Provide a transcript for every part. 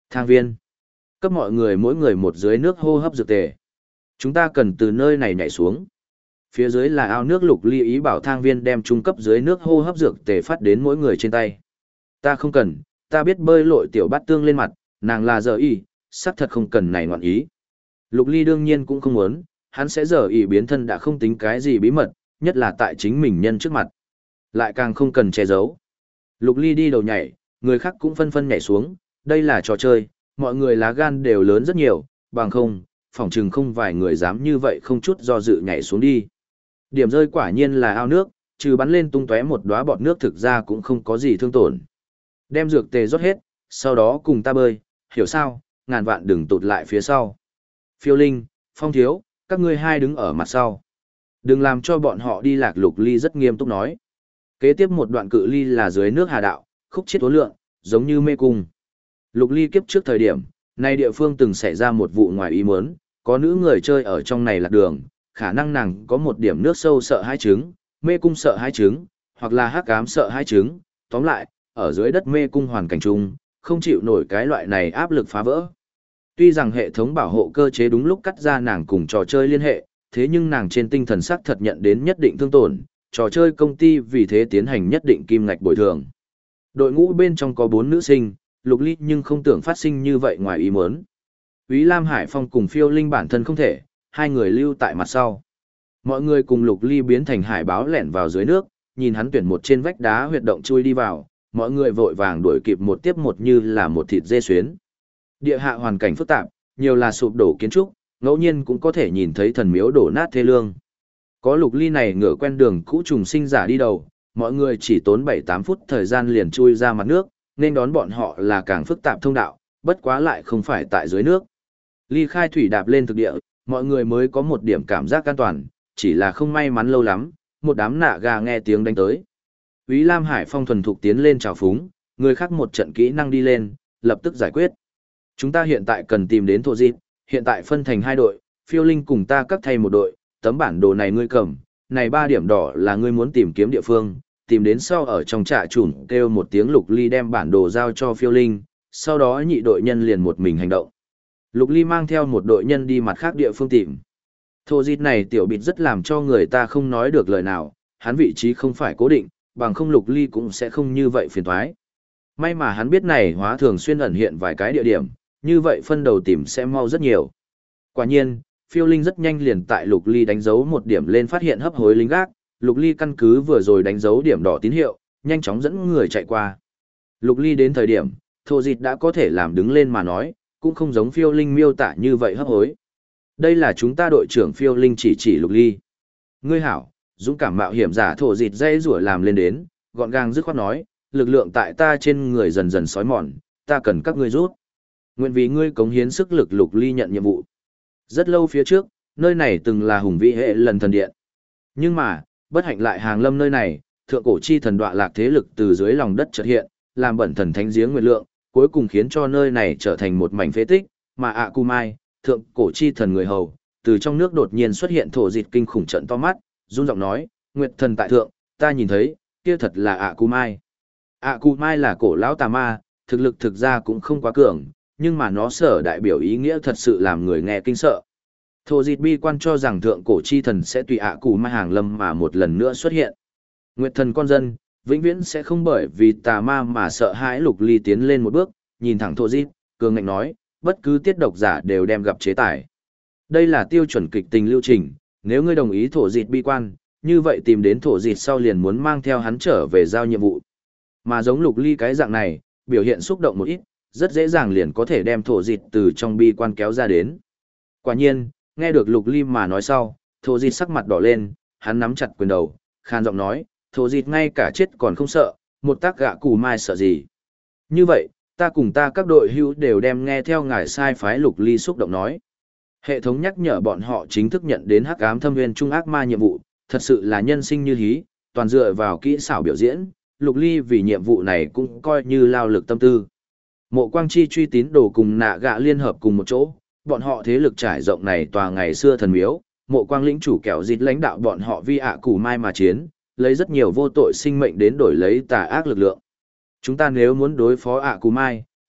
Thang viên. Cấp mọi người mỗi người một dưới nước hô hấp dược tề. Chúng ta cần từ nơi này nhảy xuống. Phía dưới là ao nước. Lục Ly ý bảo thang viên đem trung cấp dưới nước hô hấp dược tề phát đến mỗi người trên tay. Ta không cần, ta biết bơi lội. Tiểu Bát Tương lên mặt, nàng là giờ y, xác thật không cần này ngoạn ý. Lục Ly đương nhiên cũng không muốn, hắn sẽ giờ y biến thân đã không tính cái gì bí mật, nhất là tại chính mình nhân trước mặt. Lại càng không cần che giấu. Lục Ly đi đầu nhảy, người khác cũng phân phân nhảy xuống, đây là trò chơi, mọi người lá gan đều lớn rất nhiều, bằng không, phỏng chừng không vài người dám như vậy không chút do dự nhảy xuống đi. Điểm rơi quả nhiên là ao nước, trừ bắn lên tung tóe một đóa bọt nước thực ra cũng không có gì thương tổn. Đem dược tề rót hết, sau đó cùng ta bơi, hiểu sao, ngàn vạn đừng tụt lại phía sau. Phiêu Linh, Phong Thiếu, các ngươi hai đứng ở mặt sau. Đừng làm cho bọn họ đi lạc. Lục Ly rất nghiêm túc nói. Kế tiếp một đoạn cự ly là dưới nước hà đạo, khúc chiết uốn lượn, giống như mê cung. Lục Ly kiếp trước thời điểm, nay địa phương từng xảy ra một vụ ngoài ý muốn, có nữ người chơi ở trong này lạc đường, khả năng nàng có một điểm nước sâu sợ hãi chứng, mê cung sợ hãi chứng, hoặc là hắc ám sợ hãi chứng, tóm lại, ở dưới đất mê cung hoàn cảnh chung, không chịu nổi cái loại này áp lực phá vỡ. Tuy rằng hệ thống bảo hộ cơ chế đúng lúc cắt ra nàng cùng trò chơi liên hệ, thế nhưng nàng trên tinh thần sắc thật nhận đến nhất định thương tổn, trò chơi công ty vì thế tiến hành nhất định kim ngạch bồi thường. Đội ngũ bên trong có 4 nữ sinh, Lục Ly nhưng không tưởng phát sinh như vậy ngoài ý muốn. Úy Lam Hải Phong cùng Phiêu Linh bản thân không thể, hai người lưu tại mặt sau. Mọi người cùng Lục Ly biến thành hải báo lẻn vào dưới nước, nhìn hắn tuyển một trên vách đá huyệt động chui đi vào, mọi người vội vàng đuổi kịp một tiếp một như là một thịt dê xuyến. Địa hạ hoàn cảnh phức tạp, nhiều là sụp đổ kiến trúc, ngẫu nhiên cũng có thể nhìn thấy thần miếu đổ nát thê lương. Có Lục Ly này ngựa quen đường cũ trùng sinh giả đi đầu, mọi người chỉ tốn 7-8 phút thời gian liền chui ra mặt nước, nên đón bọn họ là càng phức tạp thông đạo, bất quá lại không phải tại dưới nước. Ly khai thủy đạp lên thực địa, mọi người mới có một điểm cảm giác an toàn, chỉ là không may mắn lâu lắm, một đám nạ gà nghe tiếng đánh tới. Úy Lam Hải Phong thuần thục tiến lên chào phúng, người khác một trận kỹ năng đi lên, lập tức giải quyết. Chúng ta hiện tại cần tìm đến thổ dịp, hiện tại phân thành 2 đội, Phiêu Linh cùng ta cắt thay một đội, tấm bản đồ này ngươi cầm, này 3 điểm đỏ là ngươi muốn tìm kiếm địa phương, tìm đến sau ở trong trạ chủn kêu một tiếng. Lục Ly đem bản đồ giao cho Phiêu Linh, sau đó nhị đội nhân liền một mình hành động. Lục Ly mang theo một đội nhân đi mặt khác địa phương tìm. Thổ dịp này tiểu bịt rất làm cho người ta không nói được lời nào, hắn vị trí không phải cố định, bằng không Lục Ly cũng sẽ không như vậy phiền toái. May mà hắn biết này hóa thường xuyên ẩn hiện vài cái địa điểm, như vậy phân đầu tìm sẽ mau rất nhiều. Quả nhiên, Phiêu Linh rất nhanh liền tại Lục Ly đánh dấu một điểm lên phát hiện hấp hối lính gác, Lục Ly căn cứ vừa rồi đánh dấu điểm đỏ tín hiệu, nhanh chóng dẫn người chạy qua. Lục Ly đến thời điểm, thổ dịt đã có thể làm đứng lên mà nói, cũng không giống Phiêu Linh miêu tả như vậy hấp hối. Đây là chúng ta đội trưởng. Phiêu Linh chỉ Lục Ly. Ngươi hảo, dũng cảm mạo hiểm giả. Thổ dịt dây rủa làm lên đến, gọn gàng dứt khoát nói, lực lượng tại ta trên người dần dần sói mòn, ta cần các ngươi rút. Nguyện vì ngươi cống hiến sức lực. Lục Ly nhận nhiệm vụ. Rất lâu phía trước, nơi này từng là hùng vĩ hệ lần thần điện. Nhưng mà, bất hạnh lại hàng lâm nơi này, thượng cổ chi thần đọa lạc thế lực từ dưới lòng đất chợt hiện, làm bẩn thần thánh giếng nguyệt lượng, cuối cùng khiến cho nơi này trở thành một mảnh phế tích, mà Akumai, thượng cổ chi thần người hầu, từ trong nước đột nhiên xuất hiện. Thổ dịt kinh khủng trận to mắt, run giọng nói, Nguyệt thần tại thượng, ta nhìn thấy, kia thật là Akumai. Akumai là cổ lão tà ma, thực lực thực ra cũng không quá cường, nhưng mà nó sở đại biểu ý nghĩa thật sự làm người nghe kinh sợ. Thổ dịt bi quan cho rằng thượng cổ chi thần sẽ tùy Akumai hàng lâm mà một lần nữa xuất hiện. Nguyệt thần con dân, vĩnh viễn sẽ không bởi vì tà ma mà sợ hãi. Lục Ly tiến lên một bước, nhìn thẳng thổ dịt, cường ngạnh nói, bất cứ tiết độc giả đều đem gặp chế tài. Đây là tiêu chuẩn kịch tình lưu trình, nếu ngươi đồng ý thổ dịt bi quan, như vậy tìm đến thổ dịt sau liền muốn mang theo hắn trở về giao nhiệm vụ. Mà giống Lục Ly cái dạng này, biểu hiện xúc động một ít, rất dễ dàng liền có thể đem thổ dịt từ trong bi quan kéo ra đến. Quả nhiên, nghe được Lục Ly mà nói sau, thổ dịt sắc mặt đỏ lên, hắn nắm chặt quyền đầu, khan giọng nói, thổ dịt ngay cả chết còn không sợ, một tác gạ cù mai sợ gì. Như vậy, ta cùng ta các đội hữu đều đem nghe theo ngài sai phái. Lục Ly xúc động nói. Hệ thống nhắc nhở bọn họ chính thức nhận đến hắc ám thâm nguyên trung ác ma nhiệm vụ, thật sự là nhân sinh như hí, toàn dựa vào kỹ xảo biểu diễn. Lục Ly vì nhiệm vụ này cũng coi như lao lực tâm tư. Mộ Quang Chi truy tín đồ cùng nạ gạ liên hợp cùng một chỗ, bọn họ thế lực trải rộng này tòa ngày xưa thần miếu. Mộ Quang lĩnh chủ kẻo dịt lãnh đạo bọn họ vi củ mai mà chiến, lấy rất nhiều vô tội sinh mệnh đến đổi lấy tà ác lực lượng. Chúng ta nếu muốn đối phó củ mai,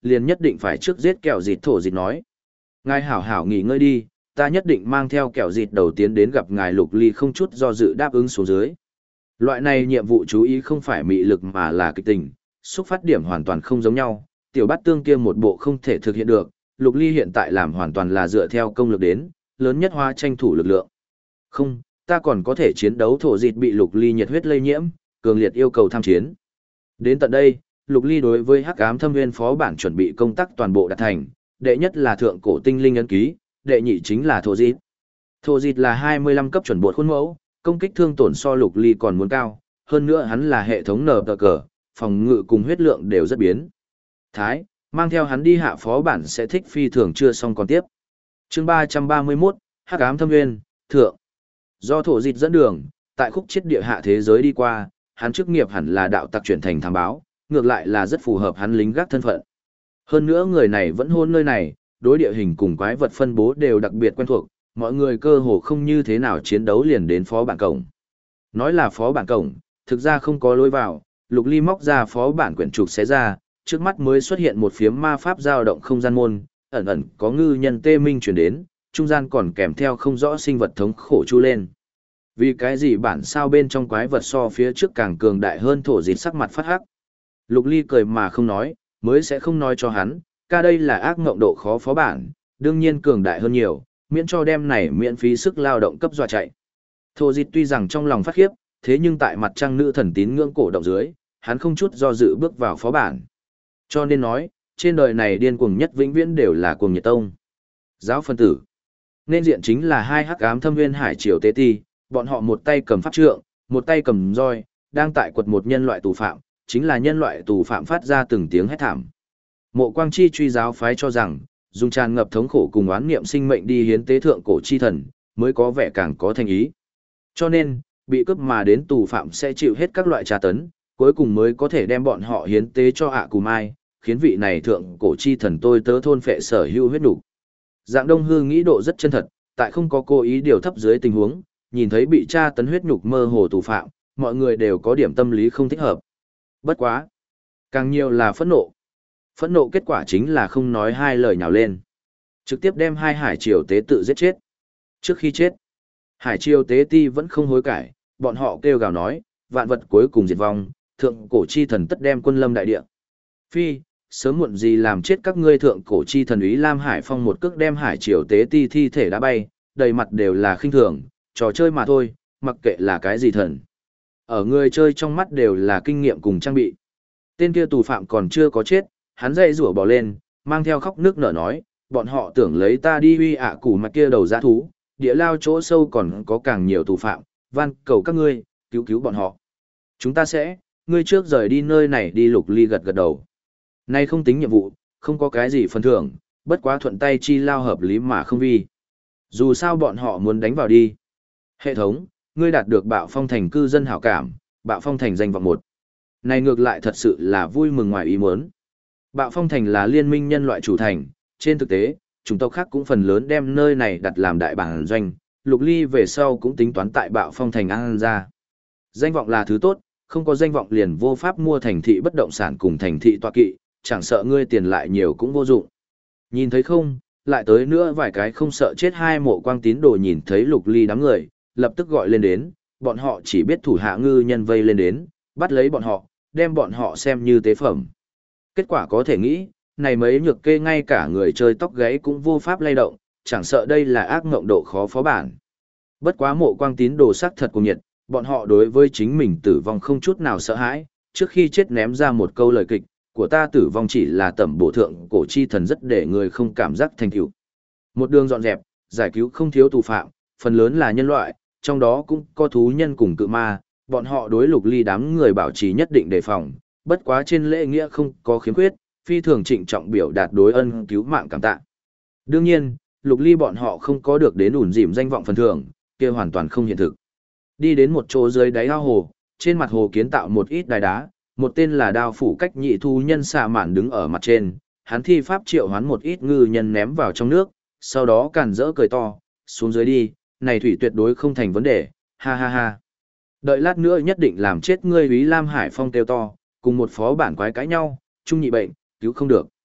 liền nhất định phải trước giết kẻo dịt. Thổ dịt nói. Ngài hảo hảo nghỉ ngơi đi, ta nhất định mang theo kẻo dịt đầu tiến đến gặp ngài. Lục Ly không chút do dự đáp ứng xuống dưới. Loại này nhiệm vụ chú ý không phải mị lực mà là kịch tình, xuất phát điểm hoàn toàn không giống nhau, tiểu bát tương kia một bộ không thể thực hiện được, Lục Ly hiện tại làm hoàn toàn là dựa theo công lực đến, lớn nhất hóa tranh thủ lực lượng. Không, ta còn có thể chiến đấu. Thổ dịt bị Lục Ly nhiệt huyết lây nhiễm, cường liệt yêu cầu tham chiến. Đến tận đây, Lục Ly đối với Hắc Ám Thâm Nguyên phó bản chuẩn bị công tác toàn bộ đạt thành, đệ nhất là thượng cổ tinh linh ấn ký, đệ nhị chính là thổ dịt. Thổ dịt là 25 cấp chuẩn bột khuôn mẫu, công kích thương tổn so Lục Ly còn muốn cao, hơn nữa hắn là hệ thống nở cờ, phòng ngự cùng huyết lượng đều rất biến thái, mang theo hắn đi hạ phó bản sẽ thích phi thường chưa xong còn tiếp. Chương 331, Hắc Ám Thâm Nguyên, thượng. Do thổ dịt dẫn đường, tại khúc chết địa hạ thế giới đi qua, hắn chức nghiệp hẳn là đạo tặc chuyển thành thám báo, ngược lại là rất phù hợp hắn lính gác thân phận. Hơn nữa người này vẫn hôn nơi này, đối địa hình cùng quái vật phân bố đều đặc biệt quen thuộc, mọi người cơ hồ không như thế nào chiến đấu liền đến phó bản cổng. Nói là phó bản cổng, thực ra không có lối vào, Lục Ly móc ra phó bản quyển trục xé ra, trước mắt mới xuất hiện một phiếm ma pháp dao động không gian môn, ẩn ẩn có ngư nhân tê minh chuyển đến, trung gian còn kèm theo không rõ sinh vật thống khổ chu lên. Vì cái gì bản sao bên trong quái vật so phía trước càng cường đại hơn. Thổ dịt sắc mặt phát hắc. Lục Ly cười mà không nói, mới sẽ không nói cho hắn, ca đây là ác ngộng độ khó phó bản, đương nhiên cường đại hơn nhiều, miễn cho đem này miễn phí sức lao động cấp dọa chạy. Thổ dịt tuy rằng trong lòng phát khiếp, thế nhưng tại mặt trăng nữ thần tín ngưỡng cổ động dưới, hắn không chút do dự bước vào phó bản. Cho nên nói, trên đời này điên cuồng nhất vĩnh viễn đều là cuồng nhiệt tông. Giáo phân tử. Nên diện chính là hai Hắc Ám Thâm Nguyên hải triều tế ti, bọn họ một tay cầm pháp trượng, một tay cầm roi, đang tại quật một nhân loại tù phạm, chính là nhân loại tù phạm phát ra từng tiếng hét thảm. Mộ Quang Chi truy giáo phái cho rằng, dùng tràn ngập thống khổ cùng oán niệm sinh mệnh đi hiến tế thượng cổ chi thần, mới có vẻ càng có thành ý. Cho nên, bị cướp mà đến tù phạm sẽ chịu hết các loại tra tấn, cuối cùng mới có thể đem bọn họ hiến tế cho ạ cù mai, khiến vị này thượng cổ chi thần tôi tớ thôn phệ sở hữu huyết đủ. Dạng Đông Hư nghĩ độ rất chân thật, tại không có cố ý điều thấp dưới tình huống, nhìn thấy bị tra tấn huyết nhục mơ hồ tù phạm, mọi người đều có điểm tâm lý không thích hợp. Bất quá, càng nhiều là phẫn nộ. Phẫn nộ kết quả chính là không nói hai lời nhào lên, trực tiếp đem hai hải triều tế tự giết chết. Trước khi chết, hải triều tế ti vẫn không hối cải, bọn họ kêu gào nói, vạn vật cuối cùng diệt vong, thượng cổ chi thần tất đem quân lâm đại địa. Phi, sớm muộn gì làm chết các ngươi. Thượng cổ chi thần Úy Lam Hải Phong một cước đem hải triều tế ti thi thể đã bay, đầy mặt đều là khinh thường, trò chơi mà thôi, mặc kệ là cái gì thần. Ở người chơi trong mắt đều là kinh nghiệm cùng trang bị. Tên kia tù phạm còn chưa có chết, hắn dậy rủa bò lên, mang theo khóc nước nở nói, bọn họ tưởng lấy ta đi uy ạ củ mặt kia đầu dã thú, địa lao chỗ sâu còn có càng nhiều tù phạm, van cầu các ngươi, cứu cứu bọn họ. Chúng ta sẽ, ngươi trước rời đi nơi này đi. Lục Ly gật gật đầu. Nay không tính nhiệm vụ, không có cái gì phần thưởng, bất quá thuận tay chi lao hợp lý mà không vi. Dù sao bọn họ muốn đánh vào đi. Hệ thống, ngươi đạt được Bạo Phong Thành cư dân hảo cảm, Bạo Phong Thành danh vọng 1. Này ngược lại thật sự là vui mừng ngoài ý muốn. Bạo Phong Thành là liên minh nhân loại chủ thành, trên thực tế, chủng tộc khác cũng phần lớn đem nơi này đặt làm đại bản doanh, Lục Ly về sau cũng tính toán tại Bạo Phong Thành an ra. Danh vọng là thứ tốt, không có danh vọng liền vô pháp mua thành thị bất động sản cùng thành thị tọa kỵ, chẳng sợ ngươi tiền lại nhiều cũng vô dụng. Nhìn thấy không, lại tới nữa vài cái không sợ chết. Hai Mộ Quang tín đồ nhìn thấy Lục Ly đám người, lập tức gọi lên đến, bọn họ chỉ biết thủ hạ ngư nhân vây lên đến, bắt lấy bọn họ, đem bọn họ xem như tế phẩm. Kết quả có thể nghĩ, này mấy nhược kê ngay cả người chơi tóc gáy cũng vô pháp lay động, chẳng sợ đây là ác ngộng độ khó phó bản. Bất quá Mộ Quang tín đồ sắc thật cuồng nhiệt, bọn họ đối với chính mình tử vong không chút nào sợ hãi, trước khi chết ném ra một câu lời kịch, của ta tử vong chỉ là tẩm bổ thượng cổ chi thần, rất để người không cảm giác thành tựu. Một đường dọn dẹp, giải cứu không thiếu tù phạm, phần lớn là nhân loại, trong đó cũng có thú nhân cùng cự ma, bọn họ đối Lục Ly đám người bảo trì nhất định đề phòng, bất quá trên lễ nghĩa không có khiếm khuyết, phi thường trịnh trọng biểu đạt đối ân cứu mạng cảm tạ. Đương nhiên, Lục Ly bọn họ không có được đến ủn dỉm danh vọng phần thưởng, kia hoàn toàn không hiện thực. Đi đến một chỗ dưới đáy ao hồ, trên mặt hồ kiến tạo một ít đài đá, một tên là Đao Phủ Cách Nhị thú nhân xạ mạn đứng ở mặt trên, hắn thi pháp triệu hoán một ít ngư nhân ném vào trong nước, sau đó càn rỡ cười to, xuống dưới đi, này thủy tuyệt đối không thành vấn đề, ha ha ha. Đợi lát nữa nhất định làm chết ngươi. Úy Lam Hải Phong kêu to, cùng một phó bản quái cãi nhau, chung nhị bệnh, cứu không được.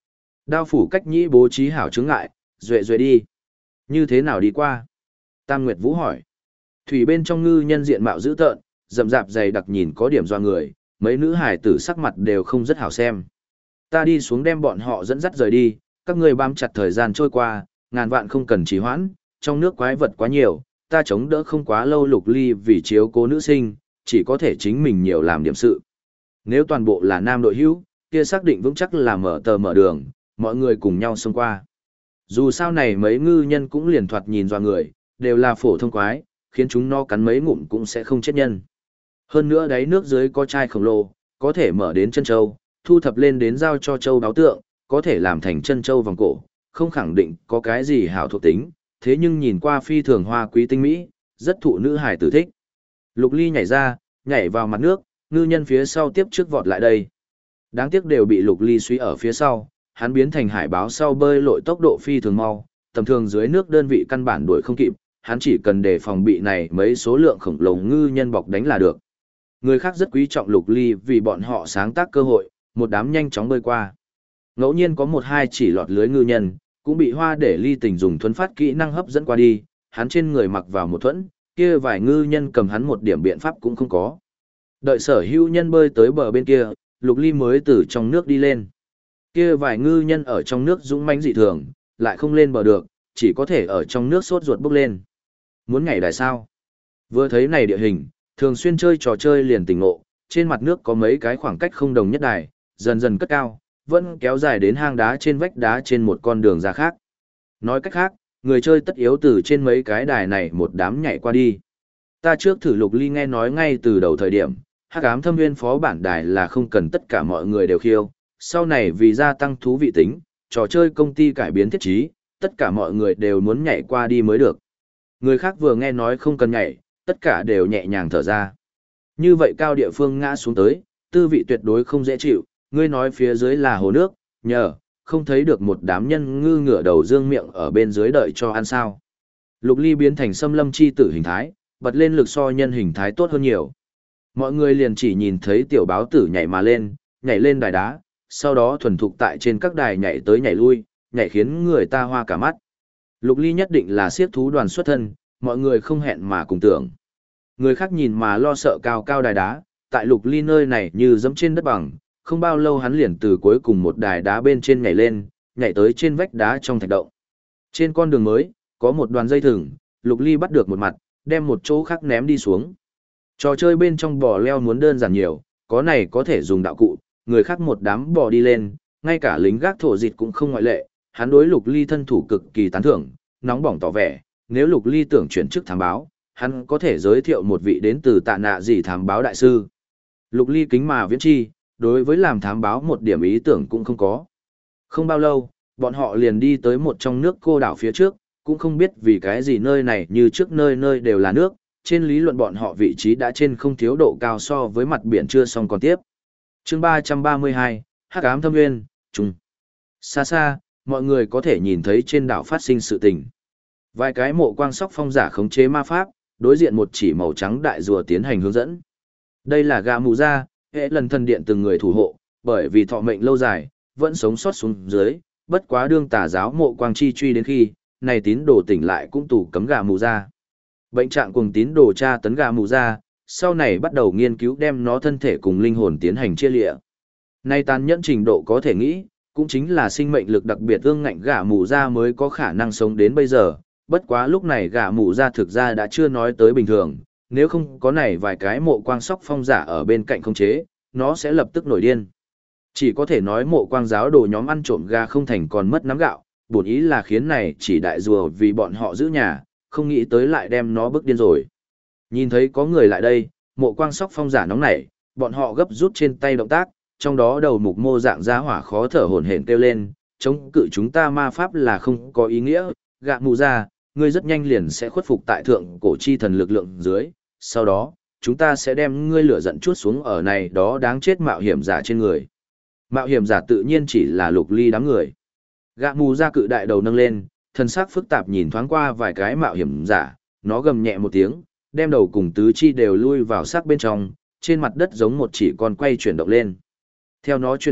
Đao phủ cách nhĩ bố trí hảo chướng ngại, duệ duệ đi. Như thế nào đi qua? Tam Nguyệt Vũ hỏi. Thủy bên trong ngư nhân diện mạo dữ tợn, rậm rạp dày đặc nhìn có điểm doa người, mấy nữ hải tử sắc mặt đều không rất hảo xem. Ta đi xuống đem bọn họ dẫn dắt rời đi, các ngươi bám chặt thời gian trôi qua, ngàn vạn không cần trì hoãn, trong nước quái vật quá nhiều, ta chống đỡ không quá lâu Lục Ly vì chiếu cố nữ sinh, chỉ có thể chính mình nhiều làm điểm sự. Nếu toàn bộ là nam đội hữu, kia xác định vững chắc là mở tờ mở đường, mọi người cùng nhau xông qua. Dù sao này mấy ngư nhân cũng liền thoạt nhìn doa người, đều là phổ thông quái, khiến chúng nó cắn mấy ngụm cũng sẽ không chết nhân. Hơn nữa đáy nước dưới có chai khổng lồ, có thể mở đến chân châu, thu thập lên đến giao cho châu báo tượng, có thể làm thành chân châu vòng cổ, không khẳng định có cái gì hảo thuộc tính, thế nhưng nhìn qua phi thường hoa quý tinh mỹ, rất thụ nữ hải tử thích. Lục Ly nhảy ra, nhảy vào mặt nước, ngư nhân phía sau tiếp trước vọt lại đây. Đáng tiếc đều bị Lục Ly suy ở phía sau, hắn biến thành hải báo sau bơi lội tốc độ phi thường mau, tầm thường dưới nước đơn vị căn bản đuổi không kịp, hắn chỉ cần đề phòng bị này mấy số lượng khổng lồ ngư nhân bọc đánh là được. Người khác rất quý trọng Lục Ly vì bọn họ sáng tác cơ hội, một đám nhanh chóng bơi qua. Ngẫu nhiên có một hai chỉ lọt lưới ngư nhân, cũng bị Hoa để Ly Tình dùng thuấn phát kỹ năng hấp dẫn qua đi, hắn trên người mặc vào một thuẫn, kia vài ngư nhân cầm hắn một điểm biện pháp cũng không có. Đợi sở hữu nhân bơi tới bờ bên kia, Lục Ly mới từ trong nước đi lên. Kia vài ngư nhân ở trong nước dũng mãnh dị thường, lại không lên bờ được, chỉ có thể ở trong nước sốt ruột bốc lên. Muốn nhảy đài sao? Vừa thấy này địa hình, thường xuyên chơi trò chơi liền tỉnh ngộ, trên mặt nước có mấy cái khoảng cách không đồng nhất đài, dần dần cất cao, vẫn kéo dài đến hang đá trên vách đá trên một con đường ra khác. Nói cách khác, người chơi tất yếu từ trên mấy cái đài này một đám nhảy qua đi. Ta trước thử Lục Ly nghe nói ngay từ đầu thời điểm, Hắc Ám Thâm Nguyên phó bản đài là không cần tất cả mọi người đều khiêu, sau này vì gia tăng thú vị tính, trò chơi công ty cải biến thiết trí, tất cả mọi người đều muốn nhảy qua đi mới được. Người khác vừa nghe nói không cần nhảy, tất cả đều nhẹ nhàng thở ra. Như vậy cao địa phương ngã xuống tới, tư vị tuyệt đối không dễ chịu, ngươi nói phía dưới là hồ nước, nhờ, không thấy được một đám nhân ngư ngửa đầu dương miệng ở bên dưới đợi cho ăn sao. Lục Ly biến thành xâm lâm chi tử hình thái, bật lên lực so nhân hình thái tốt hơn nhiều. Mọi người liền chỉ nhìn thấy tiểu báo tử nhảy mà lên, nhảy lên đài đá, sau đó thuần thục tại trên các đài nhảy tới nhảy lui, nhảy khiến người ta hoa cả mắt. Lục Ly nhất định là siết thú đoàn xuất thân, mọi người không hẹn mà cùng tưởng. Người khác nhìn mà lo sợ cao cao đài đá, tại Lục Ly nơi này như dẫm trên đất bằng, không bao lâu hắn liền từ cuối cùng một đài đá bên trên nhảy lên, nhảy tới trên vách đá trong thạch động. Trên con đường mới, có một đoàn dây thừng, Lục Ly bắt được một mặt, đem một chỗ khác ném đi xuống. Trò chơi bên trong bò leo muốn đơn giản nhiều, có này có thể dùng đạo cụ, người khác một đám bò đi lên, ngay cả lính gác thổ dịch cũng không ngoại lệ, hắn đối Lục Ly thân thủ cực kỳ tán thưởng, nóng bỏng tỏ vẻ, nếu Lục Ly tưởng chuyển chức thám báo, hắn có thể giới thiệu một vị đến từ Tạ Nạ gì thám báo đại sư. Lục Ly kính mà viễn chi, đối với làm thám báo một điểm ý tưởng cũng không có. Không bao lâu, bọn họ liền đi tới một trong nước cô đảo phía trước, cũng không biết vì cái gì nơi này như trước nơi nơi đều là nước, trên lý luận bọn họ vị trí đã trên không thiếu độ cao so với mặt biển chưa xong còn tiếp. Chương 332, Hắc Ám Thâm Nguyên, Trung. Xa xa, mọi người có thể nhìn thấy trên đảo phát sinh sự tình. Vài cái mộ quang sóc phong giả khống chế ma pháp, đối diện một chỉ màu trắng đại rùa tiến hành hướng dẫn. Đây là gà mù ra, hệ lần thần điện từng người thủ hộ, bởi vì thọ mệnh lâu dài, vẫn sống sót xuống dưới, bất quá đương tà giáo mộ quang chi truy đến khi, này tín đồ tỉnh lại cũng tù cấm gà mù ra. Bệnh trạng cùng tín đồ tra tấn gà mù ra, sau này bắt đầu nghiên cứu đem nó thân thể cùng linh hồn tiến hành chia lịa. Này tàn nhẫn trình độ có thể nghĩ, cũng chính là sinh mệnh lực đặc biệt ương ngạnh gà mù ra mới có khả năng sống đến bây giờ, bất quá lúc này gà mù ra thực ra đã chưa nói tới bình thường, nếu không có này vài cái mộ quang sóc phong giả ở bên cạnh không chế, nó sẽ lập tức nổi điên. Chỉ có thể nói mộ quang giáo đồ nhóm ăn trộm gà không thành còn mất nắm gạo, bổn ý là khiến này chỉ đại rùa vì bọn họ giữ nhà, không nghĩ tới lại đem nó bức điên rồi. Nhìn thấy có người lại đây, mộ quang sóc phong giả nóng nảy, bọn họ gấp rút trên tay động tác, trong đó đầu mục mô dạng giá hỏa khó thở hổn hển kêu lên, chống cự chúng ta ma pháp là không có ý nghĩa, gạ mù ra, ngươi rất nhanh liền sẽ khuất phục tại thượng cổ chi thần lực lượng dưới, sau đó, chúng ta sẽ đem ngươi lửa giận chuốt xuống ở này đó đáng chết mạo hiểm giả trên người. Mạo hiểm giả tự nhiên chỉ là Lục Ly đám người. Gạ mù ra cự đại đầu nâng lên, thân sắc phức tạp nhìn thoáng qua vài cái mạo hiểm giả, nó gầm nhẹ một tiếng, đem đầu cùng tứ chi đều lui vào xác bên trong, trên mặt đất giống một chỉ con quay chuyển động lên. Theo nó chuyển động,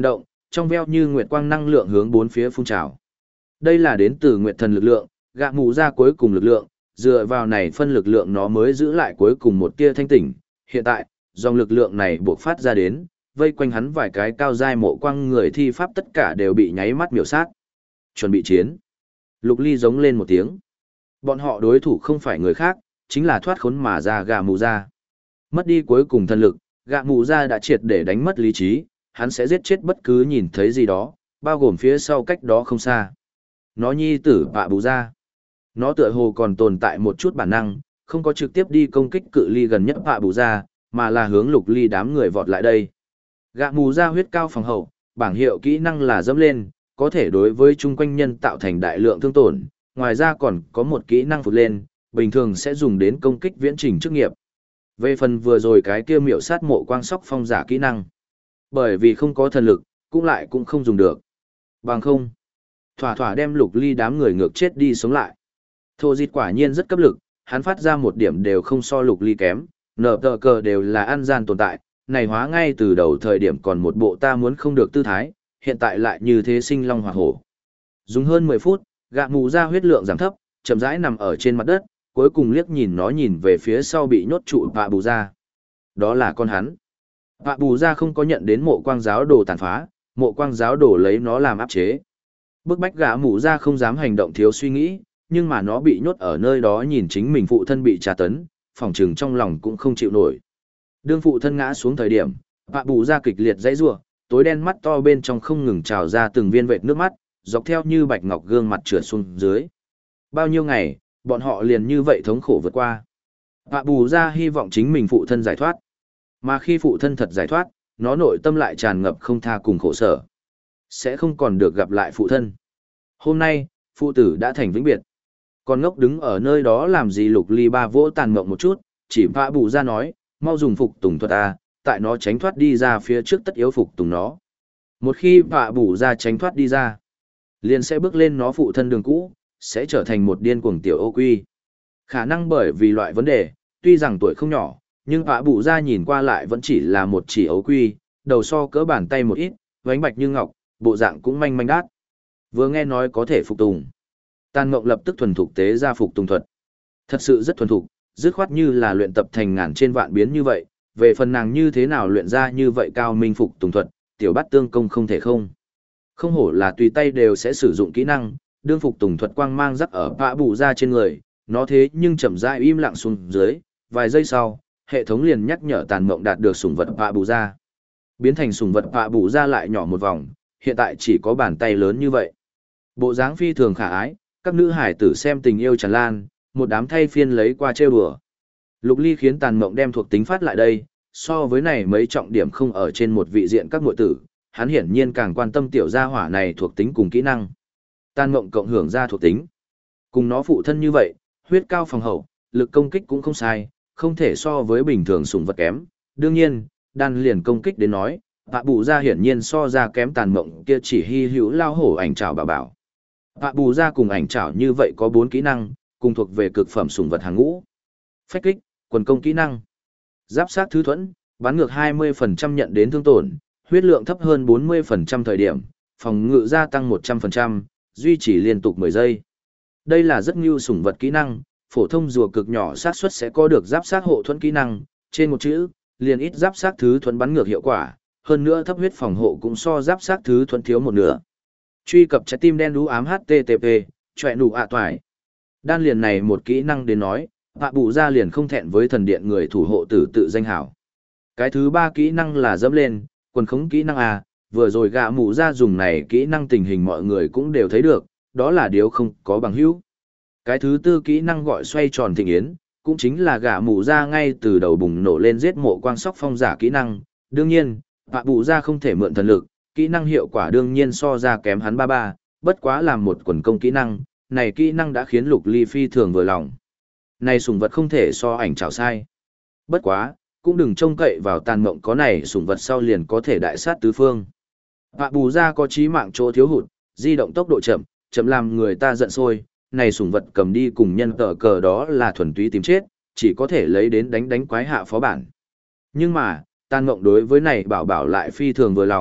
trong veo như nguyệt quang năng lượng hướng bốn phía phun trào. Đây là đến từ nguyệt thần lực lượng, gạ mù ra cuối cùng lực lượng, dựa vào này phân lực lượng nó mới giữ lại cuối cùng một tia thanh tỉnh. Hiện tại, dòng lực lượng này buộc phát ra đến, vây quanh hắn vài cái cao giai mộ quang người thi pháp tất cả đều bị nháy mắt miểu sát. Chuẩn bị chiến. Lục Ly giống lên một tiếng. Bọn họ đối thủ không phải người khác, chính là thoát khốn mà ra gạ mù ra. Mất đi cuối cùng thần lực, gạ mù ra đã triệt để đánh mất lý trí, hắn sẽ giết chết bất cứ nhìn thấy gì đó, bao gồm phía sau cách đó không xa. Nó nhi tử bạ bù ra. Nó tựa hồ còn tồn tại một chút bản năng, không có trực tiếp đi công kích cự ly gần nhất bạ bù ra, mà là hướng Lục Ly đám người vọt lại đây. Gạ mù ra huyết cao phòng hậu, bảng hiệu kỹ năng là dẫm lên, có thể đối với chung quanh nhân tạo thành đại lượng thương tổn, ngoài ra còn có một kỹ năng phụt lên, bình thường sẽ dùng đến công kích viễn trình chức nghiệp. Về phần vừa rồi cái kia miểu sát mộ quang sóc phong giả kỹ năng, bởi vì không có thần lực, cũng không dùng được. Bằng không, thỏa thỏa đem Lục Ly đám người ngược chết đi sống lại. Thô Dịch quả nhiên rất cấp lực, hắn phát ra một điểm đều không so Lục Ly kém, nở tờ cờ đều là ăn gian tồn tại, này hóa ngay từ đầu thời điểm còn một bộ ta muốn không được tư thái, hiện tại lại như thế sinh long hỏa hổ. Dùng hơn 10 phút, gạ mù ra huyết lượng giảm thấp, chậm rãi nằm ở trên mặt đất, cuối cùng liếc nhìn nó nhìn về phía sau bị nhốt trụ vạ bù ra. Đó là con hắn. Vạ bù ra không có nhận đến mộ quang giáo đồ tàn phá, mộ quang giáo đồ lấy nó làm áp chế. Bức bách gã mù ra không dám hành động thiếu suy nghĩ, nhưng mà nó bị nhốt ở nơi đó nhìn chính mình phụ thân bị tra tấn, phỏng trừng trong lòng cũng không chịu nổi. Đương phụ thân ngã xuống thời điểm, vạ bù ra kịch liệt dãy rủa, tối đen mắt to bên trong không ngừng trào ra từng viên vệt nước mắt, dọc theo như bạch ngọc gương mặt trượt xuống dưới. Bao nhiêu ngày, bọn họ liền như vậy thống khổ vượt qua. Vạ bù ra hy vọng chính mình phụ thân giải thoát. Mà khi phụ thân thật giải thoát, nó nội tâm lại tràn ngập không tha cùng khổ sở. Sẽ không còn được gặp lại phụ thân. Hôm nay, phụ tử đã thành vĩnh biệt. Còn ngốc đứng ở nơi đó làm gì? Lục Ly ba vỗ tàn mộng một chút, chỉ vạ bù ra nói, mau dùng phục tùng thuật à, tại nó tránh thoát đi ra phía trước tất yếu phục tùng nó. Một khi vạ bù ra tránh thoát đi ra, liền sẽ bước lên nó phụ thân đường cũ, sẽ trở thành một điên cuồng tiểu ô quy. Khả năng bởi vì loại vấn đề, tuy rằng tuổi không nhỏ, nhưng vạ bù ra nhìn qua lại vẫn chỉ là một chỉ ấu quy, đầu so cỡ bàn tay một ít, vánh bạch như ngọc, bộ dạng cũng manh manh đát. Vừa nghe nói có thể phục tùng, Tàn Mộng lập tức thuần thục tế ra phục tùng thuật. Thật sự rất thuần thục, dứt khoát như là luyện tập thành ngàn trên vạn biến như vậy, về phần nàng như thế nào luyện ra như vậy cao minh phục tùng thuật, tiểu bát tương công không thể không. Không hổ là tùy tay đều sẽ sử dụng kỹ năng, đương phục tùng thuật quang mang rắc ở vạ bù ra trên người, nó thế nhưng chậm rãi im lặng xuống dưới, vài giây sau, hệ thống liền nhắc nhở Tàn Mộng đạt được sủng vật vạ bù ra. Biến thành sủng vật vạ bù ra lại nhỏ một vòng, hiện tại chỉ có bàn tay lớn như vậy. Bộ dáng phi thường khả ái, các nữ hải tử xem tình yêu tràn lan, một đám thay phiên lấy qua trêu đùa. Lục Ly khiến Tàn Mộng đem thuộc tính phát lại đây, so với này mấy trọng điểm không ở trên một vị diện các muội tử, hắn hiển nhiên càng quan tâm tiểu gia hỏa này thuộc tính cùng kỹ năng. Tàn Mộng cộng hưởng ra thuộc tính. Cùng nó phụ thân như vậy, huyết cao phòng hậu, lực công kích cũng không sai, không thể so với bình thường sủng vật kém. Đương nhiên, đan liền công kích đến nói, vạ bù ra hiển nhiên so ra kém Tàn Mộng kia chỉ hy hữu lao hổ ảnh trảo bảo bảo. Vạ bù ra cùng ảnh trảo như vậy có 4 kỹ năng, cùng thuộc về cực phẩm sủng vật hàng ngũ. Phách kích, quần công kỹ năng. Giáp sát thứ thuẫn, bắn ngược 20% nhận đến thương tổn, huyết lượng thấp hơn 40% thời điểm, phòng ngự gia tăng 100%, duy trì liên tục 10 giây. Đây là rất nhiều sủng vật kỹ năng, phổ thông rùa cực nhỏ xác suất sẽ có được giáp sát hộ thuẫn kỹ năng, trên một chữ, liền ít giáp sát thứ thuẫn bắn ngược hiệu quả, hơn nữa thấp huyết phòng hộ cũng so giáp sát thứ thuẫn thiếu một nửa. Truy cập trái tim đen đú ám http, chọe nụ ạ toài. Đan liền này một kỹ năng đến nói, vạ bù ra liền không thẹn với thần điện người thủ hộ tử tự danh hảo. Cái thứ 3 kỹ năng là dẫm lên, quần khống kỹ năng A, vừa rồi gạ mù ra dùng này kỹ năng tình hình mọi người cũng đều thấy được, đó là điều không có bằng hữu. Cái thứ 4 kỹ năng gọi xoay tròn thịnh yến, cũng chính là gạ mù ra ngay từ đầu bùng nổ lên giết mộ quang sóc phong giả kỹ năng. Đương nhiên, vạ bù ra không thể mượn thần lực, kỹ năng hiệu quả đương nhiên so ra kém hắn 33, bất quá làm một quần công kỹ năng, này kỹ năng đã khiến Lục Ly phi thường vừa lòng. Này sủng vật không thể so ảnh trảo sai. Bất quá, cũng đừng trông cậy vào Tàn Mộng có này sủng vật sau liền có thể đại sát tứ phương. Vạ bù ra có chí mạng chỗ thiếu hụt, di động tốc độ chậm, chậm làm người ta giận sôi, này sủng vật cầm đi cùng nhân tờ cờ đó là thuần túy tìm chết, chỉ có thể lấy đến đánh quái hạ phó bản. Nhưng mà, Tàn Mộng đối với này bảo bảo lại phi thường vừa lòng,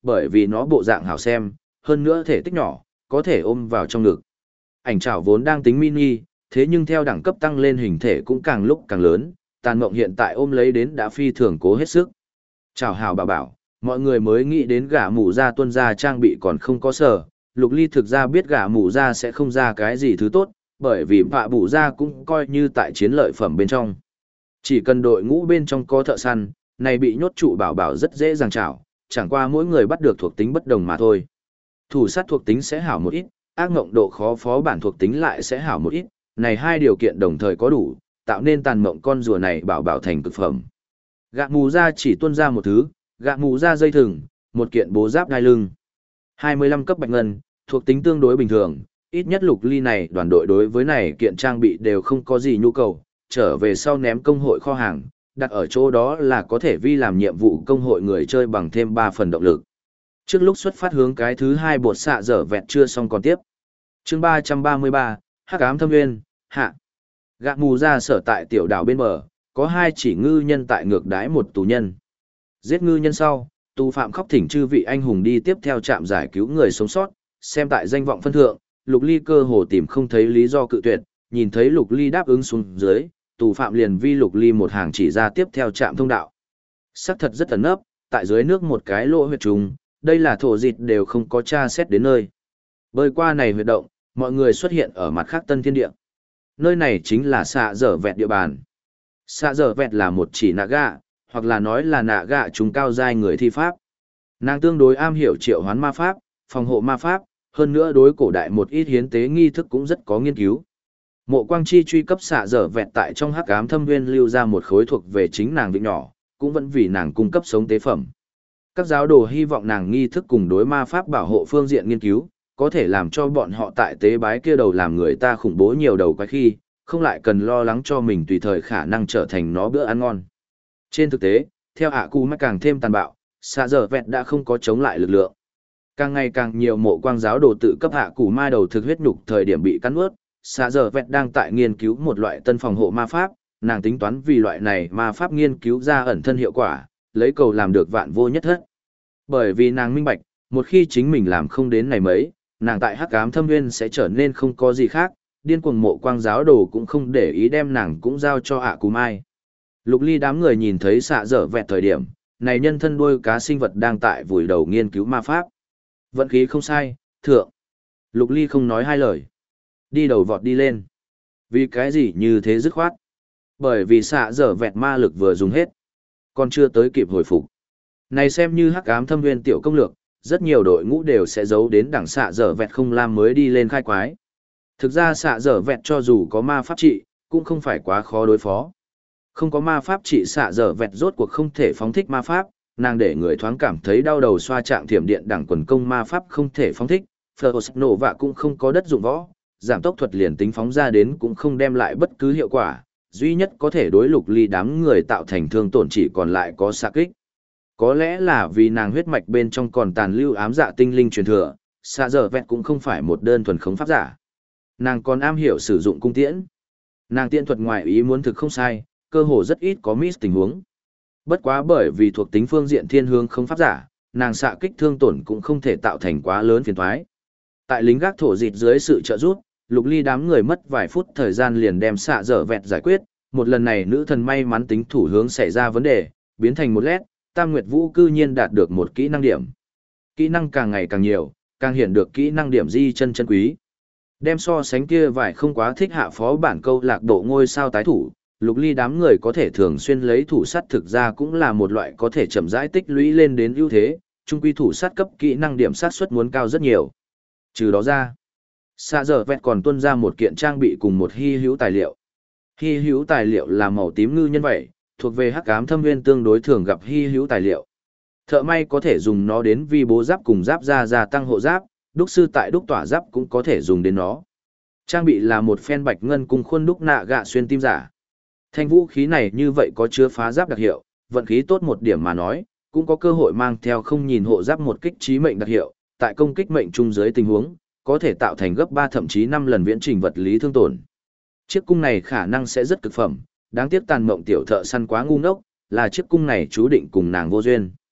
bởi vì nó bộ dạng hảo xem, hơn nữa thể tích nhỏ, có thể ôm vào trong ngực. Ảnh chảo vốn đang tính mini, thế nhưng theo đẳng cấp tăng lên hình thể cũng càng lúc càng lớn, Tàn Mộng hiện tại ôm lấy đến đã phi thường cố hết sức. Chào hào bảo bảo, mọi người mới nghĩ đến gã mù ra tuân ra trang bị còn không có sở, Lục Ly thực ra biết gã mù ra sẽ không ra cái gì thứ tốt, bởi vì vạ bù ra cũng coi như tại chiến lợi phẩm bên trong. Chỉ cần đội ngũ bên trong có thợ săn, này bị nhốt trụ bảo bảo rất dễ dàng chảo, chẳng qua mỗi người bắt được thuộc tính bất đồng mà thôi. Thủ sát thuộc tính sẽ hảo một ít, ác ngộng độ khó phó bản thuộc tính lại sẽ hảo một ít, này hai điều kiện đồng thời có đủ, tạo nên tàn mộng con rùa này bảo bảo thành cực phẩm. Gạ mù ra chỉ tuân ra một thứ, gạ mù ra dây thừng, một kiện bố giáp đai lưng. 25 cấp bạch ngân, thuộc tính tương đối bình thường, ít nhất Lục Ly này đoàn đội đối với này kiện trang bị đều không có gì nhu cầu, trở về sau ném công hội kho hàng, đặt ở chỗ đó là có thể vi làm nhiệm vụ công hội người chơi bằng thêm 3 phần động lực. Trước lúc xuất phát hướng cái thứ 2 bột xạ dở vẹt chưa xong còn tiếp. Chương 333, Hắc ám thâm nguyên, hạ. Gạ mù ra sở tại tiểu đảo bên bờ, có 2 chỉ ngư nhân tại ngược đái một tù nhân. Giết ngư nhân sau, tù phạm khóc thỉnh chư vị anh hùng đi tiếp theo trạm giải cứu người sống sót, xem tại danh vọng phân thượng, Lục Ly cơ hồ tìm không thấy lý do cự tuyệt, nhìn thấy Lục Ly đáp ứng xuống dưới, tù phạm liền vi Lục Ly một hàng chỉ ra tiếp theo trạm thông đạo. Sắc thật rất ẩn nấp, tại dưới nước một cái lỗ huyệt trùng, đây là thổ dịch đều không có tra xét đến nơi. Bơi qua này huyệt động, mọi người xuất hiện ở mặt khác Tân Thiên Địa. Nơi này chính là xạ dở vẹt địa bàn. Xạ dở vẹt là một chỉ nạ gạ, hoặc là nói là nạ gạ chúng cao giai người thi pháp. Nàng tương đối am hiểu triệu hoán ma pháp, phòng hộ ma pháp, hơn nữa đối cổ đại một ít hiến tế nghi thức cũng rất có nghiên cứu. Mộ Quang Chi truy cấp xạ dở vẹt tại trong hắc ám thâm nguyên lưu ra một khối thuộc về chính nàng vịnh nhỏ, cũng vẫn vì nàng cung cấp sống tế phẩm. Các giáo đồ hy vọng nàng nghi thức cùng đối ma pháp bảo hộ phương diện nghiên cứu, có thể làm cho bọn họ tại tế bái kia đầu làm người ta khủng bố nhiều đầu quái khi, không lại cần lo lắng cho mình tùy thời khả năng trở thành nó bữa ăn ngon. Trên thực tế, theo ạ cụ mắc càng thêm tàn bạo, xạ dở vẹt đã không có chống lại lực lượng. Càng ngày càng nhiều mộ quang giáo đồ tự cấp hạ cụ ma đầu thực huyết nhục thời điểm bị cắn ướt, xạ dở vẹt đang tại nghiên cứu một loại tân phòng hộ ma pháp, nàng tính toán vì loại này ma pháp nghiên cứu ra ẩn thân hiệu quả, lấy cầu làm được vạn vô nhất thất. Bởi vì nàng minh bạch, một khi chính mình làm không đến này mấy, nàng tại hắc ám thâm nguyên sẽ trở nên không có gì khác, điên cuồng mộ quang giáo đồ cũng không để ý đem nàng cũng giao cho ạ cú mai. Lục Ly đám người nhìn thấy xạ dở vẹt thời điểm, này nhân thân đuôi cá sinh vật đang tại vùi đầu nghiên cứu ma pháp. Vận khí không sai, thượng. Lục Ly không nói hai lời. Đi đầu vọt đi lên. Vì cái gì như thế dứt khoát? Bởi vì xạ dở vẹt ma lực vừa dùng hết, còn chưa tới kịp hồi phục. Này xem như hắc ám thâm nguyên tiểu công lược, rất nhiều đội ngũ đều sẽ giấu đến đằng xạ dở vẹt không lam mới đi lên khai quái. Thực ra xạ dở vẹt cho dù có ma pháp trị, cũng không phải quá khó đối phó. Không có ma pháp trị xạ dở vẹt rốt cuộc không thể phóng thích ma pháp, nàng để người thoáng cảm thấy đau đầu xoa trạng thiểm điện đẳng quần công ma pháp không thể phóng thích, nổ vạ cũng không có đất dụng võ, giảm tốc thuật liền tính phóng ra đến cũng không đem lại bất cứ hiệu quả, duy nhất có thể đối Lục Ly đám người tạo thành thương tổn chỉ còn lại có xạ kích. Có lẽ là vì nàng huyết mạch bên trong còn tàn lưu ám dạ tinh linh truyền thừa, xạ dở vẹt cũng không phải một đơn thuần khống pháp giả. Nàng còn am hiểu sử dụng cung tiễn. Nàng tiễn thuật ngoại ý muốn thực không sai, cơ hồ rất ít có miss tình huống. Bất quá bởi vì thuộc tính phương diện thiên hướng không pháp giả, nàng xạ kích thương tổn cũng không thể tạo thành quá lớn phiền toái. Tại lính gác thổ dịt dưới sự trợ giúp, Lục Ly đám người mất vài phút thời gian liền đem xạ dở vẹt giải quyết, một lần này nữ thần may mắn tính thủ hướng xảy ra vấn đề, biến thành một lét, Tam Nguyệt Vũ cư nhiên đạt được một kỹ năng điểm. Kỹ năng càng ngày càng nhiều, càng hiện được kỹ năng điểm di chân chân quý. Đem so sánh kia vài không quá thích hạ phó bản câu lạc bộ ngôi sao tái thủ, Lục Ly đám người có thể thường xuyên lấy thủ sắt thực ra cũng là một loại có thể chậm rãi tích lũy lên đến ưu thế, chung quy thủ sắt cấp kỹ năng điểm sát suất muốn cao rất nhiều. Trừ đó ra, xạ dở vẹt còn tuân ra một kiện trang bị cùng một hy hữu tài liệu. Hy hữu tài liệu là màu tím ngư nhân vậy, thuộc về hắc ám thâm nguyên tương đối thường gặp hy hữu tài liệu. Thợ may có thể dùng nó đến vi bố giáp cùng giáp ra gia tăng hộ giáp, đúc sư tại đúc tỏa giáp cũng có thể dùng đến nó. Trang bị là một phen bạch ngân cùng khuôn đúc nạ gạ xuyên tim giả. Thanh vũ khí này như vậy có chứa phá giáp đặc hiệu, vận khí tốt một điểm mà nói, cũng có cơ hội mang theo không nhìn hộ giáp một kích chí mệnh đặc hiệu, tại công kích mệnh trung dưới tình huống, có thể tạo thành gấp 3 thậm chí 5 lần viễn trình vật lý thương tổn. Chiếc cung này khả năng sẽ rất cực phẩm, đáng tiếc tàn mộng tiểu thợ săn quá ngu ngốc, là chiếc cung này chú định cùng nàng vô duyên.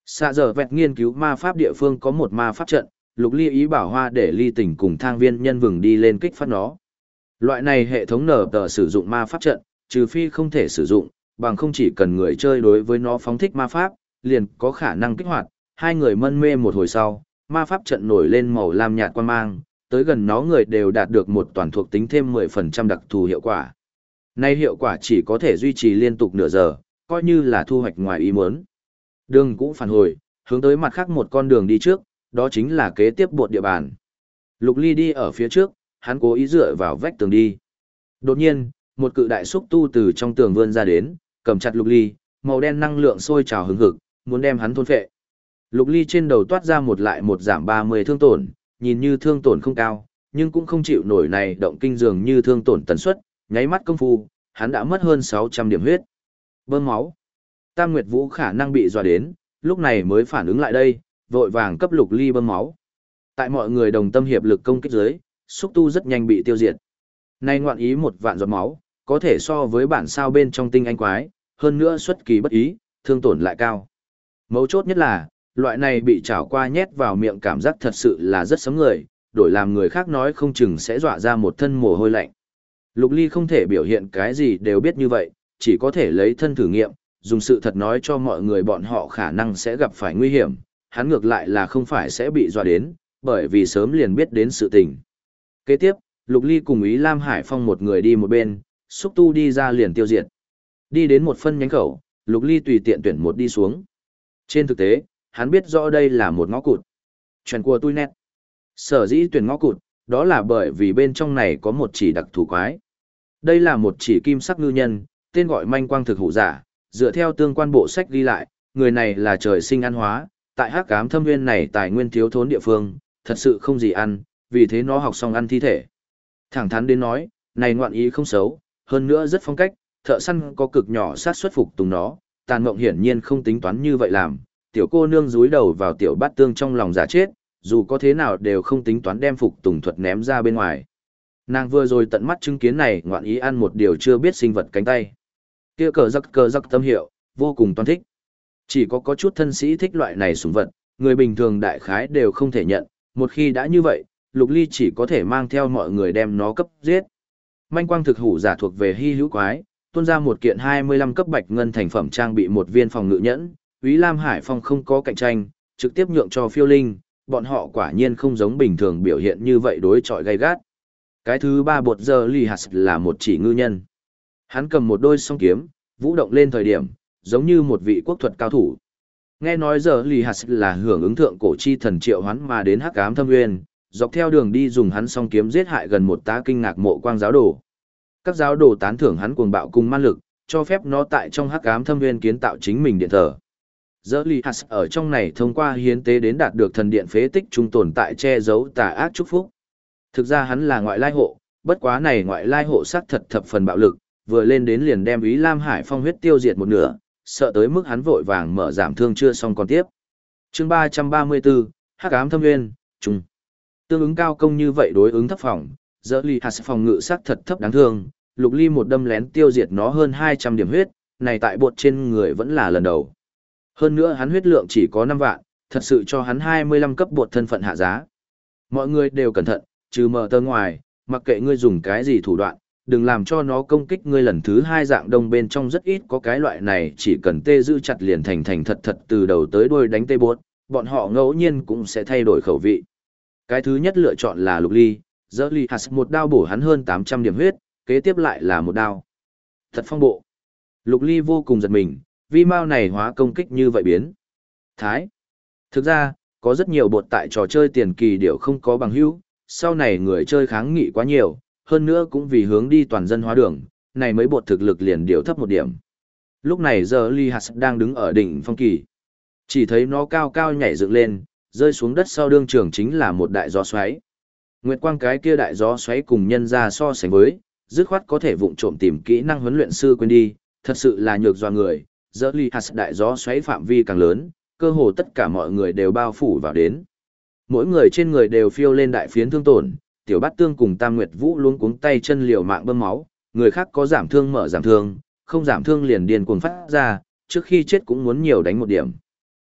Xạ giờ vẹt nghiên cứu ma pháp địa phương có một ma pháp trận, Lục Ly ý bảo Hoa để Ly Tỉnh cùng Thang Viên Nhân Vừng đi lên kích phát nó. Loại này hệ thống nở tờ sử dụng ma pháp trận, trừ phi không thể sử dụng, bằng không chỉ cần người chơi đối với nó phóng thích ma pháp, liền có khả năng kích hoạt. Hai người mân mê một hồi sau, ma pháp trận nổi lên màu lam nhạt quang mang, tới gần nó người đều đạt được một toàn thuộc tính thêm 10% đặc thù hiệu quả. Nay hiệu quả chỉ có thể duy trì liên tục nửa giờ, coi như là thu hoạch ngoài ý muốn. Đường cũng phản hồi, hướng tới mặt khác một con đường đi trước, đó chính là kế tiếp bột địa bàn. Lục Ly đi ở phía trước, hắn cố ý dựa vào vách tường đi. Đột nhiên, một cự đại xúc tu từ trong tường vươn ra đến, cầm chặt Lục Ly, màu đen năng lượng sôi trào hừng hực, muốn đem hắn thôn phệ. Lục Ly trên đầu toát ra một lại một giảm 30 thương tổn, nhìn như thương tổn không cao, nhưng cũng không chịu nổi này động kinh dường như thương tổn tần suất, nháy mắt công phu, hắn đã mất hơn 600 điểm huyết. Bơm máu. Tam Nguyệt Vũ khả năng bị dọa đến, lúc này mới phản ứng lại đây, vội vàng cấp Lục Ly bơm máu. Tại mọi người đồng tâm hiệp lực công kích dưới, xúc tu rất nhanh bị tiêu diệt. Nay ngoạn ý một vạn giọt máu, có thể so với bản sao bên trong tinh anh quái, hơn nữa xuất kỳ bất ý, thương tổn lại cao. Mấu chốt nhất là, loại này bị chảo qua nhét vào miệng cảm giác thật sự là rất sấm người, đổi làm người khác nói không chừng sẽ dọa ra một thân mồ hôi lạnh. Lục Ly không thể biểu hiện cái gì đều biết như vậy, chỉ có thể lấy thân thử nghiệm, dùng sự thật nói cho mọi người bọn họ khả năng sẽ gặp phải nguy hiểm, hắn ngược lại là không phải sẽ bị dọa đến, bởi vì sớm liền biết đến sự tình. Kế tiếp, Lục Ly cùng Ý Lam Hải Phong một người đi một bên, xúc tu đi ra liền tiêu diệt. Đi đến một phân nhánh khẩu, Lục Ly tùy tiện tuyển một đi xuống. Trên thực tế, hắn biết rõ đây là một ngõ cụt. Chuyện của tôi nét. Sở dĩ tuyển ngõ cụt, đó là bởi vì bên trong này có một chỉ đặc thù quái. Đây là một chỉ kim sắc ngư nhân, tên gọi manh quang thực hủ giả, dựa theo tương quan bộ sách ghi lại, người này là trời sinh ăn hóa, tại Hắc Ám Thâm Nguyên này tài nguyên thiếu thốn địa phương, thật sự không gì ăn, vì thế nó học xong ăn thi thể. Thẳng thắn đến nói, này ngoạn ý không xấu, hơn nữa rất phong cách, thợ săn có cực nhỏ sát suất phục tùng nó, Tàn Mộng hiển nhiên không tính toán như vậy làm, tiểu cô nương dúi đầu vào tiểu bát tương trong lòng giả chết, dù có thế nào đều không tính toán đem phục tùng thuật ném ra bên ngoài. Nàng vừa rồi tận mắt chứng kiến này ngoạn ý ăn một điều chưa biết sinh vật cánh tay. Kia cờ giặc tâm hiệu, vô cùng toan thích. Chỉ có chút thân sĩ thích loại này sủng vật, người bình thường đại khái đều không thể nhận, một khi đã như vậy, Lục Ly chỉ có thể mang theo mọi người đem nó cấp giết. Manh quang thực hủ giả thuộc về hy hữu quái, tuôn ra một kiện 25 cấp bạch ngân thành phẩm trang bị một viên phòng ngự nhẫn, Úy Lam Hải Phong không có cạnh tranh, trực tiếp nhượng cho Phiêu Linh, bọn họ quả nhiên không giống bình thường biểu hiện như vậy đối chọi gay gắt. Cái thứ ba bột giờ lì hạt là một chỉ ngư nhân. Hắn cầm một đôi song kiếm, vũ động lên thời điểm, giống như một vị quốc thuật cao thủ. Nghe nói giờ lì hạt là hưởng ứng thượng cổ chi thần triệu hoán mà đến Hắc Ám Thâm Nguyên, dọc theo đường đi dùng hắn song kiếm giết hại gần một tá kinh ngạc mộ quang giáo đồ. Các giáo đồ tán thưởng hắn cuồng bạo cùng man lực, cho phép nó tại trong Hắc Ám Thâm Nguyên kiến tạo chính mình điện thờ. Giờ lì hạt ở trong này thông qua hiến tế đến đạt được thần điện phế tích trung tồn tại che giấu tà ác chúc phúc. Thực ra hắn là ngoại lai hộ, bất quá này ngoại lai hộ xác thật thập phần bạo lực, vừa lên đến liền đem Úy Lam Hải Phong huyết tiêu diệt một nửa, sợ tới mức hắn vội vàng mở giảm thương chưa xong còn tiếp. Chương 334, Hắc Ám Thâm Nguyên, trung. Tương ứng cao công như vậy đối ứng thấp phòng, giờ lì hạt phòng ngự xác thật thấp đáng thương, Lục Ly một đâm lén tiêu diệt nó hơn 200 điểm huyết, này tại bột trên người vẫn là lần đầu. Hơn nữa hắn huyết lượng chỉ có 5 vạn, thật sự cho hắn 25 cấp bột thân phận hạ giá. Mọi người đều cẩn thận, trừ mở tơ ngoài, mặc kệ ngươi dùng cái gì thủ đoạn, đừng làm cho nó công kích ngươi lần thứ hai. Dạng đông bên trong rất ít có cái loại này chỉ cần tê giữ chặt liền thành thật thật từ đầu tới đuôi đánh tê bột, bọn họ ngẫu nhiên cũng sẽ thay đổi khẩu vị. Cái thứ nhất lựa chọn là Lục Ly, giờ Ly hạt một đao bổ hắn hơn 800 điểm huyết, kế tiếp lại là một đao. Thật phong bộ. Lục Ly vô cùng giật mình, vi mao này hóa công kích như vậy biến. Thái. Thực ra, có rất nhiều bột tại trò chơi tiền kỳ đều không có bằng hữu, sau này người chơi kháng nghị quá nhiều, hơn nữa cũng vì hướng đi toàn dân hóa đường, này mấy bột thực lực liền điều thấp một điểm. Lúc này giờ Ly Hạt đang đứng ở đỉnh phong kỳ. Chỉ thấy nó cao cao nhảy dựng lên, rơi xuống đất sau đương trường chính là một đại gió xoáy. Nguyệt quang cái kia đại gió xoáy cùng nhân ra so sánh với, dứt khoát có thể vụng trộm tìm kỹ năng huấn luyện sư quên đi, thật sự là nhược doa người. Giờ Ly Hạt đại gió xoáy phạm vi càng lớn, cơ hồ tất cả mọi người đều bao phủ vào đến. Mỗi người trên người đều phiêu lên đại phiến thương tổn, Tiểu Bát Tương cùng Tam Nguyệt Vũ luống cuống tay chân liều mạng bơm máu, người khác có giảm thương mở giảm thương, không giảm thương liền điên cuồng phát ra, trước khi chết cũng muốn nhiều đánh một điểm.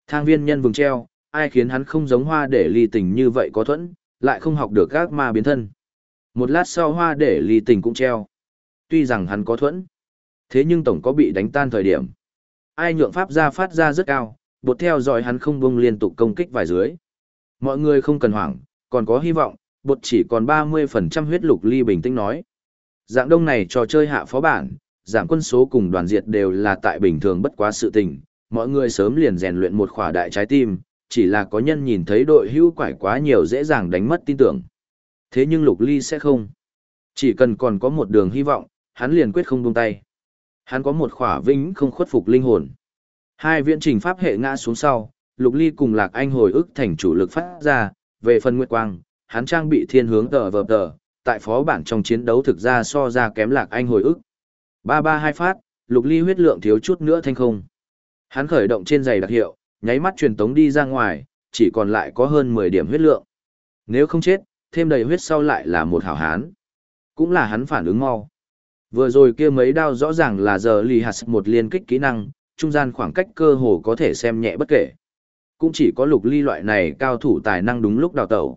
Thang viên nhân vùng treo, ai khiến hắn không giống hoa để ly tình như vậy có thuẫn, lại không học được các ma biến thân. Một lát sau hoa để ly tình cũng treo. Tuy rằng hắn có thuẫn, thế nhưng tổng có bị đánh tan thời điểm. Ai nhượng pháp ra phát ra rất cao, bột theo dõi hắn không bông liên tục công kích vài dưới. Mọi người không cần hoảng, còn có hy vọng, bột chỉ còn 30% huyết. Lục Ly bình tĩnh nói. Dạng đông này trò chơi hạ phó bản, giảm quân số cùng đoàn diệt đều là tại bình thường bất quá sự tình, mọi người sớm liền rèn luyện một khỏa đại trái tim, chỉ là có nhân nhìn thấy đội hữu quải quá nhiều dễ dàng đánh mất tin tưởng. Thế nhưng Lục Ly sẽ không. Chỉ cần còn có một đường hy vọng, hắn liền quyết không buông tay. Hắn có một khỏa vĩnh không khuất phục linh hồn. Hai viễn trình pháp hệ ngã xuống sau, Lục Ly cùng Lạc Anh hồi ức thành chủ lực phát ra, về phần Nguyệt Quang, hắn trang bị thiên hướng tờ vờ tờ, tại phó bản trong chiến đấu thực ra so ra kém Lạc Anh hồi ức. 332 phát, Lục Ly huyết lượng thiếu chút nữa thanh không. Hắn khởi động trên giày đặc hiệu, nháy mắt truyền tống đi ra ngoài, chỉ còn lại có hơn 10 điểm huyết lượng. Nếu không chết, thêm đầy huyết sau lại là một hảo hán. Cũng là hắn phản ứng mau. Vừa rồi kia mấy đao rõ ràng là giờ lì hạt một liên kích kỹ năng, trung gian khoảng cách cơ hồ có thể xem nhẹ bất kể. Cũng chỉ có Lục Ly loại này cao thủ tài năng đúng lúc đào tẩu.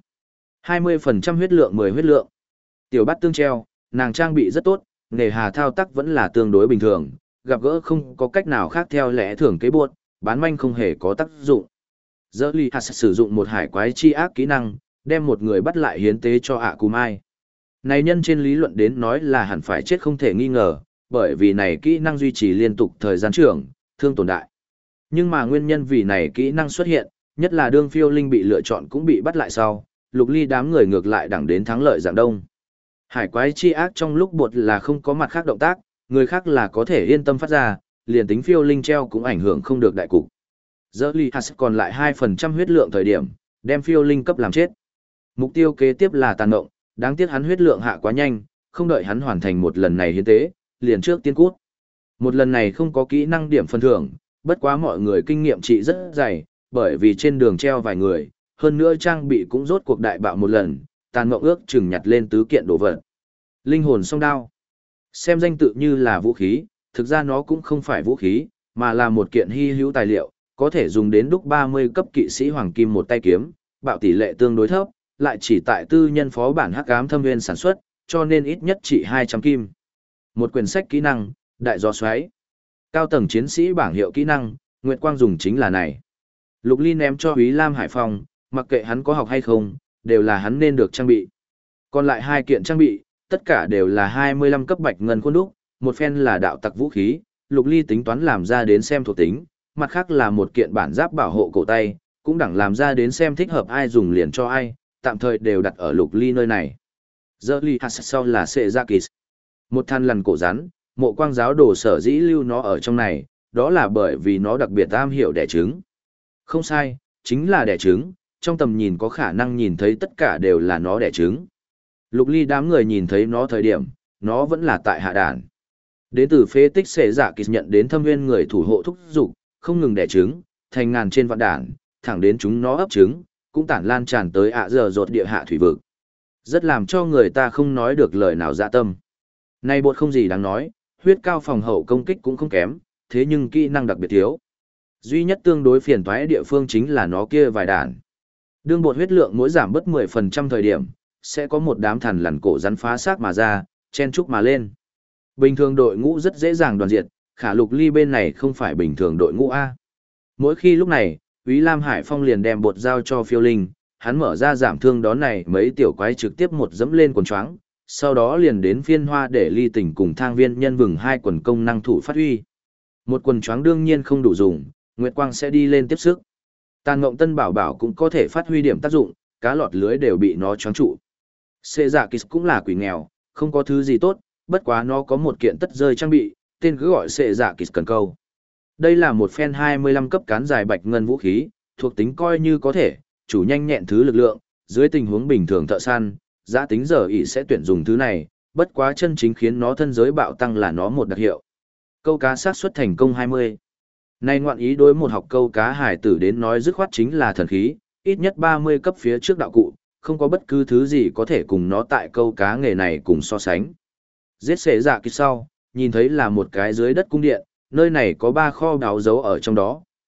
20% huyết lượng 10 huyết lượng. Tiểu Bát Tương treo, nàng trang bị rất tốt, nghề hà thao tác vẫn là tương đối bình thường, gặp gỡ không có cách nào khác theo lẽ thường kế buộc, bán manh không hề có tác dụng. Giờ lì hạt sử dụng một hải quái chi ác kỹ năng, đem một người bắt lại hiến tế cho ạ Cù Mai. Này nhân trên lý luận đến nói là hẳn phải chết không thể nghi ngờ, bởi vì này kỹ năng duy trì liên tục thời gian trưởng, thương tổn đại. Nhưng mà nguyên nhân vì này kỹ năng xuất hiện, nhất là đương phiêu linh bị lựa chọn cũng bị bắt lại sau, Lục Ly đám người ngược lại đẳng đến thắng lợi dạng đông. Hải quái chi ác trong lúc bột là không có mặt khác động tác, người khác là có thể yên tâm phát ra, liền tính phiêu linh treo cũng ảnh hưởng không được đại cục. Giờ Ly Hạt còn lại 2% huyết lượng thời điểm, đem phiêu linh cấp làm chết. Mục tiêu kế tiếp là tàn mộng, đáng tiếc hắn huyết lượng hạ quá nhanh, không đợi hắn hoàn thành một lần này hiến tế, liền trước tiên cút. Một lần này không có kỹ năng điểm phân thưởng, bất quá mọi người kinh nghiệm trị rất dày, bởi vì trên đường treo vài người, hơn nữa trang bị cũng rốt cuộc đại bạo một lần, tàn mộng ước chừng nhặt lên tứ kiện đồ vật. Linh hồn song đao. Xem danh tự như là vũ khí, thực ra nó cũng không phải vũ khí, mà là một kiện hy hữu tài liệu, có thể dùng đến đúc 30 cấp kỵ sĩ hoàng kim một tay kiếm, bạo tỷ lệ tương đối thấp, lại chỉ tại tư nhân phó bản hắc ám thâm nguyên sản xuất, cho nên ít nhất chỉ 200 kim. Một quyển sách kỹ năng, đại gió xoáy. Cao tầng chiến sĩ bảng hiệu kỹ năng, Nguyệt Quang dùng chính là này. Lục Ly ném cho Úy Lam Hải Phong, mặc kệ hắn có học hay không, đều là hắn nên được trang bị. Còn lại hai kiện trang bị, tất cả đều là 25 cấp bạch ngân khuôn đúc, một phen là đạo tặc vũ khí, Lục Ly tính toán làm ra đến xem thuộc tính, mặt khác là một kiện bản giáp bảo hộ cổ tay, cũng đẳng làm ra đến xem thích hợp ai dùng liền cho ai, tạm thời đều đặt ở Lục Ly nơi này. Giờ Ly hạt sau là Sệ Dạ Kis. Một than lằn cổ rắn, Mộ Quang giáo đồ sở dĩ lưu nó ở trong này, đó là bởi vì nó đặc biệt am hiểu đẻ trứng. Không sai, chính là đẻ trứng, trong tầm nhìn có khả năng nhìn thấy tất cả đều là nó đẻ trứng. Lục Ly đám người nhìn thấy nó thời điểm, nó vẫn là tại hạ đàn. Đến từ phế tích Sệ Dạ Kis nhận đến thâm viên người thủ hộ thúc dục, không ngừng đẻ trứng, thành ngàn trên vạn đàn, thẳng đến chúng nó ấp trứng, cũng tản lan tràn tới ạ giờ rột địa hạ thủy vực. Rất làm cho người ta không nói được lời nào dạ tâm. Này bột không gì đáng nói, huyết cao phòng hậu công kích cũng không kém, thế nhưng kỹ năng đặc biệt thiếu. Duy nhất tương đối phiền toái địa phương chính là nó kia vài đàn. Đương bột huyết lượng mỗi giảm bớt 10% thời điểm, sẽ có một đám thằn lằn cổ rắn phá xác mà ra, chen chúc mà lên. Bình thường đội ngũ rất dễ dàng đoàn diệt, khả Lục Ly bên này không phải bình thường đội ngũ A. Mỗi khi lúc này, Úy Lam Hải Phong liền đem bột giao cho phiêu linh, hắn mở ra giảm thương đón này mấy tiểu quái trực tiếp một dẫm lên quần choáng, sau đó liền đến phiên hoa để ly tỉnh cùng thang viên nhân vừng hai quần công năng thủ phát huy. Một quần choáng đương nhiên không đủ dùng, Nguyệt Quang sẽ đi lên tiếp sức. Tàn Ngộng Tân Bảo Bảo cũng có thể phát huy điểm tác dụng, cá lọt lưới đều bị nó choáng trụ. Sệ Dạ Kis cũng là quỷ nghèo, không có thứ gì tốt, bất quá nó có một kiện tất rơi trang bị, tên cứ gọi Sệ Dạ Kis cần câu. Đây là một phen 25 cấp cán dài bạch ngân vũ khí, thuộc tính coi như có thể, chủ nhanh nhẹn thứ lực lượng, dưới tình huống bình thường thợ săn, giá tính giờ ỷ sẽ tuyển dùng thứ này, bất quá chân chính khiến nó thân giới bạo tăng là nó một đặc hiệu. Câu cá xác suất thành công 20. Nay ngoạn ý đối một học câu cá hải tử đến nói dứt khoát chính là thần khí, ít nhất 30 cấp phía trước đạo cụ, không có bất cứ thứ gì có thể cùng nó tại câu cá nghề này cùng so sánh. Giết Sệ Dạ Kis sau, nhìn thấy là một cái dưới đất cung điện, nơi này có 3 kho đáo giấu ở trong đó,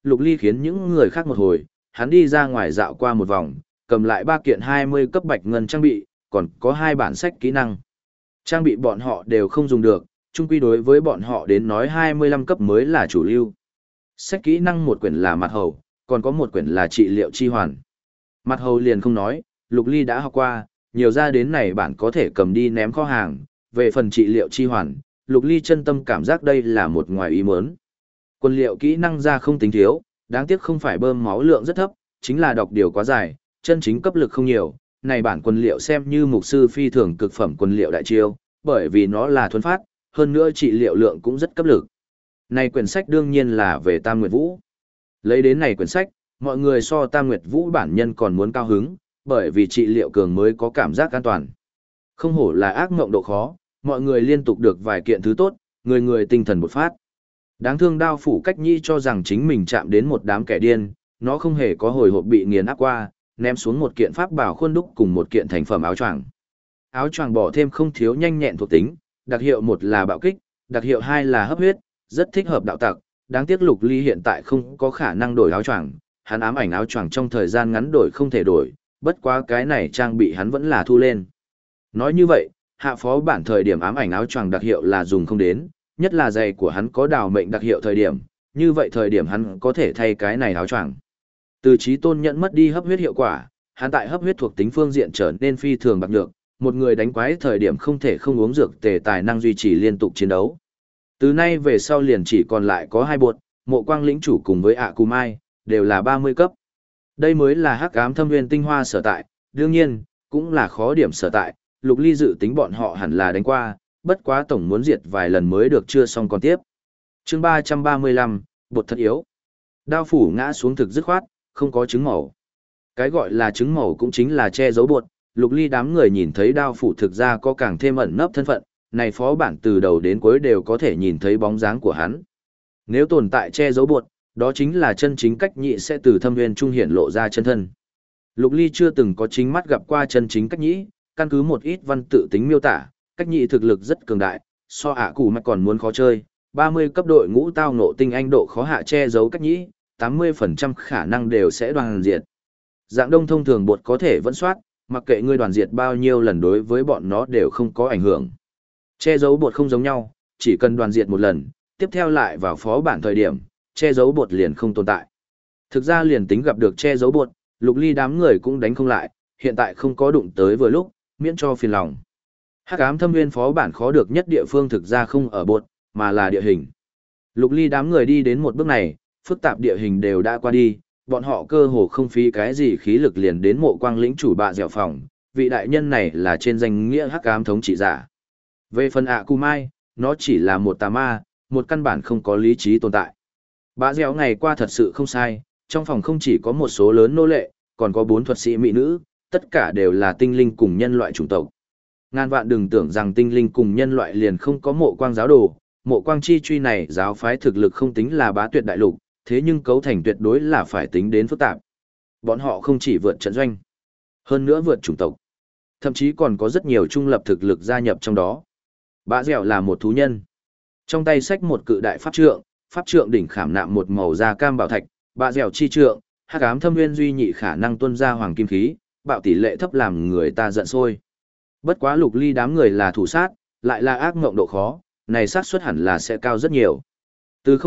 Lục Ly khiến những người khác một hồi, hắn đi ra ngoài dạo qua một vòng, cầm lại 3 kiện 20 cấp bạch ngân trang bị, còn có 2 bản sách kỹ năng. Trang bị bọn họ đều không dùng được, chung quy đối với bọn họ đến nói 25 cấp mới là chủ lưu. Sách kỹ năng một quyển là mặt hầu, còn có một quyển là trị liệu chi hoàn. Mặt hầu liền không nói, Lục Ly đã học qua, nhiều ra đến này bản có thể cầm đi ném kho hàng, về phần trị liệu chi hoàn, Lục Ly chân tâm cảm giác đây là một ngoài ý muốn. Quân liệu kỹ năng ra không tính thiếu, đáng tiếc không phải bơm máu lượng rất thấp, chính là đọc điều quá dài, chân chính cấp lực không nhiều. Này bản quân liệu xem như mục sư phi thường cực phẩm quân liệu đại chiêu, bởi vì nó là thuần phát, hơn nữa trị liệu lượng cũng rất cấp lực. Này quyển sách đương nhiên là về Tam Nguyệt Vũ. Lấy đến này quyển sách, mọi người so Tam Nguyệt Vũ bản nhân còn muốn cao hứng, bởi vì trị liệu cường mới có cảm giác an toàn. Không hổ là ác mộng độ khó, mọi người liên tục được vài kiện thứ tốt, người người tinh thần bột phát. Đáng thương Đao Phủ Cách Nhĩ cho rằng chính mình chạm đến một đám kẻ điên, nó không hề có hồi hộp bị nghiền áp qua, ném xuống một kiện pháp bảo khuôn đúc cùng một kiện thành phẩm áo choàng. Áo choàng bỏ thêm không thiếu nhanh nhẹn thuộc tính, đặc hiệu 1 là bạo kích, đặc hiệu 2 là hấp huyết, rất thích hợp đạo tặc. Đáng tiếc Lục Ly hiện tại không có khả năng đổi áo choàng, hắn ám ảnh áo choàng trong thời gian ngắn đổi không thể đổi, bất quá cái này trang bị hắn vẫn là thu lên. Nói như vậy, hạ phó bản thời điểm ám ảnh áo choàng đặc hiệu là dùng không đến, nhất là giày của hắn có đào mệnh đặc hiệu thời điểm, như vậy thời điểm hắn có thể thay cái này áo choàng. Từ Chí Tôn nhận mất đi hấp huyết hiệu quả, hắn tại hấp huyết thuộc tính phương diện trở nên phi thường bạc nhược, một người đánh quái thời điểm không thể không uống dược tề tài năng duy trì liên tục chiến đấu. Từ nay về sau liền chỉ còn lại có 2 bột, Mộ Quang lĩnh chủ cùng với ạ Cù Mai, đều là 30 cấp. Đây mới là Hắc Ám Thâm Nguyên tinh hoa sở tại, đương nhiên, cũng là khó điểm sở tại, Lục Ly dự tính bọn họ hẳn là đánh qua, bất quá tổng muốn diệt vài lần mới được chưa xong còn tiếp. Chương 335, bột thật yếu. Đao phủ ngã xuống thực dứt khoát, không có trứng màu. Cái gọi là trứng màu cũng chính là che giấu bột, Lục Ly đám người nhìn thấy đao phủ thực ra có càng thêm ẩn nấp thân phận, này phó bản từ đầu đến cuối đều có thể nhìn thấy bóng dáng của hắn. Nếu tồn tại che giấu bột, đó chính là chân chính Cách Nhĩ sẽ từ thâm nguyên trung hiển lộ ra chân thân. Lục Ly chưa từng có chính mắt gặp qua chân chính Cách Nhĩ, căn cứ một ít văn tự tính miêu tả, Cách Nhĩ thực lực rất cường đại, so ạ Cù Mai còn muốn khó chơi, 30 cấp đội ngũ tao ngộ tinh anh độ khó hạ che giấu Cách Nhĩ, 80% khả năng đều sẽ đoàn diệt. Dạng đông thông thường bột có thể vẫn soát, mặc kệ ngươi đoàn diệt bao nhiêu lần đối với bọn nó đều không có ảnh hưởng. Che giấu bột không giống nhau, chỉ cần đoàn diệt một lần, tiếp theo lại vào phó bản thời điểm, che giấu bột liền không tồn tại. Thực ra liền tính gặp được che giấu bột, Lục Ly đám người cũng đánh không lại, hiện tại không có đụng tới vừa lúc, miễn cho phiền lòng. Hắc Ám Thâm Nguyên phó bản khó được nhất địa phương thực ra không ở bột, mà là địa hình. Lục Ly đám người đi đến một bước này, phức tạp địa hình đều đã qua đi, bọn họ cơ hồ không phí cái gì khí lực liền đến Mộ Quang lĩnh chủ bạ dẻo phòng, vị đại nhân này là trên danh nghĩa Hắc Ám thống trị giả. Về phần ạ Cù Mai, nó chỉ là một tà ma, một căn bản không có lý trí tồn tại. Bạ dẻo ngày qua thật sự không sai, trong phòng không chỉ có một số lớn nô lệ, còn có 4 thuật sĩ mỹ nữ, tất cả đều là tinh linh cùng nhân loại chủng tộc. Ngàn vạn đừng tưởng rằng tinh linh cùng nhân loại liền không có Mộ Quang giáo đồ, Mộ Quang chi truy này giáo phái thực lực không tính là bá tuyệt đại lục, thế nhưng cấu thành tuyệt đối là phải tính đến phức tạp. Bọn họ không chỉ vượt trận doanh, hơn nữa vượt chủng tộc, thậm chí còn có rất nhiều trung lập thực lực gia nhập trong đó. Bạ dẻo là một thú nhân. Trong tay xách một cự đại pháp trượng đỉnh khảm nạm một màu da cam bảo thạch, bạ dẻo chi trượng, Hắc Ám Thâm Nguyên duy nhị khả năng tuôn ra hoàng kim khí, bạo tỷ lệ thấp làm người ta giận sôi. Bất quá Lục Ly đám người là thủ sát, lại là ác ngộng độ khó, này xác suất hẳn là sẽ cao rất nhiều. Từ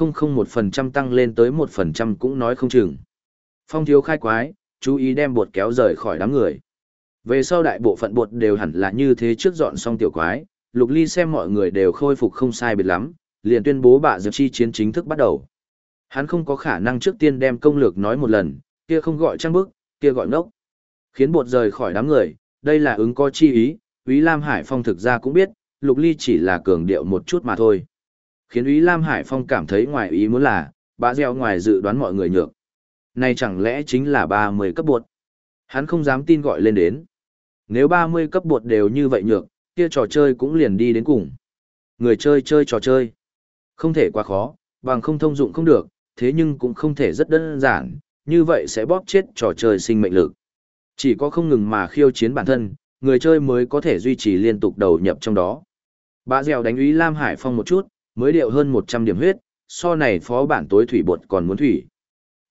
0.001% tăng lên tới 1% cũng nói không chừng. Phong thiếu khai quái, chú ý đem bột kéo rời khỏi đám người. Về sau đại bộ phận bột đều hẳn là như thế trước dọn xong tiểu quái, Lục Ly xem mọi người đều khôi phục không sai biệt lắm, liền tuyên bố bạ dẻo chi chiến chính thức bắt đầu. Hắn không có khả năng trước tiên đem công lược nói một lần, kia không gọi trăng bức, kia gọi ngốc. Khiến bột rời khỏi đám người, đây là ứng có chi ý, Úy Lam Hải Phong thực ra cũng biết, Lục Ly chỉ là cường điệu một chút mà thôi. Khiến Úy Lam Hải Phong cảm thấy ngoài ý muốn là, bạ dẻo ngoài dự đoán mọi người nhược. Này chẳng lẽ chính là 30 cấp bột? Hắn không dám tin gọi lên đến. Nếu 30 cấp bột đều như vậy nhược, kia trò chơi cũng liền đi đến cùng. Người chơi chơi trò chơi. Không thể quá khó, bằng không thông dụng không được, thế nhưng cũng không thể rất đơn giản, như vậy sẽ bóp chết trò chơi sinh mệnh lực. Chỉ có không ngừng mà khiêu chiến bản thân, người chơi mới có thể duy trì liên tục đầu nhập trong đó. Bạ dẻo đánh Úy Lam Hải Phong một chút, mới điệu hơn 100 điểm huyết, so này phó bản tối thủy bột còn muốn thủy.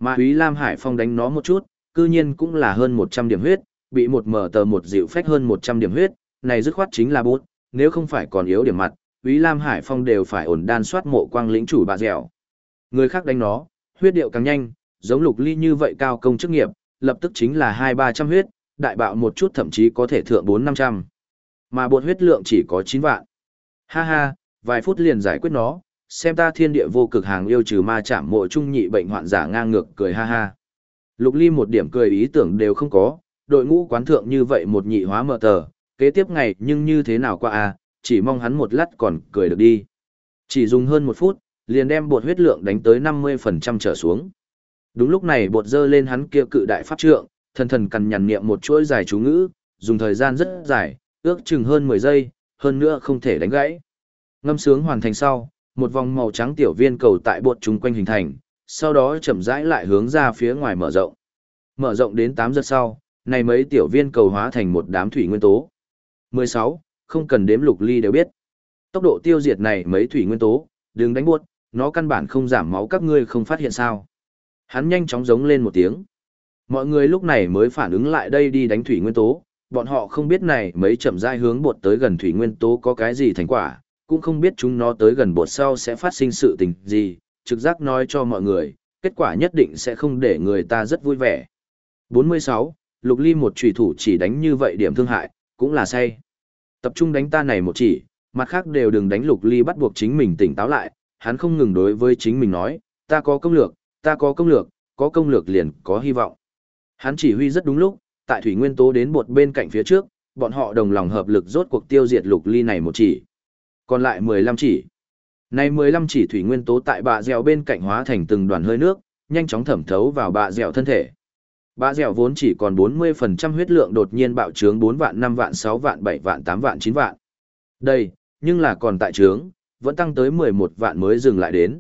Mà Úy Lam Hải Phong đánh nó một chút, cư nhiên cũng là hơn 100 điểm huyết, bị một mở tờ một dịu phách hơn 100 điểm huyết, này dứt khoát chính là bút, nếu không phải còn yếu điểm mặt, Úy Lam Hải Phong đều phải ổn đan soát mộ quang lĩnh chủ bà dẻo. Người khác đánh nó, huyết điệu càng nhanh, giống Lục Ly như vậy cao công chức nghiệp, lập tức chính là 2-300 huyết, đại bạo một chút thậm chí có thể thượng 400-500. Mà bột huyết lượng chỉ có 9 vạn. Ha ha, vài phút liền giải quyết nó, xem ta thiên địa vô cực hàng yêu trừ ma chạm mộ trung nhị bệnh hoạn giả ngang ngược cười ha ha. Lục Ly một điểm cười ý tưởng đều không có, đội ngũ quán thượng như vậy một nhị hóa mở tờ, kế tiếp ngày nhưng như thế nào qua à, chỉ mong hắn một lát còn cười được đi. Chỉ dùng hơn một phút, liền đem bột huyết lượng đánh tới 50% trở xuống. Đúng lúc này bột dơ lên hắn kia cự đại pháp trượng, thần thần cằn nhằn niệm một chuỗi dài chú ngữ, dùng thời gian rất dài, ước chừng hơn 10 giây, hơn nữa không thể đánh gãy. Ngâm sướng hoàn thành sau, một vòng màu trắng tiểu viên cầu tại bột chung quanh hình thành, sau đó chậm rãi lại hướng ra phía ngoài mở rộng. Mở rộng đến 8 giây sau, này mấy tiểu viên cầu hóa thành một đám thủy nguyên tố. 16, không cần đếm Lục Ly đều biết. Tốc độ tiêu diệt này mấy thủy nguyên tố, đừng đánh buốt, nó căn bản không giảm máu các ngươi không phát hiện sao. Hắn nhanh chóng giống lên một tiếng. Mọi người lúc này mới phản ứng lại đây đi đánh thủy nguyên tố, bọn họ không biết này mấy chậm rãi hướng bột tới gần thủy nguyên tố có cái gì thành quả, cũng không biết chúng nó tới gần bột sau sẽ phát sinh sự tình gì, trực giác nói cho mọi người, kết quả nhất định sẽ không để người ta rất vui vẻ. 46, Lục Ly một chủy thủ chỉ đánh như vậy điểm thương hại, cũng là say. Tập trung đánh ta này một chỉ, mặt khác đều đừng đánh. Lục Ly bắt buộc chính mình tỉnh táo lại, hắn không ngừng đối với chính mình nói, ta có công lược, ta có công lược, có công lược liền có hy vọng. Hắn chỉ huy rất đúng lúc, tại thủy nguyên tố đến bột bên cạnh phía trước, bọn họ đồng lòng hợp lực rốt cuộc tiêu diệt Lục Ly này một chỉ. Còn lại 15 chỉ. Này 15 chỉ thủy nguyên tố tại bạ dẻo bên cạnh hóa thành từng đoàn hơi nước, nhanh chóng thẩm thấu vào bạ dẻo thân thể. Bạ dẻo vốn chỉ còn 40% huyết lượng đột nhiên bạo trướng 4 vạn, 5 vạn, 6 vạn, 7 vạn, 8 vạn, 9 vạn. Đây, nhưng là còn tại trướng, vẫn tăng tới 11 vạn mới dừng lại đến.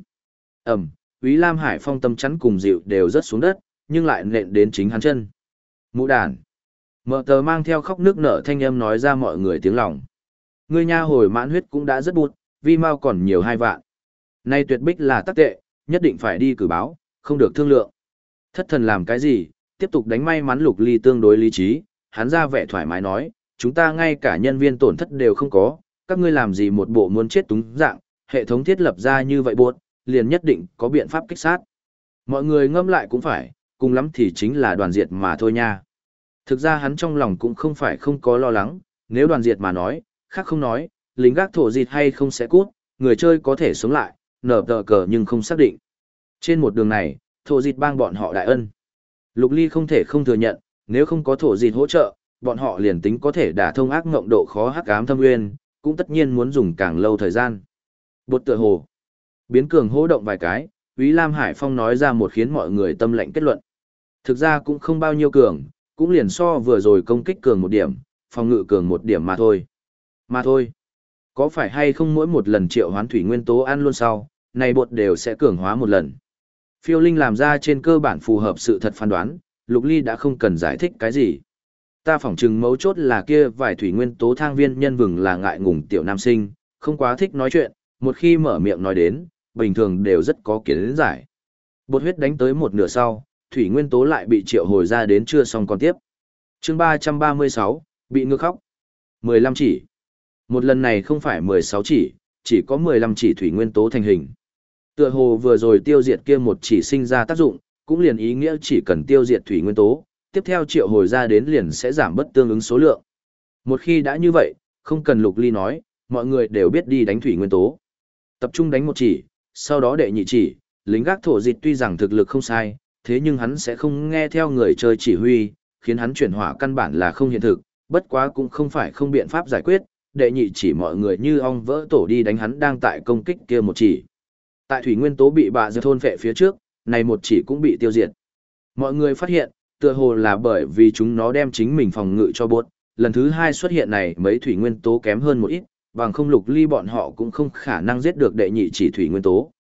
Úy Lam Hải Phong tâm chắn cùng dịu đều rớt xuống đất, nhưng lại nện đến chính hắn chân. Mũ đàn. Mở tờ mang theo khóc nước nở thanh âm nói ra mọi người tiếng lòng. Ngươi nha hồi mãn huyết cũng đã rất bụt, vi mau còn nhiều 2 vạn. Nay tuyệt bích là tắc tệ, nhất định phải đi cử báo, không được thương lượng. Thất thần làm cái gì, tiếp tục đánh. May mắn Lục Ly tương đối lý trí, hắn ra vẻ thoải mái nói, chúng ta ngay cả nhân viên tổn thất đều không có, các ngươi làm gì một bộ muốn chết túng dạng, hệ thống thiết lập ra như vậy buộc, liền nhất định có biện pháp kích sát. Mọi người ngâm lại cũng phải, cùng lắm thì chính là đoàn diệt mà thôi nha. Thực ra hắn trong lòng cũng không phải không có lo lắng, nếu đoàn diệt mà nói, khác không nói, lính gác thổ dịt hay không sẽ cút, người chơi có thể sống lại, nở tờ cờ nhưng không xác định. Trên một đường này, thổ dịt bang bọn họ đại ân. Lục Ly không thể không thừa nhận, nếu không có thổ dịt hỗ trợ, bọn họ liền tính có thể đả thông ác ngộng độ khó hắc ám thâm nguyên, cũng tất nhiên muốn dùng càng lâu thời gian. Bột tựa hồ biến cường hô động vài cái, Úy Lam Hải Phong nói ra một khiến mọi người tâm lệnh kết luận. Thực ra cũng không bao nhiêu cường, cũng liền so vừa rồi công kích cường một điểm, phòng ngự cường một điểm mà thôi. Mà thôi, có phải hay không mỗi một lần triệu hoán thủy nguyên tố ăn luôn sau, này bột đều sẽ cường hóa một lần. Phiêu Linh làm ra trên cơ bản phù hợp sự thật phán đoán, Lục Ly đã không cần giải thích cái gì. Ta phỏng chừng mấu chốt là kia vài thủy nguyên tố thang viên nhân vừng là ngại ngùng tiểu nam sinh, không quá thích nói chuyện, một khi mở miệng nói đến, bình thường đều rất có kiến giải. Bột huyết đánh tới một nửa sau, thủy nguyên tố lại bị triệu hồi ra đến chưa xong còn tiếp. Chương 336, bị ngược khóc. 15 chỉ. Một lần này không phải 16 chỉ có 15 chỉ thủy nguyên tố thành hình. Tựa hồ vừa rồi tiêu diệt kia một chỉ sinh ra tác dụng, cũng liền ý nghĩa chỉ cần tiêu diệt thủy nguyên tố, tiếp theo triệu hồi ra đến liền sẽ giảm bất tương ứng số lượng. Một khi đã như vậy, không cần Lục Ly nói, mọi người đều biết đi đánh thủy nguyên tố. Tập trung đánh một chỉ, sau đó đệ nhị chỉ, lính gác thổ dịch tuy rằng thực lực không sai, thế nhưng hắn sẽ không nghe theo người chơi chỉ huy, khiến hắn chuyển hỏa căn bản là không hiện thực, bất quá cũng không phải không biện pháp giải quyết, đệ nhị chỉ mọi người như ong vỡ tổ đi đánh hắn đang tại công kích kia một chỉ. Tại thủy nguyên tố bị bạ giật thôn phệ phía trước, này một chỉ cũng bị tiêu diệt. Mọi người phát hiện, tựa hồ là bởi vì chúng nó đem chính mình phòng ngự cho bốt, lần thứ hai xuất hiện này mấy thủy nguyên tố kém hơn một ít, bằng không Lục Ly bọn họ cũng không khả năng giết được đệ nhị chỉ thủy nguyên tố.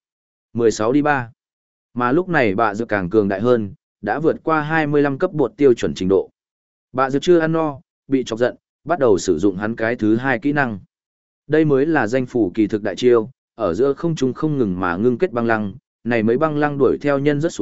16-3. Mà lúc này bạ giật càng cường đại hơn, đã vượt qua 25 cấp bột tiêu chuẩn trình độ. Bạ giật chưa ăn no, bị chọc giận, bắt đầu sử dụng hắn cái thứ hai kỹ năng. Đây mới là danh phủ kỳ thực đại chiêu, ở giữa không trung không ngừng mà ngưng kết băng lăng, này mấy băng lăng đuổi theo nhân rất xuống,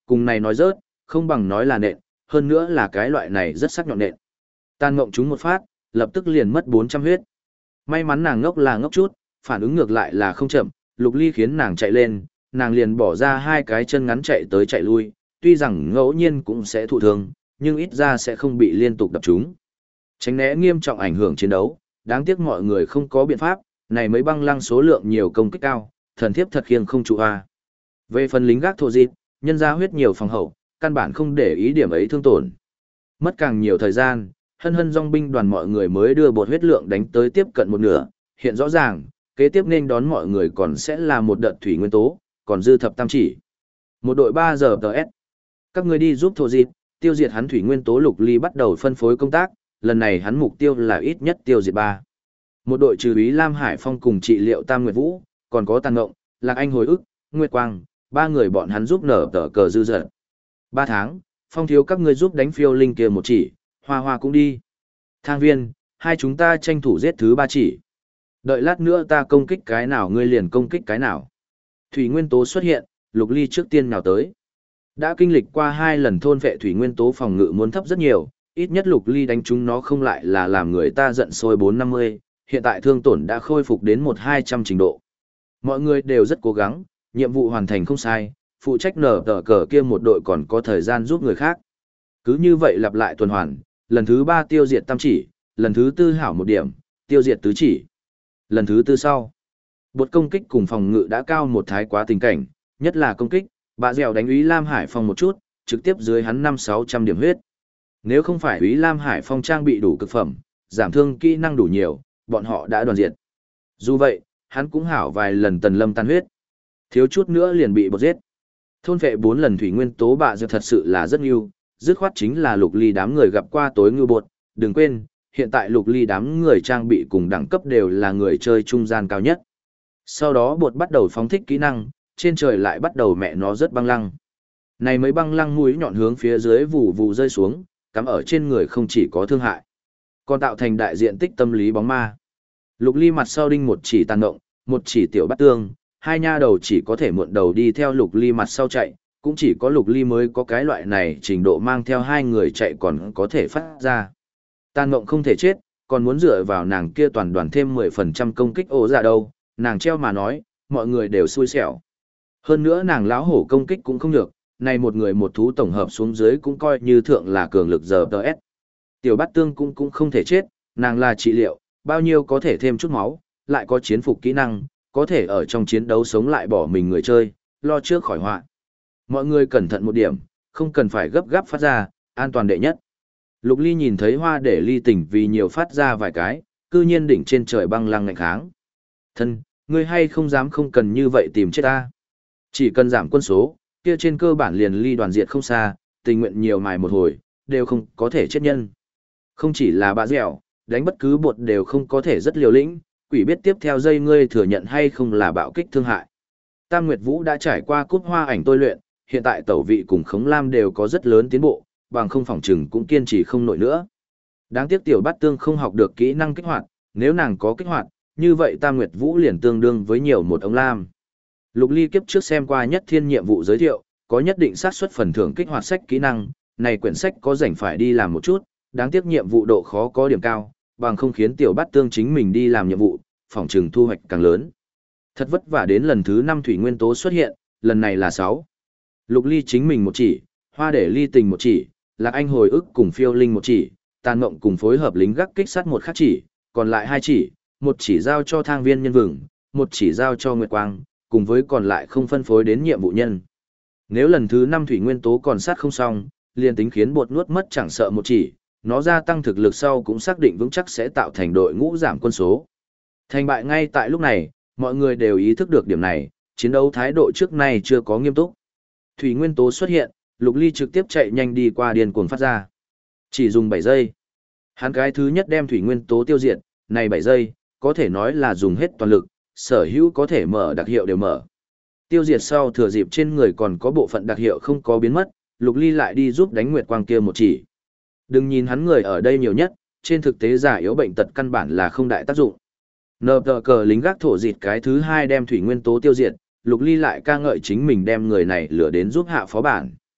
Cùng này nói rớt, không bằng nói là nện, hơn nữa là cái loại này rất sắc nhọn nện. Tàn Mộng trúng một phát, lập tức liền mất 400 huyết. May mắn nàng ngốc là ngốc chút, phản ứng ngược lại là không chậm, Lục Ly khiến nàng chạy lên, nàng liền bỏ ra hai cái chân ngắn chạy tới chạy lui, tuy rằng ngẫu nhiên cũng sẽ thụ thương, nhưng ít ra sẽ không bị liên tục đập trúng. Tránh né nghiêm trọng ảnh hưởng chiến đấu, đáng tiếc mọi người không có biện pháp, này mấy băng lăng số lượng nhiều công kích cao, thần thiếp thật khiêng không trụ a. Về phần lính gác thổ dịt, nhân ra huyết nhiều phòng hậu, căn bản không để ý điểm ấy thương tổn. Mất càng nhiều thời gian, hân hân dòng binh đoàn mọi người mới đưa bột huyết lượng đánh tới tiếp cận một nửa, hiện rõ ràng, kế tiếp nên đón mọi người còn sẽ là một đợt thủy nguyên tố, còn dư thập tam chỉ. Một đội 3 giờ TS. Các người đi giúp thổ dịt, tiêu diệt hắn thủy nguyên tố. Lục Ly bắt đầu phân phối công tác, lần này hắn mục tiêu là ít nhất tiêu diệt 3. Một đội trừ úy Lam Hải Phong cùng trị liệu Tam Nguyệt Vũ, còn có Tàn Ngộng, Lạc Anh hồi ức, Nguyệt Quang, 3 người bọn hắn giúp nở tờ cờ dư dật. 3 tháng, Phong thiếu các ngươi giúp đánh phiêu linh kia một chỉ, Hoa Hoa cũng đi. Thang viên, hai chúng ta tranh thủ giết thứ 3 chỉ. Đợi lát nữa ta công kích cái nào ngươi liền công kích cái nào. Thủy nguyên tố xuất hiện, Lục Ly trước tiên nào tới. Đã kinh lịch qua 2 lần thôn vệ thủy nguyên tố, phòng ngự muốn thấp rất nhiều, ít nhất Lục Ly đánh chúng nó không lại là làm người ta giận sôi 450, hiện tại thương tổn đã khôi phục đến 1-200 trình độ. Mọi người đều rất cố gắng, nhiệm vụ hoàn thành không sai, phụ trách nở tờ cờ kia một đội còn có thời gian giúp người khác. Cứ như vậy lặp lại tuần hoàn, lần thứ 3 tiêu diệt tam chỉ, lần thứ 4 hảo một điểm, tiêu diệt tứ chỉ. Lần thứ 4 sau, bột công kích cùng phòng ngự đã cao một thái quá tình cảnh, nhất là công kích, bà dẻo đánh úy Lam Hải Phong một chút, trực tiếp dưới hắn 500-600 điểm huyết. Nếu không phải úy Lam Hải Phong trang bị đủ cực phẩm, giảm thương kỹ năng đủ nhiều, bọn họ đã đoàn diệt. Dù vậy, hắn cũng hảo vài lần tần lâm tan huyết. Thiếu chút nữa liền bị bột giết. Thôn vệ 4 lần thủy nguyên tố bạ dẻo thật sự là rất yêu, dứt khoát chính là Lục Ly đám người gặp qua tối ngư bột. Đừng quên, hiện tại Lục Ly đám người trang bị cùng đẳng cấp đều là người chơi trung gian cao nhất. Sau đó bột bắt đầu phóng thích kỹ năng, trên trời lại bắt đầu mẹ nó rất băng lăng. Này mấy băng lăng mũi nhọn hướng phía dưới vù vù rơi xuống, cắm ở trên người không chỉ có thương hại, còn tạo thành đại diện tích tâm lý bóng ma. Lục Ly mặt sau đinh một chỉ Tàn Ngộng, một chỉ Tiểu Bát Tương, hai nha đầu chỉ có thể muộn đầu đi theo Lục Ly mặt sau chạy, cũng chỉ có Lục Ly mới có cái loại này trình độ mang theo hai người chạy còn có thể phát ra. Tàn Ngộng không thể chết, còn muốn dựa vào nàng kia toàn đoàn thêm 10% công kích ổ dạ đâu, nàng treo mà nói, mọi người đều xui xẻo. Hơn nữa nàng lão hổ công kích cũng không được, này một người một thú tổng hợp xuống dưới cũng coi như thượng là cường lực giờ TS. Tiểu Bát Tương cũng không thể chết, nàng là trị liệu, bao nhiêu có thể thêm chút máu, lại có chiến phục kỹ năng, có thể ở trong chiến đấu sống lại bỏ mình người chơi, lo trước khỏi họa. Mọi người cẩn thận một điểm, không cần phải gấp gáp phát ra, an toàn đệ nhất. Lục Ly nhìn thấy hoa để ly tỉnh vì nhiều phát ra vài cái, cư nhiên đỉnh trên trời băng lăng ngạnh kháng. Thân, ngươi hay không dám không cần như vậy tìm chết ta. Chỉ cần giảm quân số, kia trên cơ bản liền ly đoàn diệt không xa, tình nguyện nhiều mài một hồi, đều không có thể chết nhân. Không chỉ là bạ dẻo, đánh bất cứ bột đều không có thể rất liều lĩnh, quỷ biết tiếp theo dây ngươi thừa nhận hay không là bạo kích thương hại. Tam Nguyệt Vũ đã trải qua cút hoa ảnh tôi luyện, hiện tại tẩu vị cùng Khống Lam đều có rất lớn tiến bộ, bằng không phòng trừng cũng kiên trì không nổi nữa. Đáng tiếc Tiểu Bát Tương không học được kỹ năng kích hoạt, nếu nàng có kích hoạt, như vậy Tam Nguyệt Vũ liền tương đương với nhiều một ống lam. Lục Ly kiếp trước xem qua nhất thiên nhiệm vụ giới thiệu, có nhất định xác suất phần thưởng kích hoạt sách kỹ năng, này quyển sách có rảnh phải đi làm một chút, đáng tiếc nhiệm vụ độ khó có điểm cao, bằng không khiến Tiểu Bát Tương chính mình đi làm nhiệm vụ, phòng trừng thu hoạch càng lớn. Thật vất vả đến lần thứ 5 thủy nguyên tố xuất hiện, lần này là 6. Lục Ly chính mình một chỉ, hoa để ly tình một chỉ, Lạc Anh hồi ức cùng phiêu linh một chỉ, Tàn Ngộng cùng phối hợp lính gác kích sát một khác chỉ, còn lại 2 chỉ, một chỉ giao cho thang viên nhân vừng, một chỉ giao cho Nguyệt Quang, cùng với còn lại không phân phối đến nhiệm vụ nhân. Nếu lần thứ 5 thủy nguyên tố còn sát không xong, liền tính khiến bột nuốt mất chẳng sợ một chỉ, nó gia tăng thực lực sau cũng xác định vững chắc sẽ tạo thành đội ngũ giảm quân số. Thành bại ngay tại lúc này, mọi người đều ý thức được điểm này, chiến đấu thái độ trước nay chưa có nghiêm túc. Thủy nguyên tố xuất hiện, Lục Ly trực tiếp chạy nhanh đi qua điên cuồng phát ra. Chỉ dùng 7 giây. Hắn cái thứ nhất đem thủy nguyên tố tiêu diệt, này 7 giây, có thể nói là dùng hết toàn lực, sở hữu có thể mở đặc hiệu đều mở. Tiêu diệt sau thừa dịp trên người còn có bộ phận đặc hiệu không có biến mất, Lục Ly lại đi giúp đánh Nguyệt Quang kia một chỉ. Đừng nhìn hắn người ở đây nhiều nhất, trên thực tế giả yếu bệnh tật căn bản là không đại tác dụng. Nờ tờ cờ lính gác thổ dịt cái thứ 2 đem thủy nguyên tố tiêu diệt, Lục Ly lại ca ngợi chính mình đem người này lửa đến giúp hạ phó bản.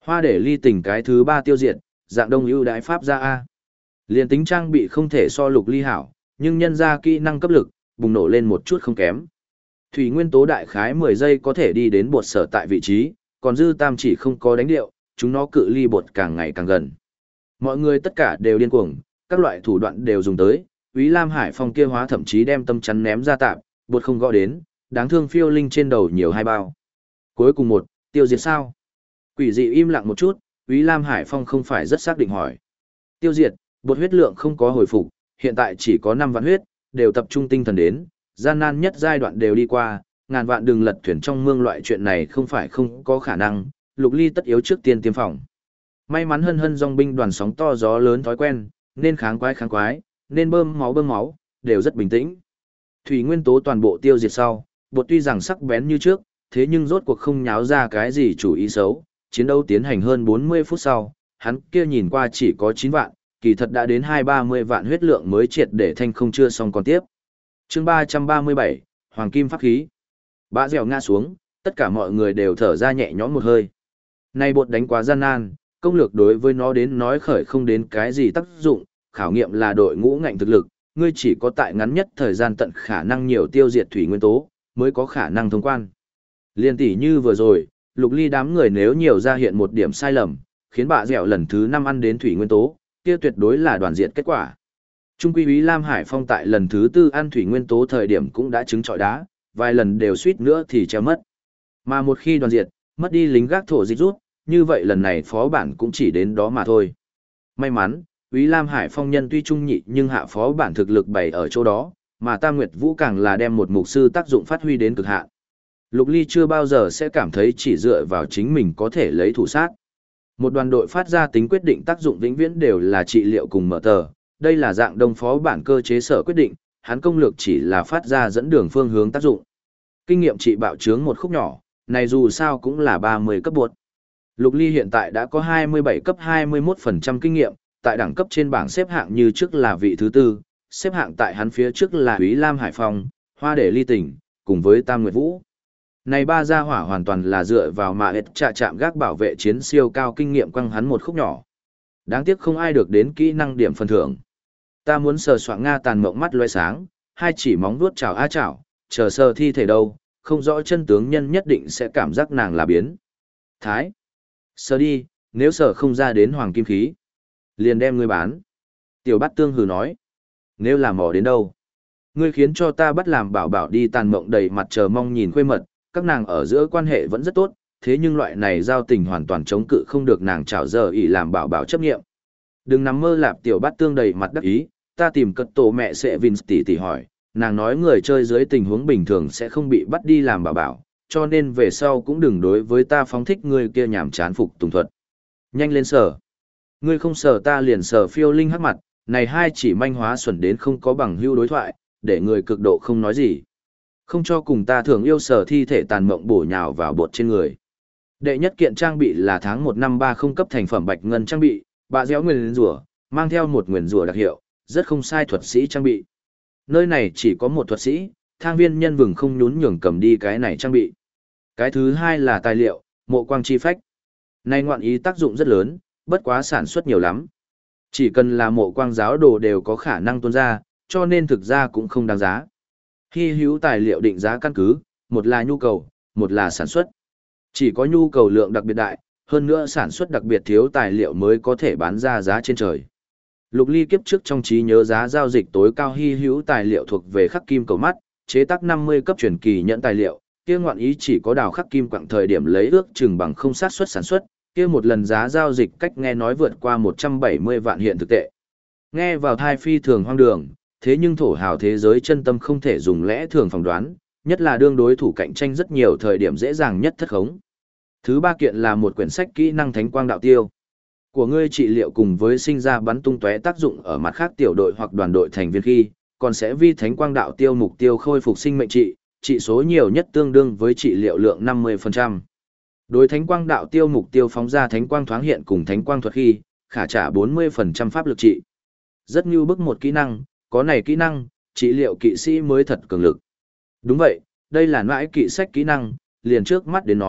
Hoa để ly tình cái thứ 3 tiêu diệt, dạng đông ưu đãi pháp ra A. Liên tính trang bị không thể so lục ly hảo, nhưng nhân ra kỹ năng cấp lực, bùng nổ lên một chút không kém. Thủy nguyên tố đại khái 10 giây có thể đi đến bột sở tại vị trí, còn dư tam chỉ không có đánh điệu, chúng nó cự ly bột càng ngày càng gần. Mọi người tất cả đều điên cuồng, các loại thủ đoạn đều dùng tới, Úy Lam Hải Phong kia hóa thậm chí đem tâm chắn ném ra tạm, bột không gõ đến, đáng thương phiêu linh trên đầu nhiều 2 bao. Cuối cùng một, tiêu diệt sao? Quỷ dị im lặng một chút, Úy Lam Hải Phong không phải rất xác định hỏi. Tiêu diệt, bột huyết lượng không có hồi phục, hiện tại chỉ có 5 vạn huyết, đều tập trung tinh thần đến, gian nan nhất giai đoạn đều đi qua, ngàn vạn đường lật thuyền trong mương loại chuyện này không phải không có khả năng, Lục Ly tất yếu trước tiên tiêm phòng. May mắn hân hân dòng binh đoàn sóng to gió lớn thói quen, nên kháng quái, nên bơm máu, đều rất bình tĩnh. Thủy nguyên tố toàn bộ tiêu diệt sau, bột tuy rằng sắc bén như trước, thế nhưng rốt cuộc không nháo ra cái gì chủ ý xấu, chiến đấu tiến hành hơn 40 phút sau, hắn kia nhìn qua chỉ có 9 vạn, kỳ thật đã đến 2-30 vạn huyết lượng mới triệt để thanh không chưa xong còn tiếp. Chương 337, Hoàng Kim Pháp Khí. Bã dẻo ngã xuống, tất cả mọi người đều thở ra nhẹ nhõm một hơi. Này bột đánh quá gian nan, công lược đối với nó đến nói khởi không đến cái gì tác dụng, khảo nghiệm là đội ngũ ngạnh thực lực, ngươi chỉ có tại ngắn nhất thời gian tận khả năng nhiều tiêu diệt thủy nguyên tố, mới có khả năng thông quan. Liên tỷ như vừa rồi, Lục Ly đám người nếu nhiều ra hiện một điểm sai lầm, khiến bạ dẻo lần thứ 5 ăn đến thủy nguyên tố, kia tuyệt đối là đoàn diệt kết quả. Trung quy Úy Lam Hải Phong tại lần thứ 4 ăn thủy nguyên tố thời điểm cũng đã chứng trọi đá, vài lần đều suýt nữa thì treo mất. Mà một khi đoàn diệt, mất đi lính gác thổ dịch rút, như vậy lần này phó bản cũng chỉ đến đó mà thôi. May mắn, Úy Lam Hải Phong nhân tuy trung nhị nhưng hạ phó bản thực lực bày ở chỗ đó, mà Tam Nguyệt Vũ càng là đem một mục sư tác dụng phát huy đến cực hạn. Lục Ly chưa bao giờ sẽ cảm thấy chỉ dựa vào chính mình có thể lấy thủ sát. Một đoàn đội phát ra tính quyết định tác dụng vĩnh viễn đều là trị liệu cùng mở tờ, đây là dạng đông phó bản cơ chế sở quyết định, hắn công lược chỉ là phát ra dẫn đường phương hướng tác dụng. Kinh nghiệm trị bạo trướng một khúc nhỏ, này dù sao cũng là 30 cấp bột. Lục Ly hiện tại đã có 27 cấp 21% kinh nghiệm, tại đẳng cấp trên bảng xếp hạng như trước là vị thứ 4, xếp hạng tại hắn phía trước là Úy Lam Hải Phong, Hoa Để Ly Tỉnh, cùng với Tam Nguyệt Vũ. Này ba gia hỏa hoàn toàn là dựa vào mà ết trạ chạm gác bảo vệ chiến siêu cao kinh nghiệm quăng hắn một khúc nhỏ. Đáng tiếc không ai được đến kỹ năng điểm phần thưởng. Ta muốn sờ soạng Nga tàn mộng mắt loe sáng, hai chỉ móng vuốt chảo a chảo, chờ sờ thi thể đâu, không rõ chân tướng nhân nhất định sẽ cảm giác nàng là biến. Thái. Sờ đi, nếu sờ không ra đến hoàng kim khí, liền đem ngươi bán. Tiểu Bát Tương hừ nói. Nếu làm mò đến đâu? Ngươi khiến cho ta bắt làm bảo bảo đi tàn mộng đầy mặt chờ mong nhìn khuê mật, các nàng ở giữa quan hệ vẫn rất tốt, thế nhưng loại này giao tình hoàn toàn chống cự không được nàng chảo giờ ỷ làm bảo bảo chấp nghiệm. Đừng nằm mơ lạp. Tiểu Bát Tương đầy mặt đắc ý, ta tìm cất tổ mẹ sẽ Vince tỷ hỏi, nàng nói người chơi dưới tình huống bình thường sẽ không bị bắt đi làm bảo bảo, cho nên về sau cũng đừng đối với ta phóng thích người kia nhảm chán phục tùng thuật. Nhanh lên sở. Ngươi không sở ta liền sở phiêu linh hắc mặt, này hai chỉ manh hóa xuẩn đến không có bằng hưu đối thoại, để người cực độ không nói gì. Không cho cùng ta thường yêu sở thi thể tàn mộng bổ nhào vào bột trên người. Đệ nhất kiện trang bị là tháng 1 năm 30 cấp thành phẩm bạch ngân trang bị, bạ déo nguyền rủa, mang theo một nguyền rủa đặc hiệu, rất không sai thuật sĩ trang bị. Nơi này chỉ có một thuật sĩ, thang viên nhân vừng không nhún nhường cầm đi cái này trang bị. Cái thứ hai là tài liệu, mộ quang chi phách. Này ngoạn ý tác dụng rất lớn, bất quá sản xuất nhiều lắm. Chỉ cần là mộ quang giáo đồ đều có khả năng tuôn ra, cho nên thực ra cũng không đáng giá. Hy hữu tài liệu định giá căn cứ, một là nhu cầu, một là sản xuất. Chỉ có nhu cầu lượng đặc biệt đại, hơn nữa sản xuất đặc biệt thiếu tài liệu mới có thể bán ra giá trên trời. Lục Ly kiếp trước trong trí nhớ giá giao dịch tối cao hy hữu tài liệu thuộc về khắc kim cầu mắt, chế tác 50 cấp truyền kỳ nhận tài liệu, kia ngoạn ý chỉ có đào khắc kim quặng thời điểm lấy ước chừng bằng không sát suất sản xuất, kia một lần giá giao dịch cách nghe nói vượt qua 170 vạn hiện thực tệ. Nghe vào thai phi thường hoang đường, thế nhưng thổ hào thế giới chân tâm không thể dùng lẽ thường phỏng đoán, nhất là đương đối thủ cạnh tranh rất nhiều thời điểm dễ dàng nhất thất khống. Thứ ba kiện là một quyển sách kỹ năng thánh quang đạo tiêu. Của ngươi trị liệu cùng với sinh ra bắn tung tóe tác dụng ở mặt khác tiểu đội hoặc đoàn đội thành viên khi, còn sẽ vi thánh quang đạo tiêu mục tiêu khôi phục sinh mệnh trị số nhiều nhất tương đương với trị liệu lượng 50%. Đối thánh quang đạo tiêu mục tiêu phóng ra thánh quang thoáng hiện cùng thánh quang thuật khi, khả trả 40% pháp lực trị. Rất như bức một kỹ năng, có này kỹ năng, trị liệu kỵ sĩ mới thật cường lực. Đúng vậy, đây là mãi kỵ sách kỹ năng, liền trước mắt đến nói,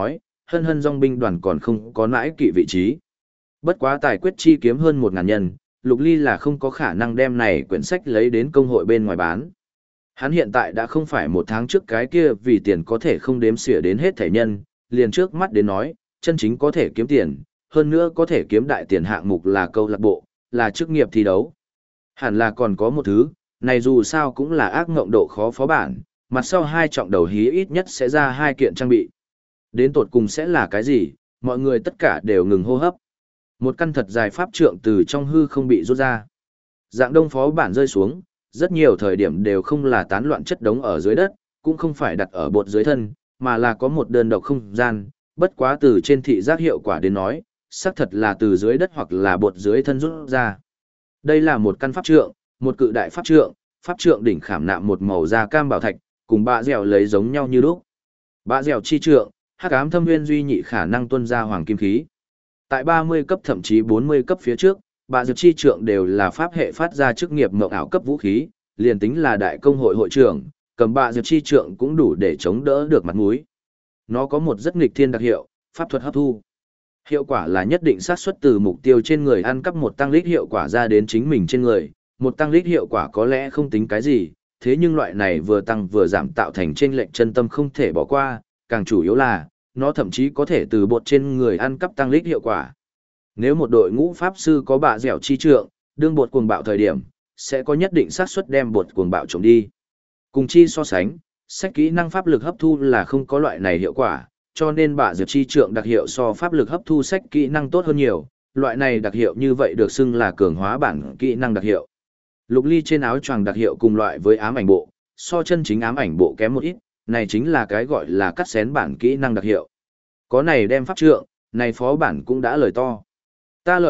hân hân dòng binh đoàn còn không có nãi kỵ vị trí. Bất quá tài quyết chi kiếm hơn 1.000 nhân, Lục Ly là không có khả năng đem này quyển sách lấy đến công hội bên ngoài bán. Hắn hiện tại đã không phải một tháng trước cái kia vì tiền có thể không đếm xỉa đến hết thể nhân, liền trước mắt đến nói, chân chính có thể kiếm tiền, hơn nữa có thể kiếm đại tiền hạng mục là câu lạc bộ, là chức nghiệp thi đấu. Hẳn là còn có một thứ, này dù sao cũng là ác ngộng độ khó phó bản, mặt sau 2 trọng đầu hí ít nhất sẽ ra 2 kiện trang bị. Đến tột cùng sẽ là cái gì, mọi người tất cả đều ngừng hô hấp. Một căn thật dài pháp trượng từ trong hư không bị rút ra. Dạng đông phó bản rơi xuống, rất nhiều thời điểm đều không là tán loạn chất đống ở dưới đất, cũng không phải đặt ở bột dưới thân, mà là có một đơn độc không gian, bất quá từ trên thị giác hiệu quả đến nói, xác thật là từ dưới đất hoặc là bột dưới thân rút ra. Đây là một căn pháp trượng, một cự đại pháp trượng đỉnh khảm nạm một màu da cam bảo thạch, cùng bạ dẻo lấy giống nhau như lúc. Bạ dẻo chi trượng, hắc ám thâm nguyên duy nhị khả năng tuôn ra hoàng kim khí. Tại 30 cấp thậm chí 40 cấp phía trước, bạ dẻo chi trượng đều là pháp hệ phát ra chức nghiệp mộng ảo cấp vũ khí, liền tính là đại công hội hội trưởng, cầm bạ dẻo chi trượng cũng đủ để chống đỡ được mặt mũi. Nó có một rất nghịch thiên đặc hiệu, pháp thuật hấp thu. Hiệu quả là nhất định xác suất từ mục tiêu trên người ăn cắp một tăng lít hiệu quả ra đến chính mình trên người. Một tăng lít hiệu quả có lẽ không tính cái gì, thế nhưng loại này vừa tăng vừa giảm tạo thành chênh lệch chân tâm không thể bỏ qua, càng chủ yếu là, nó thậm chí có thể từ bột trên người ăn cắp tăng lít hiệu quả. Nếu một đội ngũ pháp sư có bạ dẻo chi trượng, đương bột cuồng bạo thời điểm, sẽ có nhất định xác suất đem bột cuồng bạo trộm đi. Cùng chi so sánh, sách kỹ năng pháp lực hấp thu là không có loại này hiệu quả, cho nên bạ dẻo chi trượng đặc hiệu so pháp lực hấp thu sách kỹ năng tốt hơn nhiều, loại này đặc hiệu như vậy được xưng là cường hóa bản kỹ năng đặc hiệu. Lục Ly trên áo choàng đặc hiệu cùng loại với ám ảnh bộ, so chân chính ám ảnh bộ kém một ít, này chính là cái gọi là cắt xén bản kỹ năng đặc hiệu. Có này đem pháp trượng, này phó bản cũng đã lời to. Ta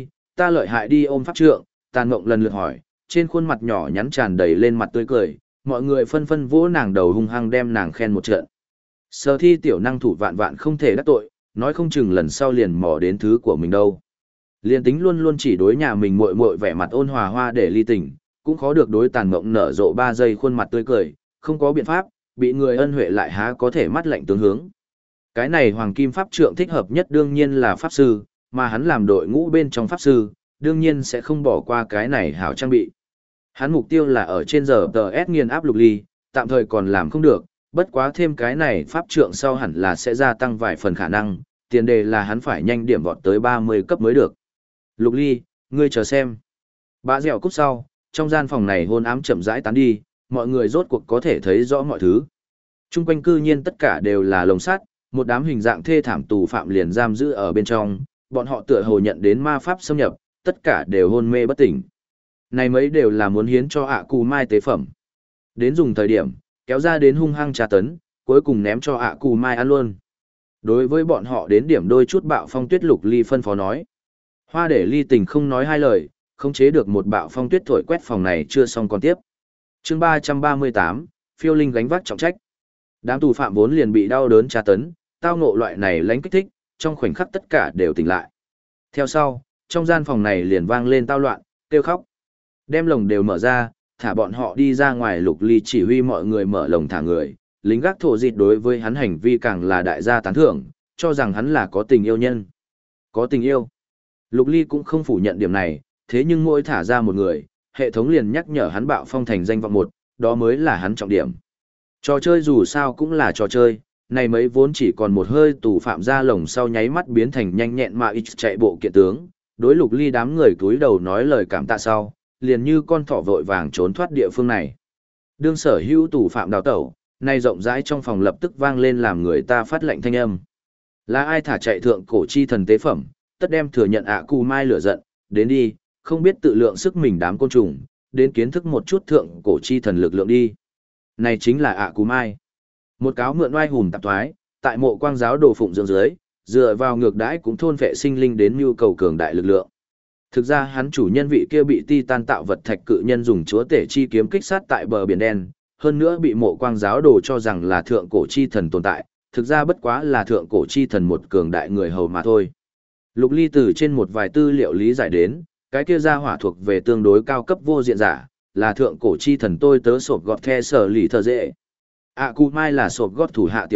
lợi hại đi ôm pháp trượng, Tàn Mộng lần lượt hỏi, trên khuôn mặt nhỏ nhắn tràn đầy lên mặt tươi cười, mọi người phân phân vỗ nàng đầu hung hăng đem nàng khen một trận. Sở Thi tiểu năng thủ vạn vạn không thể đắc tội, nói không chừng lần sau liền mò đến thứ của mình đâu. Liên tính luôn luôn chỉ đối nhà mình muội muội vẻ mặt ôn hòa hoa để ly tình, cũng khó được đối Tàn Mộng nở rộ 3 giây khuôn mặt tươi cười, không có biện pháp, bị người ân huệ lại há có thể mắt lạnh tướng hướng. Cái này hoàng kim pháp trượng thích hợp nhất đương nhiên là pháp sư, mà hắn làm đội ngũ bên trong pháp sư, đương nhiên sẽ không bỏ qua cái này hảo trang bị. Hắn mục tiêu là ở trên giờ TS nghiền áp Lục Ly, tạm thời còn làm không được, bất quá thêm cái này pháp trượng sau hẳn là sẽ gia tăng vài phần khả năng, tiền đề là hắn phải nhanh điểm vọt tới 30 cấp mới được. Lục Ly, ngươi chờ xem. Bạ dẻo cút sau, trong gian phòng này hôn ám chậm rãi tán đi, mọi người rốt cuộc có thể thấy rõ mọi thứ. Trung quanh cư nhiên tất cả đều là lồng sắt, một đám hình dạng thê thảm tù phạm liền giam giữ ở bên trong, bọn họ tựa hồ nhận đến ma pháp xâm nhập, tất cả đều hôn mê bất tỉnh. Này mấy đều là muốn hiến cho ạ cù mai tế phẩm. Đến dùng thời điểm, kéo ra đến hung hăng trà tấn, cuối cùng ném cho ạ cù mai ăn luôn. Đối với bọn họ đến điểm đôi chút bạo phong tuyết Lục Ly phân phó nói. Hoa để ly tình không nói hai lời, không chế được một bạo phong tuyết thổi quét phòng này chưa xong còn tiếp. Chương 338, phiêu linh gánh vác trọng trách. Đám tù phạm vốn liền bị đau đớn tra tấn, tao ngộ loại này lánh kích thích, trong khoảnh khắc tất cả đều tỉnh lại. Theo sau, trong gian phòng này liền vang lên tao loạn, kêu khóc. Đem lồng đều mở ra, thả bọn họ đi ra ngoài. Lục Ly chỉ huy mọi người mở lồng thả người, lính gác thổ dịt đối với hắn hành vi càng là đại gia tán thưởng, cho rằng hắn là có tình yêu nhân. Có tình yêu. Lục Ly cũng không phủ nhận điểm này, thế nhưng mỗi thả ra một người, hệ thống liền nhắc nhở hắn bạo phong thành danh vọng một, đó mới là hắn trọng điểm. Trò chơi dù sao cũng là trò chơi, này mấy vốn chỉ còn một hơi tù phạm ra lồng sau nháy mắt biến thành nhanh nhẹn mà ít chạy bộ kiện tướng, đối Lục Ly đám người cúi đầu nói lời cảm tạ sau, liền như con thỏ vội vàng trốn thoát địa phương này. Đương sở hữu tù phạm đào tẩu, nay rộng rãi trong phòng lập tức vang lên làm người ta phát lệnh thanh âm. Là ai thả chạy thượng cổ chi thần tế phẩm, tất đem thừa nhận ạ cù mai lửa giận, đến đi, không biết tự lượng sức mình đám côn trùng, đến kiến thức một chút thượng cổ chi thần lực lượng đi. Này chính là ạ cù mai. Một cáo mượn oai hùm tạp thoái, tại mộ quang giáo đồ phụng dưỡng dưới, dựa vào ngược đãi cũng thôn vệ sinh linh đến nhu cầu cường đại lực lượng. Thực ra hắn chủ nhân vị kia bị Titan tạo vật thạch cự nhân dùng chúa tể chi kiếm kích sát tại bờ biển đen, hơn nữa bị mộ quang giáo đồ cho rằng là thượng cổ chi thần tồn tại, thực ra bất quá là thượng cổ chi thần một cường đại người hầu mà thôi. Lục Ly từ trên một vài tư liệu lý giải đến, cái kia gia hỏa thuộc về tương đối cao cấp vô diện giả, là thượng cổ chi thần tôi tớ sộp gọt the sở lì thờ dễ. Cụ mai là sộp gót thủ hạ tiểu đệ,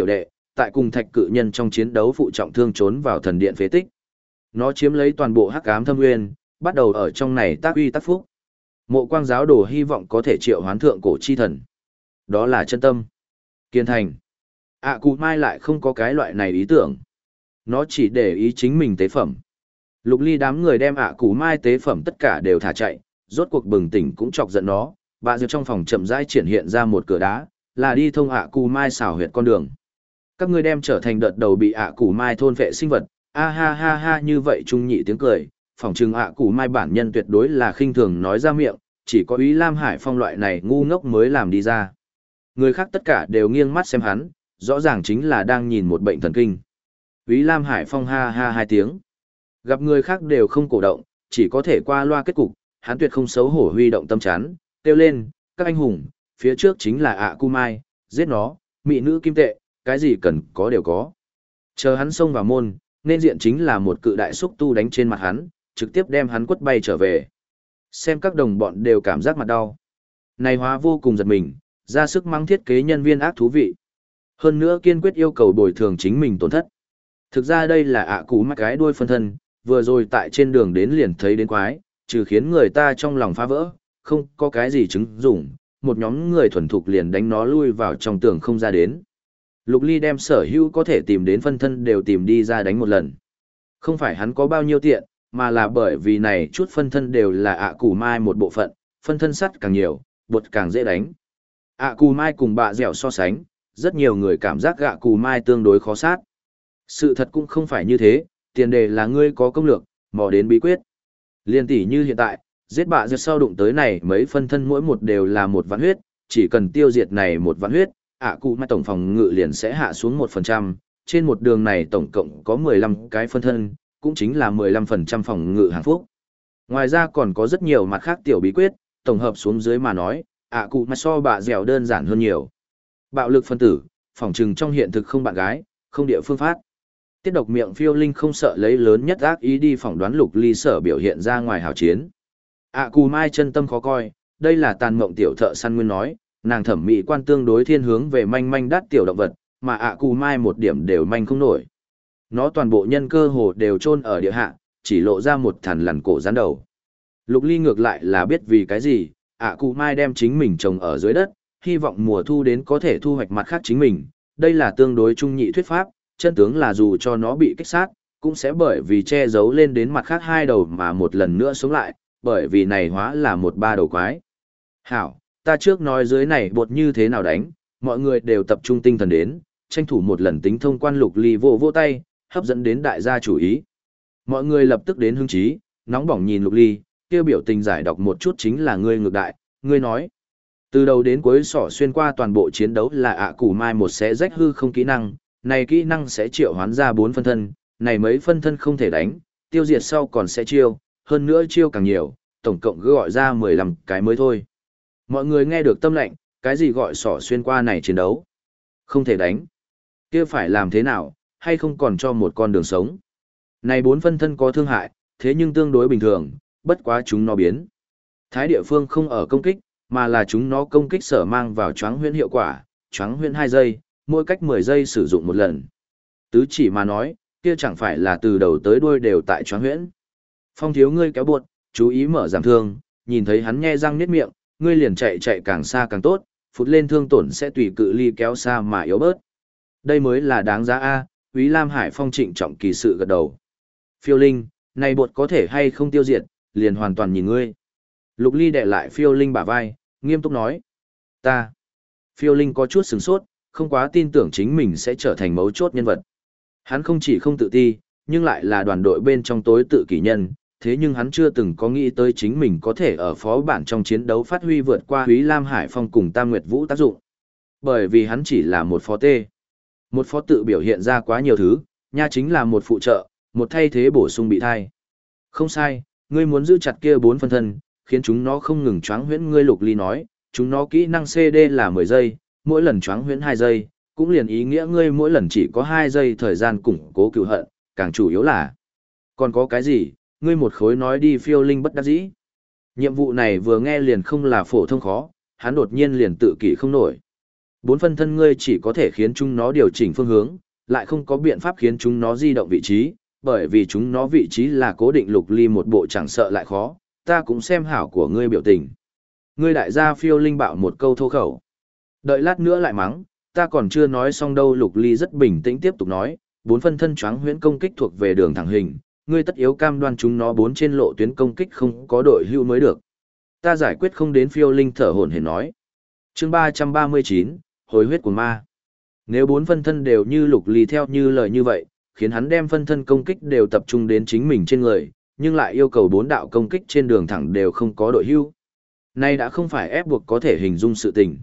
tại cùng thạch cự nhân trong chiến đấu phụ trọng thương trốn vào thần điện phế tích. Nó chiếm lấy toàn bộ hắc ám thâm nguyên, bắt đầu ở trong này tác uy tác phúc. Mộ Quang giáo đồ hy vọng có thể triệu hoán thượng cổ chi thần. Đó là chân tâm. Kiên thành. Cụ Mai lại không có cái loại này ý tưởng. Nó chỉ để ý chính mình tế phẩm. Lục Ly đám người đem Cụ Mai tế phẩm tất cả đều thả chạy, rốt cuộc bừng tỉnh cũng chọc giận nó. Bà Diệp trong phòng chậm rãi triển hiện ra một cửa đá, là đi thông Cụ Mai xảo huyệt con đường. Các ngươi đem trở thành đợt đầu bị Cụ Mai thôn vệ sinh vật. A ha ha ha, như vậy trung nhị tiếng cười, phỏng chừng Cụ Mai bản nhân tuyệt đối là khinh thường nói ra miệng, chỉ có Úy Lam Hải Phong loại này ngu ngốc mới làm đi ra. Người khác tất cả đều nghiêng mắt xem hắn, rõ ràng chính là đang nhìn một bệnh thần kinh. Úy Lam Hải Phong ha ha hai tiếng. Gặp người khác đều không cổ động, chỉ có thể qua loa kết cục, hắn tuyệt không xấu hổ huy động tâm chán, kêu lên, các anh hùng, phía trước chính là Cụ Mai, giết nó, mỹ nữ kim tệ, cái gì cần có đều có. Chờ hắn xông vào môn, nên diện chính là một cự đại xúc tu đánh trên mặt hắn, trực tiếp đem hắn quất bay trở về. Xem các đồng bọn đều cảm giác mặt đau. Này hóa vô cùng giật mình, ra sức mắng thiết kế nhân viên ác thú vị. Hơn nữa kiên quyết yêu cầu bồi thường chính mình tổn thất. Thực ra đây là Cụ Mai cái đuôi phân thân, vừa rồi tại trên đường đến liền thấy đến quái, trừ khiến người ta trong lòng phá vỡ, không có cái gì chứng dụng, một nhóm người thuần thục liền đánh nó lui vào trong tường không ra đến. Lục Ly đem sở hữu có thể tìm đến phân thân đều tìm đi ra đánh một lần. Không phải hắn có bao nhiêu tiện, mà là bởi vì này chút phân thân đều là Cụ Mai một bộ phận, phân thân sắt càng nhiều, bột càng dễ đánh. Cụ Mai cùng bạ dẻo so sánh, rất nhiều người cảm giác Cụ Mai tương đối khó sát. Sự thật cũng không phải như thế, tiền đề là ngươi có công lược, mò đến bí quyết. Liên tỷ như hiện tại, giết bạ dẻo sau đụng tới này mấy phân thân mỗi một đều là một vạn huyết, chỉ cần tiêu diệt này một vạn huyết, Cụ Mai tổng phòng ngự liền sẽ hạ xuống 1%, trên một đường này tổng cộng có 15 cái phân thân, cũng chính là 15% phòng ngự hàng phúc. Ngoài ra còn có rất nhiều mặt khác tiểu bí quyết, tổng hợp xuống dưới mà nói, Cụ Mai so bạ dẻo đơn giản hơn nhiều. Bạo lực phân tử, phỏng trừng trong hiện thực không bạn gái, không địa phương phát. Tiết độc miệng phiêu linh không sợ lấy lớn nhất ác ý đi phỏng đoán Lục Ly sở biểu hiện ra ngoài hào chiến. Cụ Mai chân tâm khó coi, đây là tàn mộng tiểu thợ săn nguyên nói, nàng thẩm mỹ quan tương đối thiên hướng về manh manh đắt tiểu động vật, mà Cụ Mai một điểm đều manh không nổi. Nó toàn bộ nhân cơ hồ đều chôn ở địa hạ, chỉ lộ ra một thằn lằn cổ rắn đầu. Lục Ly ngược lại là biết vì cái gì, Cụ Mai đem chính mình trồng ở dưới đất, hy vọng mùa thu đến có thể thu hoạch mặt khác chính mình. Đây là tương đối trung nhị thuyết pháp, chân tướng là dù cho nó bị kích sát, cũng sẽ bởi vì che giấu lên đến mặt khác hai đầu mà một lần nữa sống lại, bởi vì này hóa là một ba đầu quái. Hảo, ta trước nói dưới này bột như thế nào đánh, mọi người đều tập trung tinh thần đến, tranh thủ một lần tính thông quan. Lục Ly vỗ tay, hấp dẫn đến đại gia chủ ý. Mọi người lập tức đến hứng chí, nóng bỏng nhìn Lục Ly, kêu biểu tình giải đọc một chút chính là ngươi ngược đại, ngươi nói. Từ đầu đến cuối sỏ xuyên qua toàn bộ chiến đấu là Cụ Mai một sẽ rách hư không kỹ năng, này kỹ năng sẽ triệu hoán ra 4 phân thân, này mấy phân thân không thể đánh, tiêu diệt sau còn sẽ chiêu, hơn nữa chiêu càng nhiều, tổng cộng cứ gọi ra 15 cái mới thôi. Mọi người nghe được tâm lệnh, cái gì gọi sỏ xuyên qua này chiến đấu? Không thể đánh. Kia phải làm thế nào, hay không còn cho một con đường sống? Này 4 phân thân có thương hại, thế nhưng tương đối bình thường, bất quá chúng nó biến. Thái địa phương không ở công kích, mà là chúng nó công kích sở mang vào choáng huyễn hiệu quả, choáng huyễn 2 giây, mỗi cách 10 giây sử dụng một lần. Tứ chỉ mà nói, kia chẳng phải là từ đầu tới đuôi đều tại choáng huyễn. Phong thiếu ngươi kéo buộc, chú ý mở giảm thương, nhìn thấy hắn nhe răng niết miệng, ngươi liền chạy càng xa càng tốt, phụt lên thương tổn sẽ tùy cự ly kéo xa mà yếu bớt. Đây mới là đáng giá A. Úy Lam Hải Phong trịnh trọng kỳ sự gật đầu. Phiêu Linh, này bột có thể hay không tiêu diệt, liền hoàn toàn nhìn ngươi. Lục Ly đè lại Phiêu Linh bả vai, nghiêm túc nói. Ta. Phiêu Linh có chút sửng sốt, không quá tin tưởng chính mình sẽ trở thành mấu chốt nhân vật. Hắn không chỉ không tự ti, nhưng lại là đoàn đội bên trong tối tự kỷ nhân, thế nhưng hắn chưa từng có nghĩ tới chính mình có thể ở phó bản trong chiến đấu phát huy vượt qua Úy Lam Hải Phong cùng Tam Nguyệt Vũ tác dụng. Bởi vì hắn chỉ là một phó tê. Một phó tự biểu hiện ra quá nhiều thứ, nha chính là một phụ trợ, một thay thế bổ sung bị thai. Không sai, ngươi muốn giữ chặt kia 4 phân thân, khiến chúng nó không ngừng choáng huyễn. Ngươi Lục Ly nói, chúng nó kỹ năng CD là 10 giây, mỗi lần choáng huyễn 2 giây, cũng liền ý nghĩa ngươi mỗi lần chỉ có 2 giây thời gian củng cố cựu hận, càng chủ yếu là. Còn có cái gì, ngươi một khối nói đi. Phiêu Linh bất đắc dĩ. Nhiệm vụ này vừa nghe liền không là phổ thông khó, hắn đột nhiên liền tự kỷ không nổi. 4 phân thân ngươi chỉ có thể khiến chúng nó điều chỉnh phương hướng, lại không có biện pháp khiến chúng nó di động vị trí, bởi vì chúng nó vị trí là cố định. Lục Ly một bộ chẳng sợ lại khó, ta cũng xem hảo của ngươi biểu tình. Ngươi đại gia Phiêu Linh bạo một câu thô khẩu. Đợi lát nữa lại mắng, ta còn chưa nói xong đâu. Lục Ly rất bình tĩnh tiếp tục nói, 4 phân thân choáng huyễn công kích thuộc về đường thẳng hình, ngươi tất yếu cam đoan chúng nó 4 trên lộ tuyến công kích không có đội hưu mới được. Ta giải quyết không đến. Phiêu Linh thở hổn hển nói. Chương 339, hồi huyết của ma. Nếu 4 phân thân đều như Lục Ly theo như lời như vậy, khiến hắn đem phân thân công kích đều tập trung đến chính mình trên người, nhưng lại yêu cầu 4 đạo công kích trên đường thẳng đều không có đội hưu. Nay đã không phải ép buộc có thể hình dung sự tình.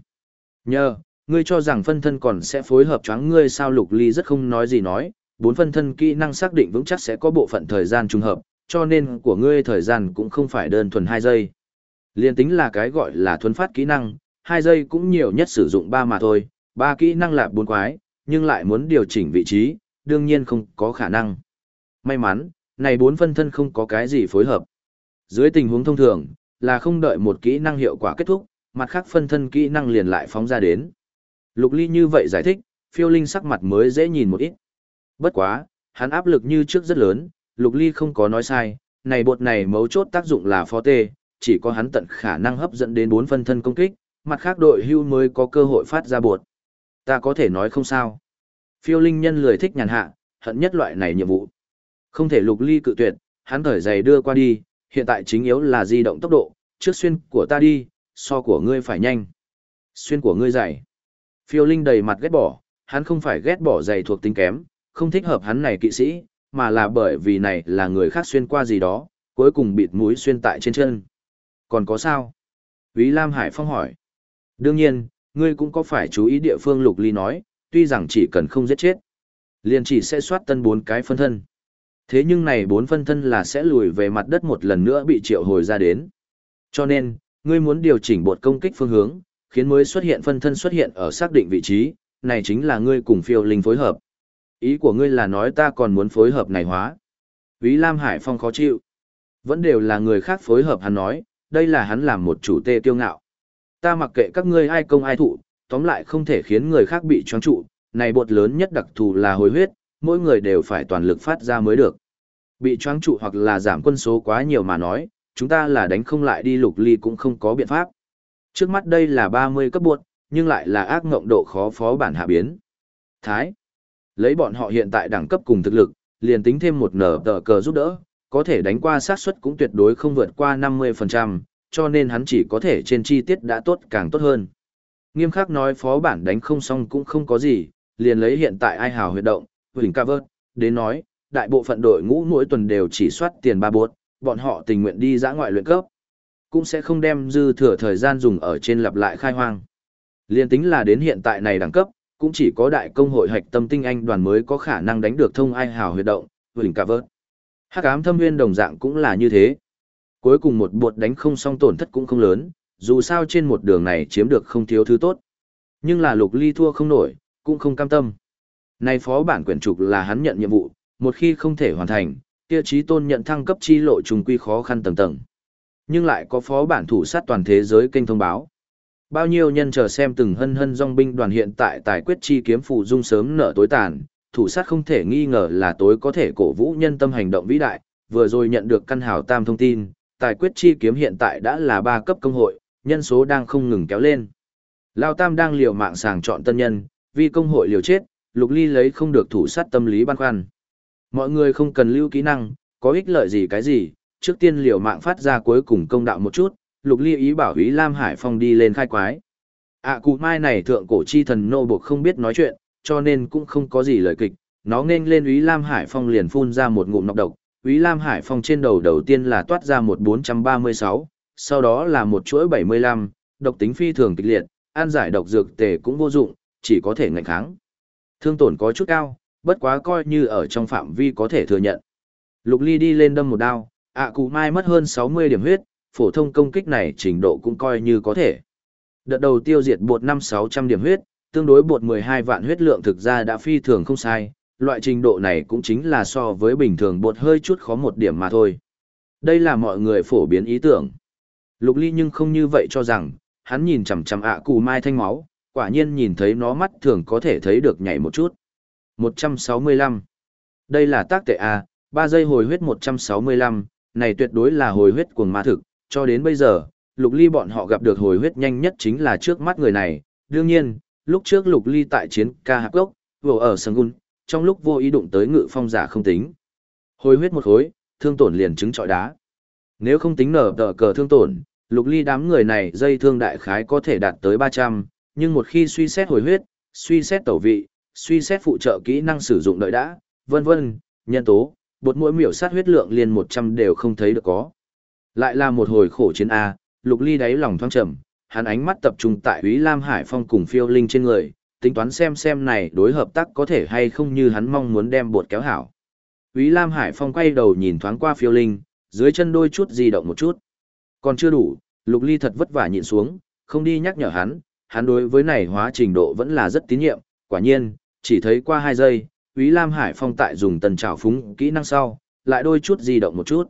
Ngươi cho rằng phân thân còn sẽ phối hợp choáng ngươi sao? Lục Ly rất không nói gì nói, 4 phân thân kỹ năng xác định vững chắc sẽ có bộ phận thời gian trùng hợp, cho nên của ngươi thời gian cũng không phải đơn thuần 2 giây. Liên tính là cái gọi là thuấn phát kỹ năng, 2 giây cũng nhiều nhất sử dụng 3 mà thôi, 3 kỹ năng là 4 quái, nhưng lại muốn điều chỉnh vị trí, đương nhiên không có khả năng. May mắn, này 4 phân thân không có cái gì phối hợp. Dưới tình huống thông thường, là không đợi một kỹ năng hiệu quả kết thúc, mặt khác phân thân kỹ năng liền lại phóng ra đến. Lục Ly như vậy giải thích, Phiêu Linh sắc mặt mới dễ nhìn một ít. Bất quá, hắn áp lực như trước rất lớn, Lục Ly không có nói sai, này bột này mấu chốt tác dụng là phó tê, chỉ có hắn tận khả năng hấp dẫn đến 4 phân thân công kích, mặt khác đội hưu mới có cơ hội phát ra bột. Ta có thể nói không sao. Phiêu Linh nhân lười thích nhàn hạ, hận nhất loại này nhiệm vụ. Không thể. Lục Ly cự tuyệt, hắn thở giày đưa qua đi, hiện tại chính yếu là di động tốc độ, trước xuyên của ta đi, so của ngươi phải nhanh. Xuyên của ngươi dày. Phiêu Linh đầy mặt ghét bỏ, hắn không phải ghét bỏ giày thuộc tính kém, không thích hợp hắn này kỵ sĩ, mà là bởi vì này là người khác xuyên qua gì đó, cuối cùng bịt mũi xuyên tại trên chân. Còn có sao? Úy Lam Hải Phong hỏi. Đương nhiên, ngươi cũng có phải chú ý địa phương. Lục Ly nói, tuy rằng chỉ cần không giết chết, liền chỉ sẽ soát tân 4 cái phân thân. Thế nhưng này 4 phân thân là sẽ lùi về mặt đất một lần nữa bị triệu hồi ra đến. Cho nên, ngươi muốn điều chỉnh bột công kích phương hướng, khiến mới xuất hiện phân thân xuất hiện ở xác định vị trí, này chính là ngươi cùng Phiêu Linh phối hợp. Ý của ngươi là nói ta còn muốn phối hợp này hóa. Úy Lam Hải Phong khó chịu. Vẫn đều là người khác phối hợp, hắn nói, đây là hắn làm một chủ tê kiêu ngạo. Ta mặc kệ các ngươi ai công ai thụ, tóm lại không thể khiến người khác bị choáng trụ, này bột lớn nhất đặc thù là hồi huyết, mỗi người đều phải toàn lực phát ra mới được. Bị choáng trụ hoặc là giảm quân số quá nhiều mà nói, chúng ta là đánh không lại đi. Lục Ly cũng không có biện pháp. Trước mắt đây là 30 cấp bột, nhưng lại là ác ngộng độ khó phó bản hạ biến. Thái. Lấy bọn họ hiện tại đẳng cấp cùng thực lực, liền tính thêm một nở tờ cờ giúp đỡ, có thể đánh qua xác suất cũng tuyệt đối không vượt qua 50%, cho nên hắn chỉ có thể trên chi tiết đã tốt càng tốt hơn. Nghiêm khắc nói phó bản đánh không xong cũng không có gì, liền lấy hiện tại ai hào huyệt động, Huỳnh Cover, đến nói, đại bộ phận đội ngũ mỗi tuần đều chỉ soát tiền 3 bột, bọn họ tình nguyện đi dã ngoại luyện cấp, cũng sẽ không đem dư thừa thời gian dùng ở trên lặp lại khai hoang. Liên tính là đến hiện tại này đẳng cấp, cũng chỉ có đại công hội hạch tâm tinh anh đoàn mới có khả năng đánh được thông ai hào huyệt động, Huỳnh Cover. Hắc ám thâm nguyên đồng dạng cũng là như thế. Cuối cùng một bột đánh không xong tổn thất cũng không lớn, dù sao trên một đường này chiếm được không thiếu thứ tốt. Nhưng là Lục Ly thua không nổi, cũng không cam tâm. Này phó bản quyển trục là hắn nhận nhiệm vụ, một khi không thể hoàn thành, kia chí tôn nhận thăng cấp chi lộ trùng quy khó khăn tầng tầng. Nhưng lại có phó bản thủ sát toàn thế giới kênh thông báo. Bao nhiêu nhân chờ xem từng hân hân dòng binh đoàn hiện tại tài quyết chi kiếm phụ dung sớm nở tối tàn, thủ sát không thể nghi ngờ là tối có thể cổ vũ nhân tâm hành động vĩ đại, vừa rồi nhận được căn hào tam thông tin, tài quyết chi kiếm hiện tại đã là 3 cấp công hội, nhân số đang không ngừng kéo lên. Lao Tam đang liều mạng sàng chọn tân nhân, vì công hội liều chết, Lục Ly lấy không được thủ sát tâm lý băn khoăn. Mọi người không cần lưu kỹ năng, có ích lợi gì cái gì, trước tiên liều mạng phát ra cuối cùng công đạo một chút, Lục Ly ý bảo Úy Lam Hải Phong đi lên khai quái. Cụ mai này thượng cổ chi thần nô buộc không biết nói chuyện, cho nên cũng không có gì lời kịch, nó nên lên Úy Lam Hải Phong liền phun ra một ngụm nọc độc. Úy Lam Hải Phong trên đầu tiên là toát ra một 436, sau đó là một chuỗi 75, độc tính phi thường kịch liệt, ăn giải độc dược tề cũng vô dụng, chỉ có thể ngạnh kháng. Thương tổn có chút cao, bất quá coi như ở trong phạm vi có thể thừa nhận. Lục Ly đi lên đâm một đao, Cụ mai mất hơn 60 điểm huyết, phổ thông công kích này trình độ cũng coi như có thể. Đợt đầu tiêu diệt bột 5-600 điểm huyết, tương đối bột 12 vạn huyết lượng thực ra đã phi thường không sai, loại trình độ này cũng chính là so với bình thường bột hơi chút khó một điểm mà thôi. Đây là mọi người phổ biến ý tưởng. Lục Ly nhưng không như vậy cho rằng, hắn nhìn chằm chằm Cụ mai thanh máu, quả nhiên nhìn thấy nó mắt thường có thể thấy được nhảy một chút. 165. Đây là tác tệ A, 3 giây hồi huyết 165, này tuyệt đối là hồi huyết cuồng ma thực, cho đến bây giờ, Lục Ly bọn họ gặp được hồi huyết nhanh nhất chính là trước mắt người này. Đương nhiên, lúc trước Lục Ly tại chiến ca hạp gốc, vô ở Sangun, trong lúc vô ý đụng tới ngự phong giả không tính. Hồi huyết một khối, thương tổn liền chứng trọi đá. Nếu không tính nở tờ cờ thương tổn, Lục Ly đám người này dây thương đại khái có thể đạt tới 300, nhưng một khi suy xét hồi huyết, suy xét tẩu vị, suy xét phụ trợ kỹ năng sử dụng đợi đã, vân vân, nhân tố, bột mỗi miểu sát huyết lượng liền 100 đều không thấy được có. Lại là một hồi khổ chiến A, Lục Ly đáy lòng thoáng trầm, hắn ánh mắt tập trung tại Úy Lam Hải Phong cùng Phiêu Linh trên người, tính toán xem này đối hợp tác có thể hay không như hắn mong muốn đem bột kéo hảo. Úy Lam Hải Phong quay đầu nhìn thoáng qua Phiêu Linh, dưới chân đôi chút di động một chút. Còn chưa đủ, Lục Ly thật vất vả nhịn xuống, không đi nhắc nhở hắn đối với này hóa trình độ vẫn là rất tín nhiệm, quả nhiên, chỉ thấy qua 2 giây, Úy Lam Hải Phong tại dùng tần trảo phúng kỹ năng sau, lại đôi chút di động một chút.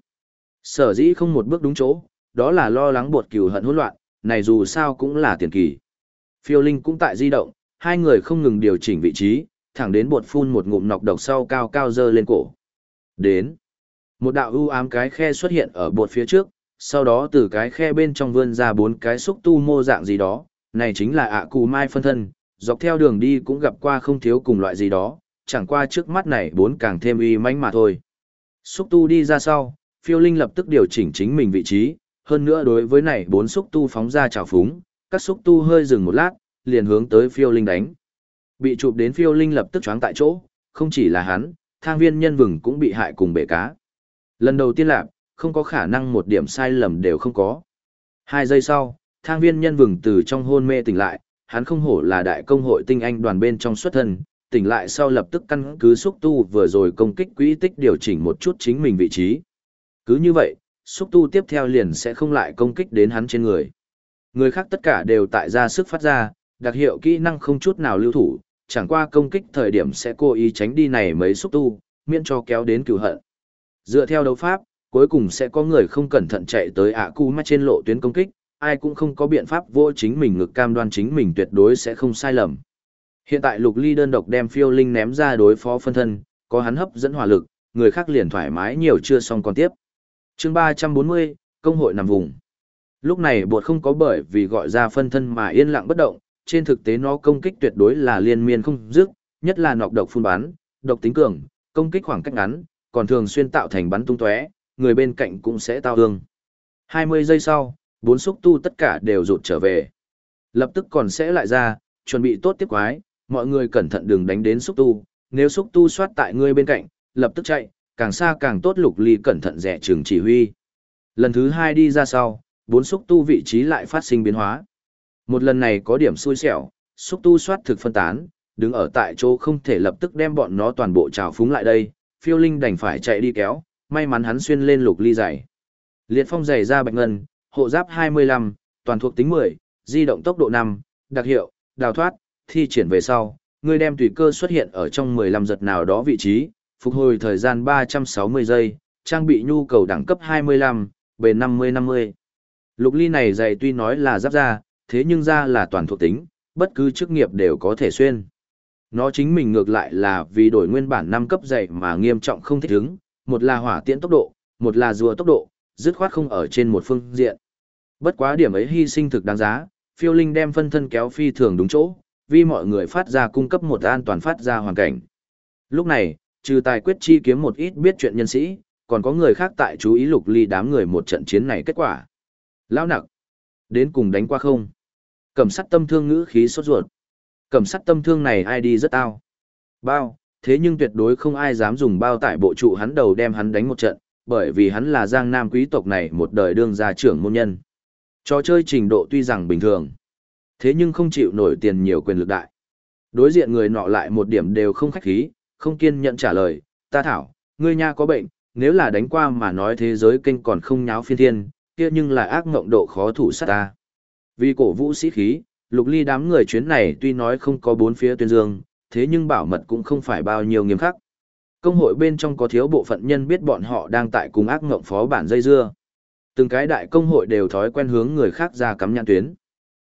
Sở dĩ không một bước đúng chỗ, đó là lo lắng bột cừu hận hỗn loạn, này dù sao cũng là tiền kỳ. Phiêu Linh cũng tại di động, hai người không ngừng điều chỉnh vị trí, thẳng đến bột phun một ngụm nọc độc sau cao cao dơ lên cổ. Đến. Một đạo ưu ám cái khe xuất hiện ở bột phía trước, sau đó từ cái khe bên trong vươn ra 4 cái xúc tu mô dạng gì đó, này chính là ạ cù mai phân thân, dọc theo đường đi cũng gặp qua không thiếu cùng loại gì đó, chẳng qua trước mắt này 4 càng thêm uy mãnh mà thôi. Xúc tu đi ra sau, Phiêu Linh lập tức điều chỉnh chính mình vị trí, hơn nữa đối với này 4 xúc tu phóng ra trào phúng, các xúc tu hơi dừng một lát, liền hướng tới Phiêu Linh đánh. Bị chụp đến Phiêu Linh lập tức choáng tại chỗ, không chỉ là hắn, thang viên nhân vừng cũng bị hại cùng bể cá. Lần đầu tiên lạc, không có khả năng một điểm sai lầm đều không có. 2 giây sau, thang viên nhân vừng từ trong hôn mê tỉnh lại, hắn không hổ là đại công hội tinh anh đoàn bên trong xuất thân, tỉnh lại sau lập tức căn cứ xúc tu vừa rồi công kích quỹ tích điều chỉnh một chút chính mình vị trí. Cứ như vậy, xúc tu tiếp theo liền sẽ không lại công kích đến hắn trên người. Người khác tất cả đều tại ra sức phát ra, đặc hiệu kỹ năng không chút nào lưu thủ, chẳng qua công kích thời điểm sẽ cố ý tránh đi này mấy xúc tu, miễn cho kéo đến cửu hận. Dựa theo đấu pháp, cuối cùng sẽ có người không cẩn thận chạy tới ạ cu mắt trên lộ tuyến công kích, ai cũng không có biện pháp vô chính mình ngực cam đoan chính mình tuyệt đối sẽ không sai lầm. Hiện tại Lục Ly đơn độc đem Phiêu Linh ném ra đối phó phân thân, có hắn hấp dẫn hỏa lực, người khác liền thoải mái nhiều chưa xong còn tiếp. Chương 340, công hội nằm vùng. Lúc này bột không có bởi vì gọi ra phân thân mà yên lặng bất động, trên thực tế nó công kích tuyệt đối là liên miên không dứt, nhất là nọc độc phun bắn, độc tính cường, công kích khoảng cách ngắn, còn thường xuyên tạo thành bắn tung tóe, người bên cạnh cũng sẽ tao thương. 20 giây sau, 4 xúc tu tất cả đều rụt trở về. Lập tức còn sẽ lại ra, chuẩn bị tốt tiếp quái, mọi người cẩn thận đừng đánh đến xúc tu, nếu xúc tu soát tại người bên cạnh, lập tức chạy, càng xa càng tốt. Lục Ly cẩn thận rẽ trường chỉ huy. Lần thứ 2 đi ra sau, 4 xúc tu vị trí lại phát sinh biến hóa. Một lần này có điểm xui xẻo, xúc tu soát thực phân tán, đứng ở tại chỗ không thể lập tức đem bọn nó toàn bộ trào phúng lại đây, Phiêu Linh đành phải chạy đi kéo, may mắn hắn xuyên lên Lục Ly giày. Liệt phong giày ra bạch ngân, hộ giáp 25, toàn thuộc tính 10, di động tốc độ 5, đặc hiệu, đào thoát, thi triển về sau, người đem tùy cơ xuất hiện ở trong 15 giật nào đó vị trí, phục hồi thời gian 360 giây, trang bị nhu cầu đẳng cấp 25, bền 50-50. Lục Ly này giày tuy nói là giáp da, thế nhưng da là toàn thuộc tính, bất cứ chức nghiệp đều có thể xuyên. Nó chính mình ngược lại là vì đổi nguyên bản 5 cấp giày mà nghiêm trọng không thích ứng, một là hỏa tiễn tốc độ, một là rùa tốc độ, dứt khoát không ở trên một phương diện. Bất quá điểm ấy hy sinh thực đáng giá, Phiêu Linh đem phân thân kéo phi thường đúng chỗ, vì mọi người phát ra cung cấp một an toàn phát ra hoàn cảnh. Lúc này, trừ tài quyết chi kiếm một ít biết chuyện nhân sĩ, còn có người khác tại chú ý Lục Ly đám người một trận chiến này kết quả. Lão nặc, đến cùng đánh qua không? Cẩm sắt tâm thương ngữ khí sốt ruột. Cẩm sắt tâm thương này ai đi rất tao. Bao, thế nhưng tuyệt đối không ai dám dùng bao tải bộ trụ hắn đầu đem hắn đánh một trận, bởi vì hắn là Giang Nam quý tộc này một đời đương gia trưởng môn nhân. Trò chơi trình độ tuy rằng bình thường, thế nhưng không chịu nổi tiền nhiều quyền lực đại. Đối diện người nọ lại một điểm đều không khách khí, không kiên nhẫn trả lời, ta thảo, ngươi nha có bệnh, nếu là đánh qua mà nói thế giới kênh còn không nháo phiên thiên, kia nhưng là ác mộng độ khó thủ sát ta. Vì cổ vũ sĩ khí, Lục Ly đám người chuyến này tuy nói không có bốn phía tuyên dương, thế nhưng bảo mật cũng không phải bao nhiêu nghiêm khắc. Công hội bên trong có thiếu bộ phận nhân biết bọn họ đang tại cùng ác ngộng phó bản dây dưa. Từng cái đại công hội đều thói quen hướng người khác ra cắm nhãn tuyến.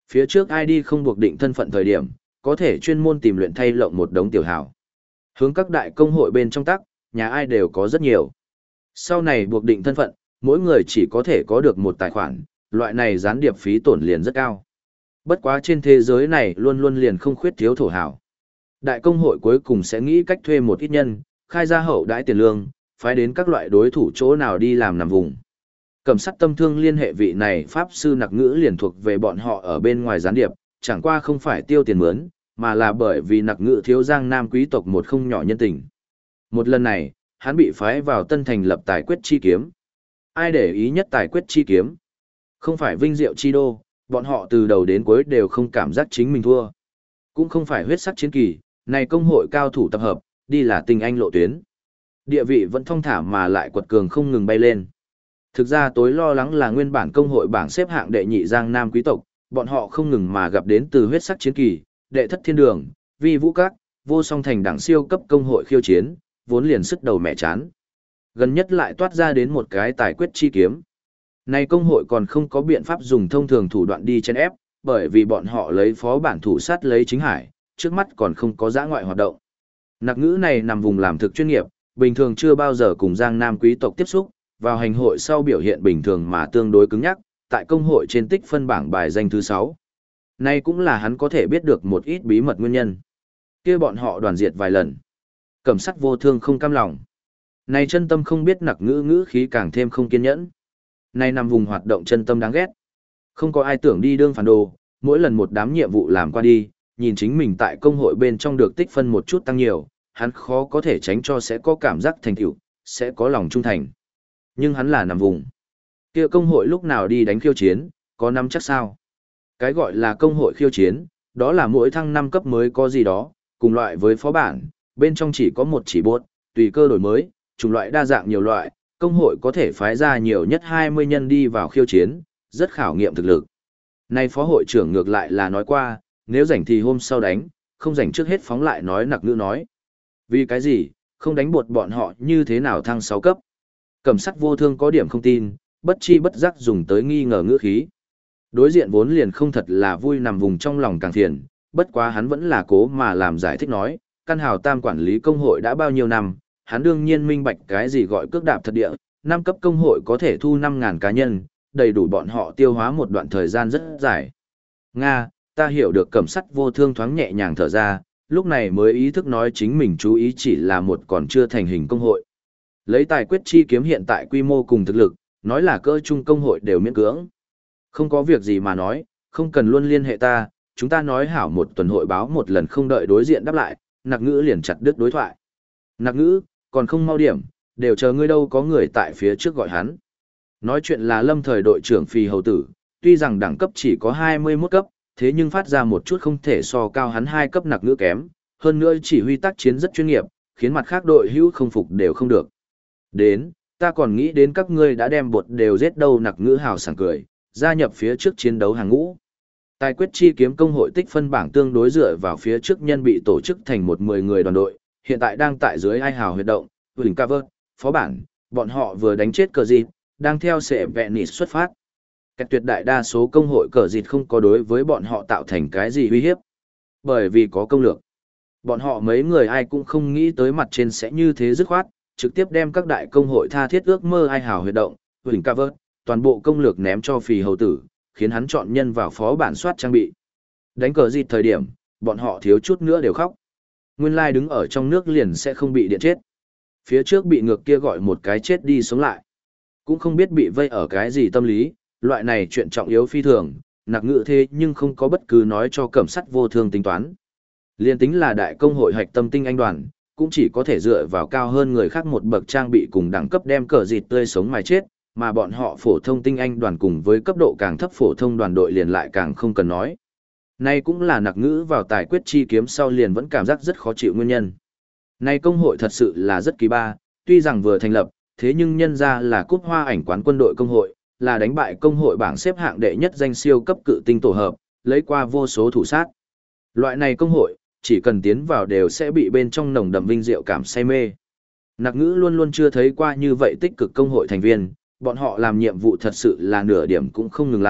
Phía trước ID không buộc định thân phận thời điểm, có thể chuyên môn tìm luyện thay lộng một đống tiểu hào. Hướng các đại công hội bên trong tắc, nhà ai đều có rất nhiều. Sau này buộc định thân phận, mỗi người chỉ có thể có được một tài khoản, loại này gián điệp phí tổn liền rất cao. Bất quá trên thế giới này luôn luôn liền không khuyết thiếu thổ hào. Đại công hội cuối cùng sẽ nghĩ cách thuê một ít nhân, khai ra hậu đãi tiền lương, phái đến các loại đối thủ chỗ nào đi làm nằm vùng. Cẩm Sắt Tâm Thương liên hệ vị này pháp sư Nặc Ngữ liền thuộc về bọn họ ở bên ngoài gián điệp, chẳng qua không phải tiêu tiền mướn, mà là bởi vì Nặc Ngữ thiếu Giang Nam quý tộc một không nhỏ nhân tình. Một lần này, hắn bị phái vào Tân thành lập Tài Quyết Chi Kiếm. Ai để ý nhất Tài Quyết Chi Kiếm? Không phải vinh diệu chi đô, bọn họ từ đầu đến cuối đều không cảm giác chính mình thua. Cũng không phải huyết sắc chiến kỳ, này công hội cao thủ tập hợp, đi là tình anh lộ tuyến. Địa vị vẫn thong thả mà lại quật cường không ngừng bay lên. Thực ra tối lo lắng là nguyên bản công hội bảng xếp hạng đệ nhị Giang Nam quý tộc, bọn họ không ngừng mà gặp đến từ huyết sắc chiến kỳ, đệ thất thiên đường, vi vũ các, vô song thành đẳng siêu cấp công hội khiêu chiến, vốn liền sức đầu mẹ chán. Gần nhất lại toát ra đến một cái Tài Quyết Chi Kiếm. Này công hội còn không có biện pháp dùng thông thường thủ đoạn đi chèn ép, bởi vì bọn họ lấy phó bản thủ sát lấy chính hải, trước mắt còn không có dã ngoại hoạt động. Nặc Ngữ này nằm vùng làm thực chuyên nghiệp, bình thường chưa bao giờ cùng Giang Nam quý tộc tiếp xúc, vào hành hội sau biểu hiện bình thường mà tương đối cứng nhắc, tại công hội trên tích phân bảng bài danh thứ 6. Này cũng là hắn có thể biết được một ít bí mật nguyên nhân. Kia bọn họ đoàn diệt vài lần. Cẩm Sắt Vô Thương không cam lòng. Này chân tâm không biết Nặc Ngữ ngữ khí càng thêm không kiên nhẫn. Này nằm vùng hoạt động chân tâm đáng ghét. Không có ai tưởng đi đương phản đồ, mỗi lần một đám nhiệm vụ làm qua đi, nhìn chính mình tại công hội bên trong được tích phân một chút tăng nhiều, hắn khó có thể tránh cho sẽ có cảm giác thành tựu, sẽ có lòng trung thành. Nhưng hắn là nằm vùng. Kia công hội lúc nào đi đánh khiêu chiến, có nắm chắc sao? Cái gọi là công hội khiêu chiến, đó là mỗi thăng 5 cấp mới có gì đó, cùng loại với phó bản, bên trong chỉ có một chỉ bốt, tùy cơ đổi mới, chủng loại đa dạng nhiều loại, công hội có thể phái ra nhiều nhất 20 nhân đi vào khiêu chiến, rất khảo nghiệm thực lực. Nay phó hội trưởng ngược lại là nói qua, nếu rảnh thì hôm sau đánh, không rảnh trước hết phóng lại nói Nặc Ngữ nói. Vì cái gì, không đánh bột bọn họ như thế nào thăng 6 cấp? Cẩm Sắt Vô Thương có điểm không tin, bất chi bất giác dùng tới nghi ngờ ngữ khí. Đối diện vốn liền không thật là vui nằm vùng trong lòng càng phiền, bất quá hắn vẫn là cố mà làm giải thích nói, căn hào tam quản lý công hội đã bao nhiêu năm, hắn đương nhiên minh bạch cái gì gọi cước đạp thật địa, 5 cấp công hội có thể thu 5.000 cá nhân, đầy đủ bọn họ tiêu hóa một đoạn thời gian rất dài. Nga, ta hiểu được. Cẩm Sắt Vô Thương thoáng nhẹ nhàng thở ra, lúc này mới ý thức nói chính mình chú ý chỉ là một còn chưa thành hình công hội. Lấy Tài Quyết Chi Kiếm hiện tại quy mô cùng thực lực, nói là cỡ trung công hội đều miễn cưỡng. Không có việc gì mà nói, không cần luôn liên hệ ta, chúng ta nói hảo một tuần hội báo một lần không đợi đối diện đáp lại, Nặc Ngữ liền chặt đứt đối thoại. Nặc Ngữ, còn không mau điểm, đều chờ ngươi đâu có người tại phía trước gọi hắn. Nói chuyện là lâm thời đội trưởng Phi Hầu Tử, tuy rằng đẳng cấp chỉ có 21 cấp, thế nhưng phát ra một chút không thể so cao hắn 2 cấp Nặc Ngữ kém, hơn nữa chỉ huy tác chiến rất chuyên nghiệp, khiến mặt khác đội hữu không phục đều không được. Đến, ta còn nghĩ đến các ngươi đã đem bột đều giết đâu. Nặc Ngữ hào sảng cười, gia nhập phía trước chiến đấu hàng ngũ. Tài Quyết Chi Kiếm công hội tích phân bảng tương đối dựa vào phía trước nhân bị tổ chức thành một 10 người đoàn đội, hiện tại đang tại dưới ai hào huyệt động, Huỳnh Cover, phó bản, bọn họ vừa đánh chết cờ dịt, đang theo sệ vẹn nịt xuất phát. Cách tuyệt đại đa số công hội cờ dịt không có đối với bọn họ tạo thành cái gì uy hiếp. Bởi vì có công lược. Bọn họ mấy người ai cũng không nghĩ tới mặt trên sẽ như thế dứt khoát, trực tiếp đem các đại công hội tha thiết ước mơ ai hào huyệt động, Huỳnh Cover, toàn bộ công lược ném cho Phì Hầu Tử, khiến hắn chọn nhân vào phó bản soát trang bị. Đánh cờ dịt thời điểm, bọn họ thiếu chút nữa đều khóc. Nguyên lai đứng ở trong nước liền sẽ không bị điện chết. Phía trước bị ngược kia gọi một cái chết đi sống lại. Cũng không biết bị vây ở cái gì tâm lý, loại này chuyện trọng yếu phi thường, Nặc Ngữ thế nhưng không có bất cứ nói cho Cẩm Sắt Vô Thương tính toán. Liên tính là đại công hội hạch tâm tinh anh đoàn, cũng chỉ có thể dựa vào cao hơn người khác một bậc trang bị cùng đẳng cấp đem cờ dịt tươi sống mà chết, mà bọn họ phổ thông tinh anh đoàn cùng với cấp độ càng thấp phổ thông đoàn đội liền lại càng không cần nói. Nay cũng là Nặc Ngữ vào Tài Quyết Chi Kiếm sau liền vẫn cảm giác rất khó chịu nguyên nhân. Nay công hội thật sự là rất kỳ ba, tuy rằng vừa thành lập, thế nhưng nhân ra là cúp hoa ảnh quán quân đội công hội, là đánh bại công hội bảng xếp hạng đệ nhất danh siêu cấp cự tinh tổ hợp, lấy qua vô số thủ sát. Loại này công hội, chỉ cần tiến vào đều sẽ bị bên trong nồng đậm vinh diệu cảm say mê. Nặc Ngữ luôn luôn chưa thấy qua như vậy tích cực công hội thành viên, bọn họ làm nhiệm vụ thật sự là nửa điểm cũng không ngừng lại,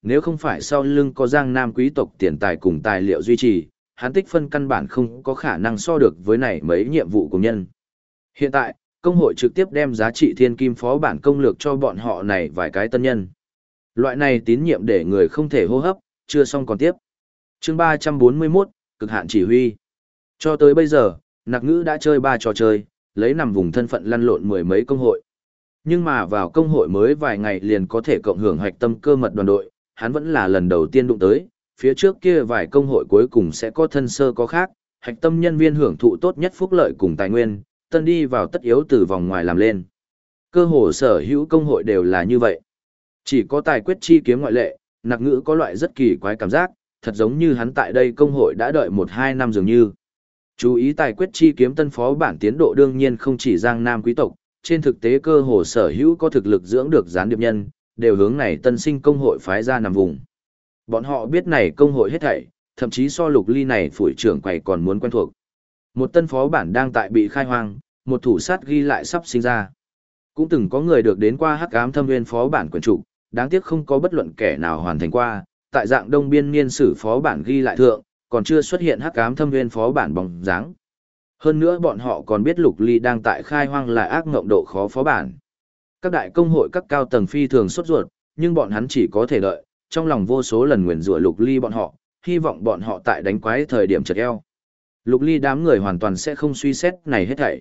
Nếu không phải sau lưng có Giang Nam quý tộc tiền tài cùng tài liệu duy trì, hắn tích phân căn bản không có khả năng so được với này mấy nhiệm vụ của nhân. Hiện tại, công hội trực tiếp đem giá trị thiên kim phó bản công lược cho bọn họ này vài cái tân nhân. Loại này tín nhiệm để người không thể hô hấp, chưa xong còn tiếp. Chương 341, cực hạn chỉ huy. Cho tới bây giờ, Nặc Ngữ đã chơi 3 trò chơi, lấy nằm vùng thân phận lăn lộn mười mấy công hội. Nhưng mà vào công hội mới vài ngày liền có thể cộng hưởng hoạch tâm cơ mật đoàn đội, hắn vẫn là lần đầu tiên đụng tới, phía trước kia vài công hội cuối cùng sẽ có thân sơ có khác, hoạch tâm nhân viên hưởng thụ tốt nhất phúc lợi cùng tài nguyên, tân đi vào tất yếu từ vòng ngoài làm lên. Cơ hồ sở hữu công hội đều là như vậy. Chỉ có tài quyết chi kiếm ngoại lệ, Nặc Ngữ có loại rất kỳ quái cảm giác, thật giống như hắn tại đây công hội đã đợi 1-2 năm dường như. Chú ý tài quyết chi kiếm tân phó bản tiến độ đương nhiên không chỉ Giang Nam quý tộc, trên thực tế cơ hồ sở hữu có thực lực dưỡng được gián điệp nhân, đều hướng này tân sinh công hội phái ra nằm vùng. Bọn họ biết này công hội hết thảy, thậm chí so Lục Ly này phủi trưởng quầy còn muốn quen thuộc. Một tân phó bản đang tại bị khai hoang, một thủ sát ghi lại sắp sinh ra. Cũng từng có người được đến qua Hắc Ám Thâm Nguyên phó bản quyển trục, đáng tiếc không có bất luận kẻ nào hoàn thành qua, tại dạng đông biên niên sử phó bản ghi lại thượng, còn chưa xuất hiện Hắc Ám Thâm Nguyên phó bản bóng dáng. Hơn nữa bọn họ còn biết Lục Ly đang tại khai hoang là ác ngộng độ khó phó bản. Các đại công hội các cao tầng phi thường sốt ruột, nhưng bọn hắn chỉ có thể đợi, trong lòng vô số lần nguyền rủa Lục Ly bọn họ, hy vọng bọn họ tại đánh quái thời điểm chợt eo. Lục Ly đám người hoàn toàn sẽ không suy xét này hết thảy.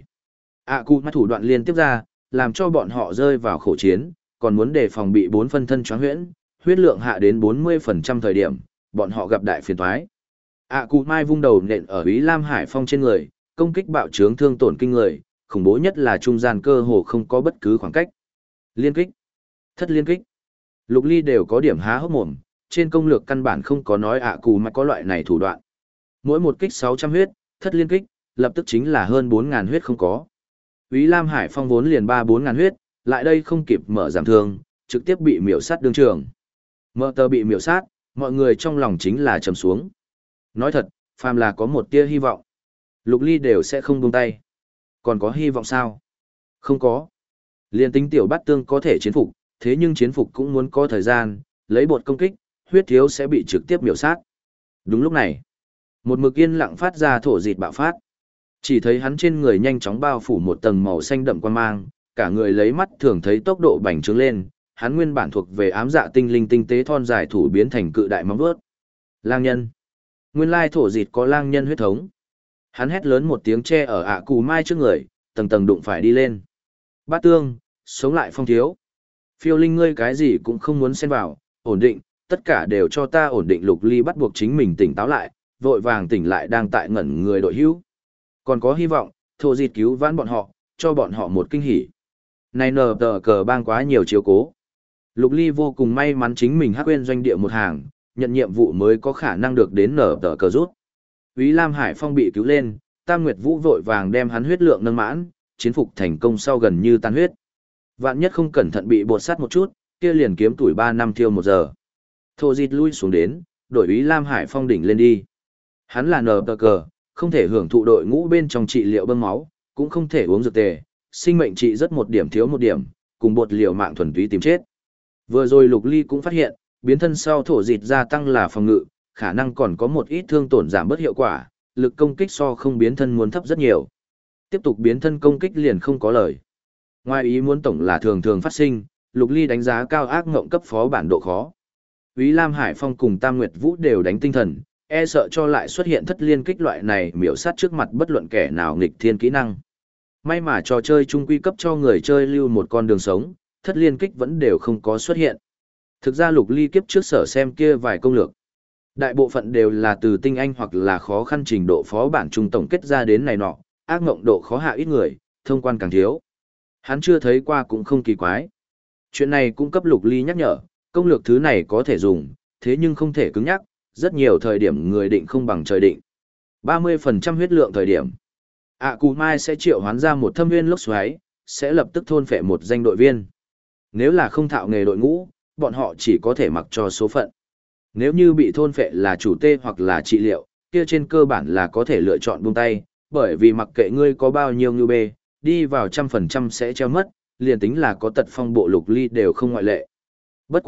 Cụ mắt thủ đoạn liên tiếp ra, làm cho bọn họ rơi vào khổ chiến, còn muốn đề phòng bị 4 phân thân choáng huyễn, huyết lượng hạ đến 40% thời điểm, bọn họ gặp đại phiền toái. Cụ mai vung đầu nện ở Úy Lam Hải Phong trên người, công kích bạo trướng thương tổn kinh người, khủng bố nhất là trung gian cơ hồ không có bất cứ khoảng cách. Liên kích, thất liên kích. Lục Ly đều có điểm há hốc mồm, trên công lược căn bản không có nói cụ mai có loại này thủ đoạn. Mỗi một kích 600 huyết, thất liên kích, lập tức chính là hơn 4.000 huyết không có. Úy Lam Hải Phong vốn liền 3-4 ngàn huyết, lại đây không kịp mở giảm thương, trực tiếp bị miểu sát đương trường. Mở tờ bị miểu sát, mọi người trong lòng chính là trầm xuống. Nói thật, phàm là có một tia hy vọng. Lục Ly đều sẽ không buông tay. Còn có hy vọng sao? Không có. Liên tính tiểu bát tương có thể chiến phục, thế nhưng chiến phục cũng muốn có thời gian, lấy bột công kích, huyết thiếu sẽ bị trực tiếp miểu sát. Đúng lúc này, một mực yên lặng phát ra thổ dịt bạo phát. Chỉ thấy hắn trên người nhanh chóng bao phủ một tầng màu xanh đậm quan mang, cả người lấy mắt thường thấy tốc độ bành trướng lên, hắn nguyên bản thuộc về ám dạ tinh linh tinh tế thon dài thủ biến thành cự đại móng vuốt. Lang nhân. Nguyên lai thổ dịt có lang nhân huyết thống. Hắn hét lớn một tiếng che ở Cù Mai trước người, tầng tầng đụng phải đi lên. Bát tương, sống lại Phong thiếu. Phiêu linh ngươi cái gì cũng không muốn xen vào, ổn định, tất cả đều cho ta ổn định. Lục Ly bắt buộc chính mình tỉnh táo lại, vội vàng tỉnh lại đang tại ngẩn người đội hữu. Còn có hy vọng, thổ dịt cứu vãn bọn họ, cho bọn họ một kinh hỉ. Này nờ tờ cờ bang quá nhiều chiếu cố. Lục Ly vô cùng may mắn chính mình hắc quên doanh địa một hàng, nhận nhiệm vụ mới có khả năng được đến nở tờ cờ rút. Úy Lam Hải Phong bị cứu lên, Tam Nguyệt Vũ vội vàng đem hắn huyết lượng nâng mãn, chiến phục thành công sau gần như tan huyết. Vạn nhất không cẩn thận bị bột sát một chút, kia liền kiếm tuổi 3 năm thiêu 1 giờ. Thổ dịt lui xuống đến, đổi Úy Lam Hải Phong đỉnh lên đi. Hắn là nở tờ cờ, không thể hưởng thụ đội ngũ bên trong trị liệu bơm máu, cũng không thể uống dược tề, sinh mệnh trị rất một điểm thiếu một điểm, cùng bột liều mạng thuần túy tìm chết. Vừa rồi Lục Ly cũng phát hiện, biến thân sau thổ dịt gia tăng là phòng ngự, khả năng còn có một ít thương tổn giảm bớt hiệu quả, lực công kích so không biến thân muốn thấp rất nhiều. Tiếp tục biến thân công kích liền không có lời. Ngoài ý muốn tổng là thường thường phát sinh, Lục Ly đánh giá cao ác ngộng cấp phó bản độ khó. Úy Lam Hải Phong cùng Tam Nguyệt Vũ đều đánh tinh thần, e sợ cho lại xuất hiện thất liên kích loại này miểu sát trước mặt bất luận kẻ nào nghịch thiên kỹ năng. May mà trò chơi trung quy cấp cho người chơi lưu một con đường sống, thất liên kích vẫn đều không có xuất hiện. Thực ra Lục Ly kiếp trước sở xem kia vài công lược. Đại bộ phận đều là từ tinh anh hoặc là khó khăn trình độ phó bản trung tổng kết ra đến này nọ, ác ngộng độ khó hạ ít người, thông quan càng thiếu. Hắn chưa thấy qua cũng không kỳ quái. Chuyện này cũng cấp Lục Ly nhắc nhở, công lược thứ này có thể dùng, thế nhưng không thể cứng nhắc, rất nhiều thời điểm người định không bằng trời định. 30% huyết lượng thời điểm. Cù Mai sẽ triệu hoán ra một thâm viên lốc xoáy, sẽ lập tức thôn phệ một danh đội viên. Nếu là không thạo nghề đội ngũ, bọn họ chỉ có thể mặc cho số phận. Nếu như bị thôn phệ là chủ tê hoặc là trị liệu, kia trên cơ bản là có thể lựa chọn buông tay, bởi vì mặc kệ ngươi có bao nhiêu ngư bê, đi vào 100% sẽ treo mất, liền tính là có tật phong bộ Lục Ly đều không ngoại lệ. Bất quá,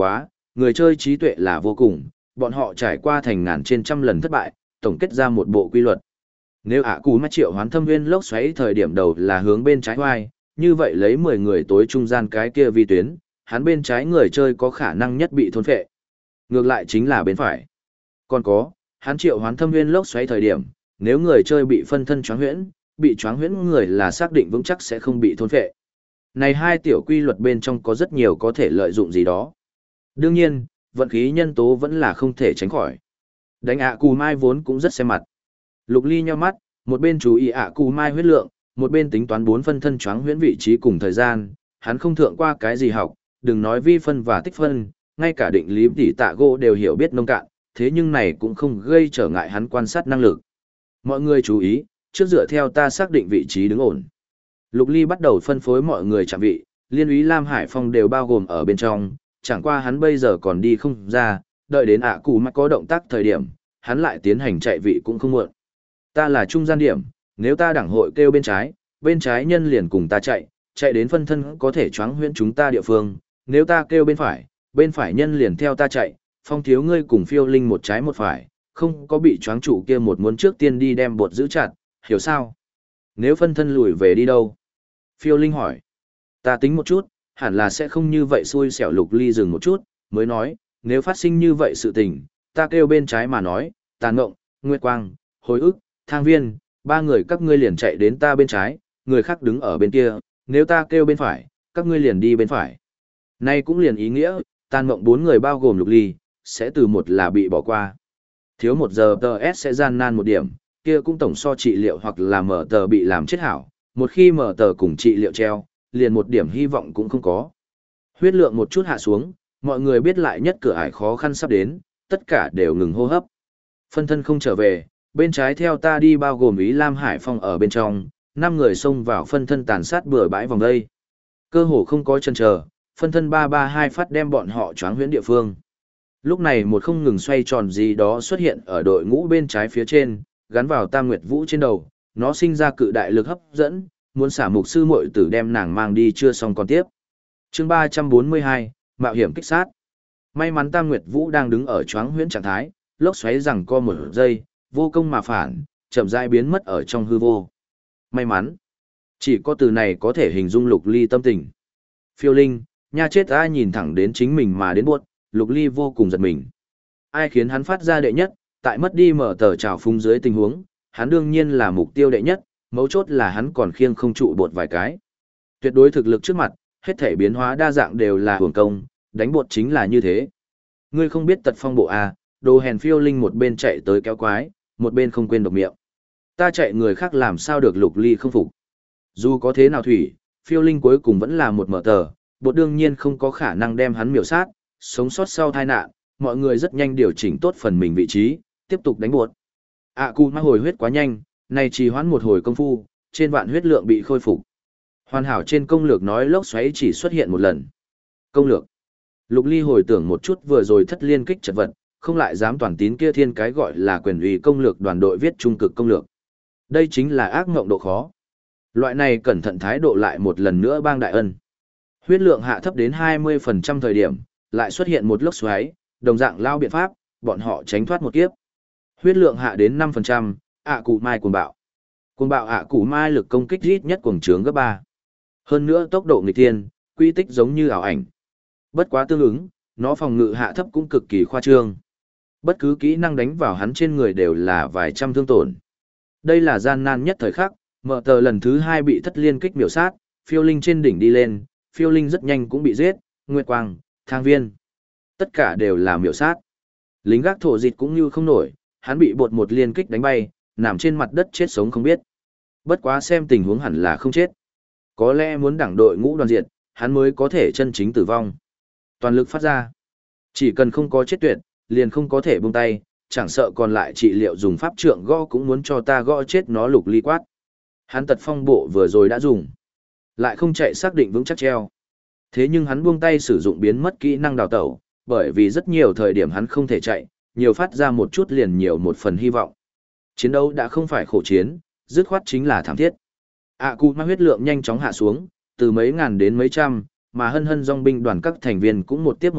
người chơi trí tuệ là vô cùng, bọn họ trải qua thành ngàn trên trăm lần thất bại, tổng kết ra một bộ quy luật. Nếu ạ cú mắt triệu hoán thâm nguyên lốc xoáy thời điểm đầu là hướng bên trái hoài, như vậy lấy 10 người tối trung gian cái kia vi tuyến, hắn bên trái người chơi có khả năng nhất bị thôn phệ. Ngược lại chính là bên phải. Còn có, hắn triệu hoán thâm nguyên lốc xoáy thời điểm, nếu người chơi bị phân thân choáng huyễn, bị choáng huyễn người là xác định vững chắc sẽ không bị thôn phệ. Này hai tiểu quy luật bên trong có rất nhiều có thể lợi dụng gì đó. Đương nhiên, vận khí nhân tố vẫn là không thể tránh khỏi. Đánh ạ cù mai vốn cũng rất xem mặt. Lục Ly nheo mắt, một bên chú ý ạ cù mai huyết lượng, một bên tính toán 4 phân thân choáng huyễn vị trí cùng thời gian, hắn không thượng qua cái gì học, đừng nói vi phân và tích phân, ngay cả định lý tỉ tạ gỗ đều hiểu biết nông cạn, thế nhưng này cũng không gây trở ngại hắn quan sát năng lực. Mọi người chú ý, trước dựa theo ta xác định vị trí đứng ổn. Lục Ly bắt đầu phân phối mọi người chạm vị, Liên úy Lam Hải Phong đều bao gồm ở bên trong, chẳng qua hắn bây giờ còn đi không ra, đợi đến ạ cụ mắt có động tác thời điểm, hắn lại tiến hành chạy vị cũng không muộn. Ta là trung gian điểm, nếu ta đẳng hội kêu bên trái nhân liền cùng ta chạy đến phân thân có thể choáng huyễn chúng ta địa phương, nếu ta kêu bên phải nhân liền theo ta chạy, Phong thiếu ngươi cùng phiêu linh một trái một phải, không có bị choáng chủ kia một muốn trước tiên đi đem bột giữ chặt, hiểu sao? Nếu phân thân lùi về đi đâu? Phiêu linh hỏi. Ta tính một chút, hẳn là sẽ không như vậy xui xẻo. Lục Ly dừng một chút, mới nói, nếu phát sinh như vậy sự tình, ta kêu bên trái mà nói, Tàn Ngộng, Nguyệt Quang, Hồi ức, Thang Viên, 3 người các ngươi liền chạy đến ta bên trái, người khác đứng ở bên kia, nếu ta kêu bên phải, các ngươi liền đi bên phải. Nay cũng liền ý nghĩa, Tàn Ngộng 4 người bao gồm Lục Ly, sẽ từ một là bị bỏ qua. Thiếu 1 giờ TS sẽ gian nan một điểm, kia cũng tổng so trị liệu hoặc là mở tờ bị làm chết hảo, một khi mở tờ cùng trị liệu treo, liền một điểm hy vọng cũng không có. Huyết lượng một chút hạ xuống, mọi người biết lại nhất cửa ải khó khăn sắp đến, tất cả đều ngừng hô hấp. Phân thân không trở về, bên trái theo ta đi bao gồm Ý Lam Hải Phong ở bên trong, 5 người xông vào phân thân tàn sát bừa bãi vòng đây. Cơ hồ không có chân chờ, phân thân 332 phát đem bọn họ choáng huyễn địa phương. Lúc này một không ngừng xoay tròn gì đó xuất hiện ở đội ngũ bên trái phía trên, gắn vào Tam Nguyệt Vũ trên đầu, nó sinh ra cự đại lực hấp dẫn, muốn xả mục sư muội tử đem nàng mang đi chưa xong còn tiếp. Chương 342, Mạo hiểm kích sát. May mắn Tam Nguyệt Vũ đang đứng ở choáng huyễn trạng thái, lốc xoáy rằng co một giây, vô công mà phản, chậm rãi biến mất ở trong hư vô. May mắn. Chỉ có từ này có thể hình dung Lục Ly tâm tình. Phiêu Linh, nha chết ai nhìn thẳng đến chính mình mà đến buốt, Lục Ly vô cùng giật mình. Ai khiến hắn phát ra đệ nhất, tại mất đi mở tờ trào phúng dưới tình huống, hắn đương nhiên là mục tiêu đệ nhất, mấu chốt là hắn còn khiêng không trụ bột vài cái. Tuyệt đối thực lực trước mặt, hết thể biến hóa đa dạng đều là hưởng công, đánh bột chính là như thế. Ngươi không biết tật phong bộ A, đồ hèn. Phiêu Linh một bên chạy tới kéo quái, một bên không quên độc miệng. Ta chạy người khác làm sao được. Lục Ly không phục. Dù có thế nào thủy, Phiêu Linh cuối cùng vẫn là một mở tờ, bột đương nhiên không có khả năng đem hắn miểu sát, sống sót sau tai nạn, mọi người rất nhanh điều chỉnh tốt phần mình vị trí, tiếp tục đánh bột. Cụ mà hồi huyết quá nhanh, này trì hoãn một hồi công phu, trên vạn huyết lượng bị khôi phục. Hoàn hảo trên công lược nói lốc xoáy chỉ xuất hiện một lần. Công lược. Lục Ly hồi tưởng một chút vừa rồi thất liên kích chật vật, không lại dám toàn tín kia thiên cái gọi là quyền ủy công lược đoàn đội viết trung cực công lược. Đây chính là ác ngộng độ khó. Loại này cẩn thận thái độ lại một lần nữa bang đại ân. Huyết lượng hạ thấp đến 20% thời điểm, lại xuất hiện một lốc xoáy, đồng dạng lao biện pháp, bọn họ tránh thoát một kiếp. Huyết lượng hạ đến 5%, cụ mai cuồng bạo. Cuồng bạo cụ mai lực công kích ít nhất cuồng trướng gấp 3. Hơn nữa tốc độ nghịch thiên, quy tích giống như ảo ảnh. Bất quá tương ứng, nó phòng ngự hạ thấp cũng cực kỳ khoa trương. Bất cứ kỹ năng đánh vào hắn trên người đều là vài trăm thương tổn. Đây là gian nan nhất thời khắc, mở tờ lần thứ 2 bị thất liên kích miểu sát, Phiêu Linh trên đỉnh đi lên, Phiêu Linh rất nhanh cũng bị giết, Nguyệt Quang, Thang Viên. Tất cả đều là miểu sát. Lính gác thổ dịch cũng như không nổi, hắn bị bột một liên kích đánh bay, nằm trên mặt đất chết sống không biết. Bất quá xem tình huống hẳn là không chết. Có lẽ muốn đảng đội ngũ đoàn diệt, hắn mới có thể chân chính tử vong. Toàn lực phát ra. Chỉ cần không có chết tuyệt, liền không có thể buông tay, chẳng sợ còn lại trị liệu dùng pháp trượng gõ cũng muốn cho ta gõ chết nó. Lục Ly quát. Hắn tật phong bộ vừa rồi đã dùng. Lại không chạy xác định vững chắc treo. Thế nhưng hắn buông tay sử dụng biến mất kỹ năng đào tẩu, bởi vì rất nhiều thời điểm hắn không thể chạy, nhiều phát ra một chút liền nhiều một phần hy vọng. Chiến đấu đã không phải khổ chiến, dứt khoát chính là thảm thiết. Cụ ma huyết lượng nhanh chóng hạ xuống, từ mấy ngàn đến mấy trăm, mà hân hân dòng binh đoàn các thành viên cũng một tiếp một cút,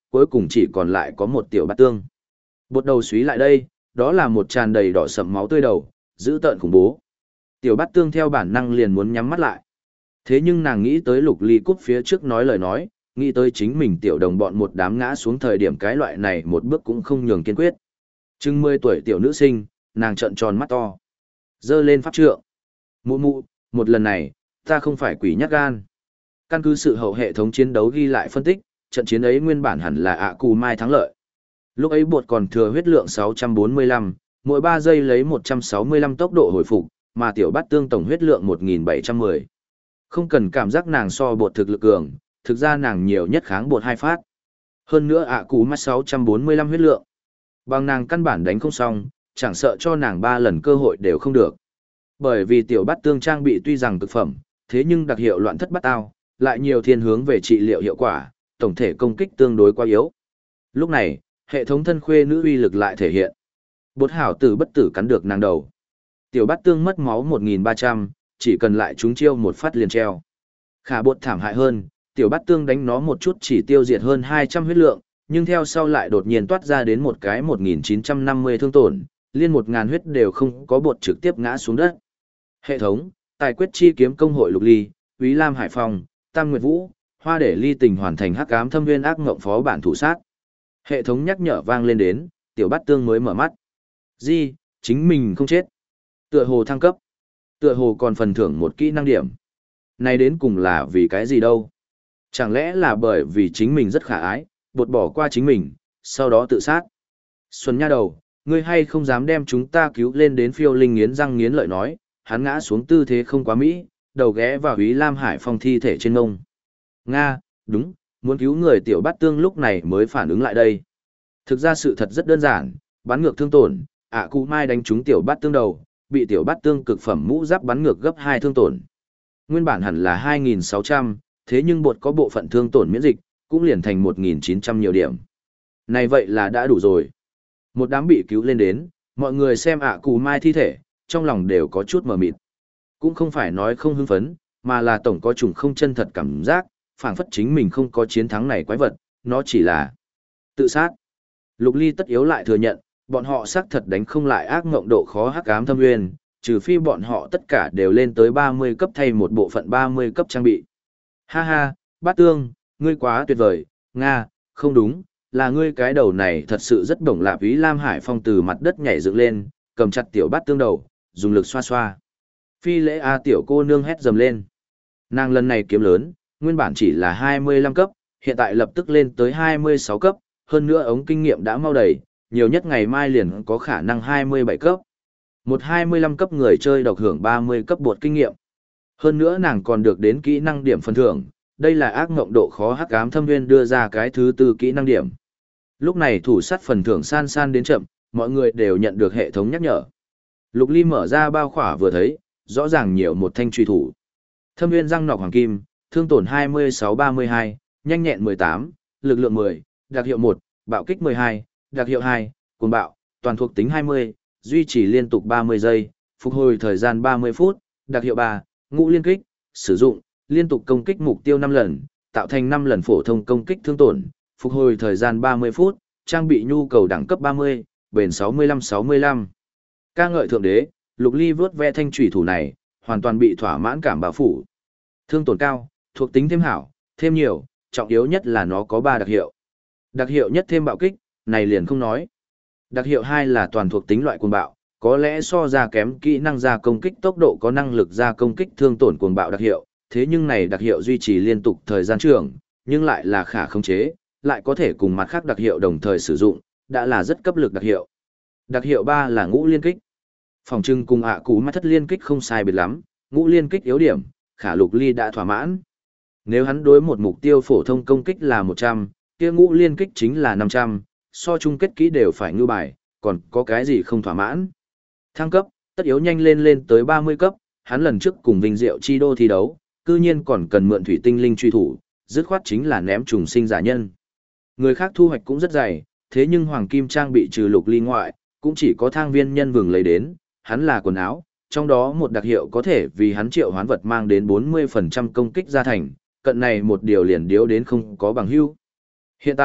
cuối cùng chỉ còn lại có một tiểu bát tương. Bột đầu xúy lại đây, đó là một tràn đầy đỏ sậm máu tươi đầu, dữ tợn khủng bố. Tiểu bát tương theo bản năng liền muốn nhắm mắt lại. Thế nhưng nàng nghĩ tới Lục Ly cút phía trước nói lời nói, nghĩ tới chính mình tiểu đồng bọn một đám ngã xuống thời điểm cái loại này một bước cũng không nhường kiên quyết. Chừng 10 tuổi tiểu nữ sinh, nàng trợn tròn mắt to. Dơ lên pháp trượng. Mụ mụ, một lần này, ta không phải quỷ nhát gan. Căn cứ sự hậu hệ thống chiến đấu ghi lại phân tích, trận chiến ấy nguyên bản hẳn là ạ cù mai thắng lợi. Lúc ấy bột còn thừa huyết lượng 645, mỗi 3 giây lấy 165 tốc độ hồi phục, mà tiểu bát tương tổng huyết lượng 1710. Không cần cảm giác nàng so bột thực lực cường, thực ra nàng nhiều nhất kháng bột 2 phát. Hơn nữa ạ cù mai 645 huyết lượng. Bằng nàng căn bản đánh không xong, chẳng sợ cho nàng 3 lần cơ hội đều không được. Bởi vì tiểu bát tương trang bị tuy rằng thực phẩm, thế nhưng đặc hiệu loạn thất bát ao, lại nhiều thiên hướng về trị liệu hiệu quả, tổng thể công kích tương đối quá yếu. Lúc này, hệ thống thân khuê nữ uy lực lại thể hiện. Bột hảo tử bất tử cắn được nàng đầu. Tiểu bát tương mất máu 1300, chỉ cần lại trúng chiêu một phát liền treo. Khả bột thảm hại hơn, tiểu bát tương đánh nó một chút chỉ tiêu diệt hơn 200 huyết lượng, nhưng theo sau lại đột nhiên toát ra đến một cái 1950 thương tổn, liên 1000 huyết đều không có bột trực tiếp ngã xuống đất. Hệ thống, tài quyết chi kiếm công hội Lục Ly, Úy Lam Hải Phong, Tam Nguyệt Vũ, Hoa để ly tình hoàn thành hắc ám thâm nguyên ác ngộng phó bản thủ sát. Hệ thống nhắc nhở vang lên đến, tiểu bát tương mới mở mắt. Di, chính mình không chết. Tựa hồ thăng cấp. Tựa hồ còn phần thưởng một kỹ năng điểm. Này đến cùng là vì cái gì đâu? Chẳng lẽ là bởi vì chính mình rất khả ái, bột bỏ qua chính mình, sau đó tự sát. Xuân nha đầu, ngươi hay không dám đem chúng ta cứu lên đến phiêu linh nghiến răng nghiến lợi nói, hắn ngã xuống tư thế không quá mỹ, đầu ghé vào Úy Lam Hải Phong thi thể trên ngông. Nga, đúng, muốn cứu người tiểu bát tương lúc này mới phản ứng lại đây. Thực ra sự thật rất đơn giản, bắn ngược thương tổn, ạ cụ mai đánh trúng tiểu bát tương đầu, bị tiểu bát tương cực phẩm mũ giáp bắn ngược gấp 2 thương tổn. Nguyên bản hẳn là 2600, thế nhưng bột có bộ phận thương tổn miễn dịch, cũng liền thành 1900 nhiều điểm. Này vậy là đã đủ rồi. Một đám bị cứu lên đến, mọi người xem ạ cụ mai thi thể, trong lòng đều có chút mờ mịt. Cũng không phải nói không hưng phấn, mà là tổng có chủng không chân thật cảm giác, phảng phất chính mình không có chiến thắng này quái vật, nó chỉ là tự sát. Lục Ly tất yếu lại thừa nhận, bọn họ xác thật đánh không lại ác ngộng độ khó hắc ám thâm nguyên, trừ phi bọn họ tất cả đều lên tới 30 cấp thay một bộ phận 30 cấp trang bị. Ha ha, bát tương, ngươi quá tuyệt vời, Nga, không đúng, là ngươi cái đầu này thật sự rất đồng lạp. Ý Lam Hải Phong từ mặt đất nhảy dựng lên, cầm chặt tiểu bát tương đầu, dùng lực xoa xoa. Phi lễ A tiểu cô nương hét dầm lên. Nàng lần này kiếm lớn, nguyên bản chỉ là 25 cấp, hiện tại lập tức lên tới 26 cấp, hơn nữa ống kinh nghiệm đã mau đầy, nhiều nhất ngày mai liền có khả năng 27 cấp. Một 25 cấp người chơi độc hưởng 30 cấp bột kinh nghiệm. Hơn nữa nàng còn được đến kỹ năng điểm phần thưởng, đây là ác ngộng độ khó hắc ám thâm nguyên đưa ra cái thứ tư kỹ năng điểm. Lúc này thủ sát phần thưởng san san đến chậm, mọi người đều nhận được hệ thống nhắc nhở. Lục Ly mở ra bao khỏa vừa thấy, rõ ràng nhiều một thanh truy thủ. Thâm nguyên răng nọc hoàng kim, thương tổn 26-32, nhanh nhẹn 18, lực lượng 10, đặc hiệu 1, bạo kích 12, đặc hiệu 2, cuồng bạo, toàn thuộc tính 20, duy trì liên tục 30 giây, phục hồi thời gian 30 phút, đặc hiệu 3, ngũ liên kích, sử dụng, liên tục công kích mục tiêu 5 lần, tạo thành 5 lần phổ thông công kích thương tổn, phục hồi thời gian 30 phút, trang bị nhu cầu đẳng cấp 30, bền 65-65. Ca ngợi thượng đế, Lục Ly vớt ve thanh chủy thủ này, hoàn toàn bị thỏa mãn cảm bao phủ. Thương tổn cao, thuộc tính thêm hảo, thêm nhiều, trọng yếu nhất là nó có 3 đặc hiệu. Đặc hiệu nhất thêm bạo kích, này liền không nói. Đặc hiệu 2 là toàn thuộc tính loại cuồng bạo, có lẽ so ra kém kỹ năng ra công kích tốc độ có năng lực ra công kích thương tổn cuồng bạo đặc hiệu, thế nhưng này đặc hiệu duy trì liên tục thời gian trường, nhưng lại là khả khống chế, lại có thể cùng mặt khác đặc hiệu đồng thời sử dụng, đã là rất cấp lực đặc hiệu. Đặc hiệu 3 là ngũ liên kích. Phòng trưng cùng ạ cú mắt thất liên kích không sai biệt lắm, ngũ liên kích yếu điểm, khả Lục Ly đã thỏa mãn. Nếu hắn đối một mục tiêu phổ thông công kích là 100, kia ngũ liên kích chính là 500, so chung kết kỹ đều phải ngư bài, còn có cái gì không thỏa mãn. Thăng cấp, tất yếu nhanh lên tới 30 cấp, hắn lần trước cùng Vinh Diệu Chi Đô thi đấu, cư nhiên còn cần mượn thủy tinh linh truy thủ, dứt khoát chính là ném trùng sinh giả nhân. Người khác thu hoạch cũng rất dày, thế nhưng hoàng kim trang bị trừ Lục Ly ngoại, cũng chỉ có thang viên nhân vừng lấy đến, hắn là quần áo, trong đó một đặc hiệu có thể vì hắn triệu hoán vật mang đến 40% công kích gia thành, cận này một điều liền điếu đến không có bằng hữu. Hiện tại,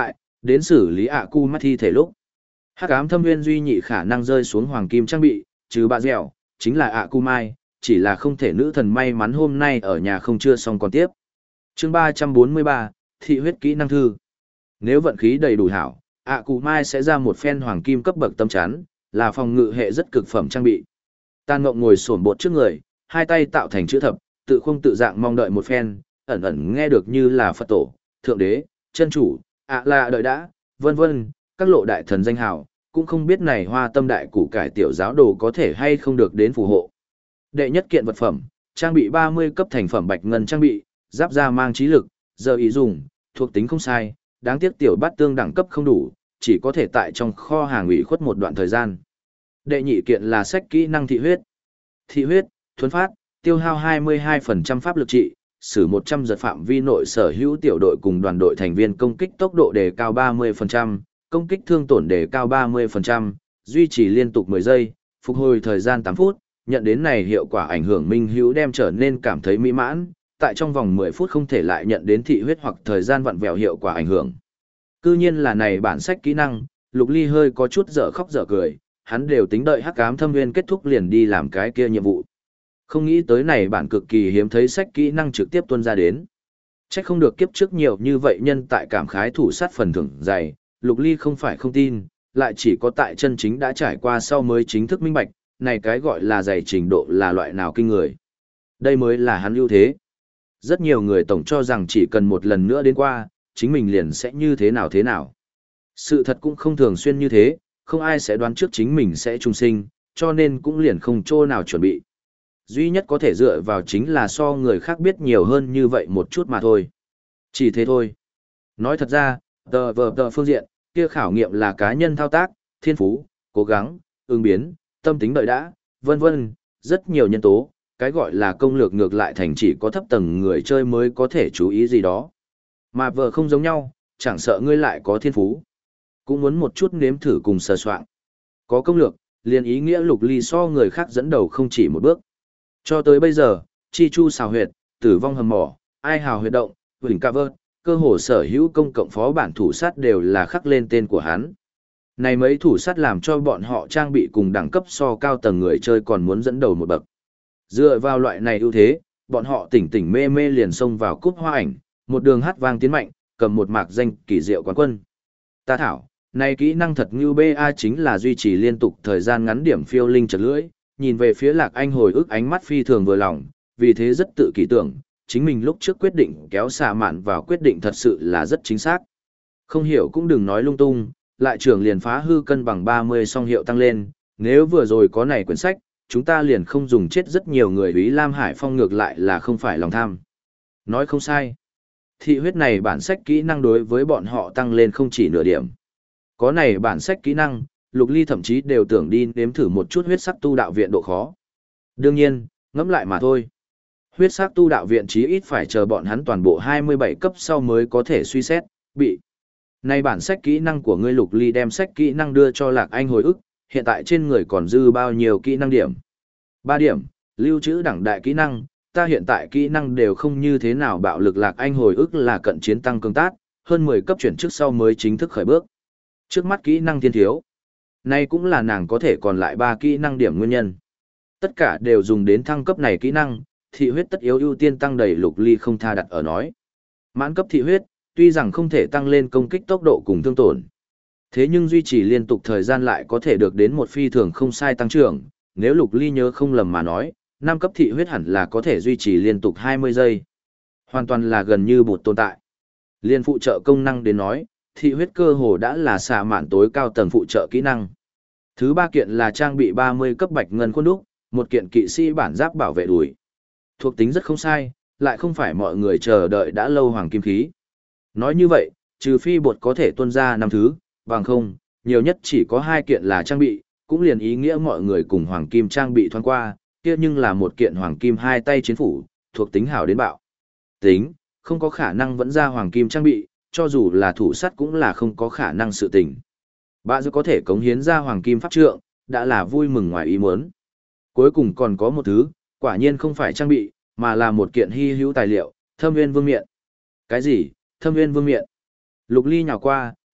Đến xử lý ạ cu mắt thi thể lúc. Hắc ám thâm viên duy nhị khả năng rơi xuống hoàng kim trang bị, trừ bà dẻo, chính là ạ cu mai, chỉ là không thể nữ thần may mắn hôm nay ở nhà không chưa xong còn tiếp. Chương 343, thị huyết kỹ năng thư. Nếu vận khí đầy đủ hảo, ạ cu mai sẽ ra một phen hoàng kim cấp bậc tâm chắn, là phòng ngự hệ rất cực phẩm trang bị. Tàn Ngộng ngồi xổm bột trước người, hai tay tạo thành chữ thập, tự không tự dạng mong đợi một phen, ẩn ẩn nghe được như là Phật tổ, thượng đế, chân chủ, ạ là đợi đã, vân vân, các lộ đại thần danh hào, cũng không biết này hoa tâm đại củ cải tiểu giáo đồ có thể hay không được đến phù hộ. Đệ nhất kiện vật phẩm, trang bị 30 cấp thành phẩm bạch ngân trang bị, giáp da mang trí lực, giờ ý dùng, thuộc tính không sai, đáng tiếc tiểu bát tương đẳng cấp không đủ, chỉ có thể tại trong kho hàng ủy khuất một đoạn thời gian. Đệ nhị kiện là sách kỹ năng thị huyết. Thị huyết, thuấn phát, tiêu hao 22% pháp lực trị, sử 100 giật phạm vi nội sở hữu tiểu đội cùng đoàn đội thành viên công kích tốc độ đề cao 30%, công kích thương tổn đề cao 30%, duy trì liên tục 10 giây, phục hồi thời gian 8 phút, nhận đến này hiệu quả ảnh hưởng minh hữu đem trở nên cảm thấy mỹ mãn, tại trong vòng 10 phút không thể lại nhận đến thị huyết hoặc thời gian vặn vẹo hiệu quả ảnh hưởng. Cư nhiên là này bản sách kỹ năng, Lục Ly hơi có chút dở khóc dở cười, hắn đều tính đợi Hắc Ám Thâm Nguyên kết thúc liền đi làm cái kia nhiệm vụ. Không nghĩ tới này bản cực kỳ hiếm thấy sách kỹ năng trực tiếp tuôn ra đến. Chắc không được kiếp trước nhiều như vậy nhân tại cảm khái thủ sát phần thưởng dày, Lục Ly không phải không tin, lại chỉ có tại chân chính đã trải qua sau mới chính thức minh bạch, này cái gọi là dày trình độ là loại nào kinh người. Đây mới là hắn ưu thế. Rất nhiều người tổng cho rằng chỉ cần một lần nữa đến qua, chính mình liền sẽ như thế nào thế nào. Sự thật cũng không thường xuyên như thế, không ai sẽ đoán trước chính mình sẽ trùng sinh, cho nên cũng liền không chỗ nào chuẩn bị. Duy nhất có thể dựa vào chính là so người khác biết nhiều hơn như vậy một chút mà thôi. Chỉ thế thôi. Nói thật ra, tờ phương diện, kia khảo nghiệm là cá nhân thao tác, thiên phú, cố gắng, ứng biến, tâm tính đợi đã, vân vân, rất nhiều nhân tố, cái gọi là công lược ngược lại thành chỉ có thấp tầng người chơi mới có thể chú ý gì đó. Mà vợ không giống nhau, chẳng sợ ngươi lại có thiên phú. Cũng muốn một chút nếm thử cùng sờ soạn. Có công lược, liền ý nghĩa Lục Ly so người khác dẫn đầu không chỉ một bước. Cho tới bây giờ, chi chu xào huyệt, tử vong hầm mỏ, ai hào huyệt động, huỳnh ca vơ, cơ hồ sở hữu công cộng phó bản thủ sát đều là khắc lên tên của hắn. Này mấy thủ sát làm cho bọn họ trang bị cùng đẳng cấp so cao tầng người chơi còn muốn dẫn đầu một bậc. Dựa vào loại này ưu thế, bọn họ tỉnh tỉnh mê mê liền xông vào cúp hoa ảnh, một đường hát vang tiến mạnh, cầm một mạc danh kỳ diệu quán quân. Ta thảo, này kỹ năng thật như BA chính là duy trì liên tục thời gian ngắn điểm phiêu linh chật lưỡi, nhìn về phía Lạc Anh hồi ức ánh mắt phi thường vừa lòng, vì thế rất tự kỷ tưởng, chính mình lúc trước quyết định kéo xạ mạn vào quyết định thật sự là rất chính xác. Không hiểu cũng đừng nói lung tung, lại trưởng liền phá hư cân bằng 30 song hiệu tăng lên, nếu vừa rồi có này quyển sách, chúng ta liền không dùng chết rất nhiều người. Úy Lam Hải Phong ngược lại là không phải lòng tham. Nói không sai. Thị huyết này bản sách kỹ năng đối với bọn họ tăng lên không chỉ nửa điểm. Có này bản sách kỹ năng, Lục Ly thậm chí đều tưởng đi nếm thử một chút huyết sắc tu đạo viện độ khó. Đương nhiên, ngẫm lại mà thôi. Huyết sắc tu đạo viện chí ít phải chờ bọn hắn toàn bộ 27 cấp sau mới có thể suy xét, bị. Này bản sách kỹ năng của ngươi Lục Ly đem sách kỹ năng đưa cho Lạc Anh hồi ức, hiện tại trên người còn dư bao nhiêu kỹ năng điểm? 3 điểm, lưu trữ đẳng đại kỹ năng, ta hiện tại kỹ năng đều không như thế nào bạo lực. Lạc Anh hồi ức là cận chiến tăng cường tát, hơn 10 cấp chuyển trước sau mới chính thức khởi bước. Trước mắt kỹ năng thiên thiếu. Này cũng là nàng có thể còn lại 3 kỹ năng điểm nguyên nhân. Tất cả đều dùng đến thăng cấp này kỹ năng, thị huyết tất yếu ưu tiên tăng đầy. Lục Ly không tha đặt ở nói. Mãn cấp thị huyết, tuy rằng không thể tăng lên công kích tốc độ cùng thương tổn. Thế nhưng duy trì liên tục thời gian lại có thể được đến một phi thường không sai tăng trưởng. Nếu Lục Ly nhớ không lầm mà nói, 5 cấp thị huyết hẳn là có thể duy trì liên tục 20 giây. Hoàn toàn là gần như một tồn tại. Liên phụ trợ công năng đến nói, thị huyết cơ hồ đã là xạ mạn tối cao tầng phụ trợ kỹ năng. Thứ 3 kiện là trang bị 30 cấp bạch ngân khuôn đúc, một kiện kỵ sĩ bản giáp bảo vệ đùi. Thuộc tính rất không sai, lại không phải mọi người chờ đợi đã lâu hoàng kim khí. Nói như vậy, trừ phi bột có thể tuân ra 5 thứ, bằng không, nhiều nhất chỉ có 2 kiện là trang bị, cũng liền ý nghĩa mọi người cùng hoàng kim trang bị thoáng qua, kia nhưng là một kiện hoàng kim 2 tay chiến phủ, thuộc tính hảo đến bạo. Tính, không có khả năng vẫn ra hoàng kim trang bị, cho dù là thủ sắt cũng là không có khả năng sự tình. Bạ dự có thể cống hiến ra hoàng kim pháp trượng, đã là vui mừng ngoài ý muốn. Cuối cùng còn có một thứ, quả nhiên không phải trang bị, mà là một kiện hy hữu tài liệu, Thâm Viên Vương Miện. Cái gì? Thâm Viên Vương Miện? Lục Ly nhào qua,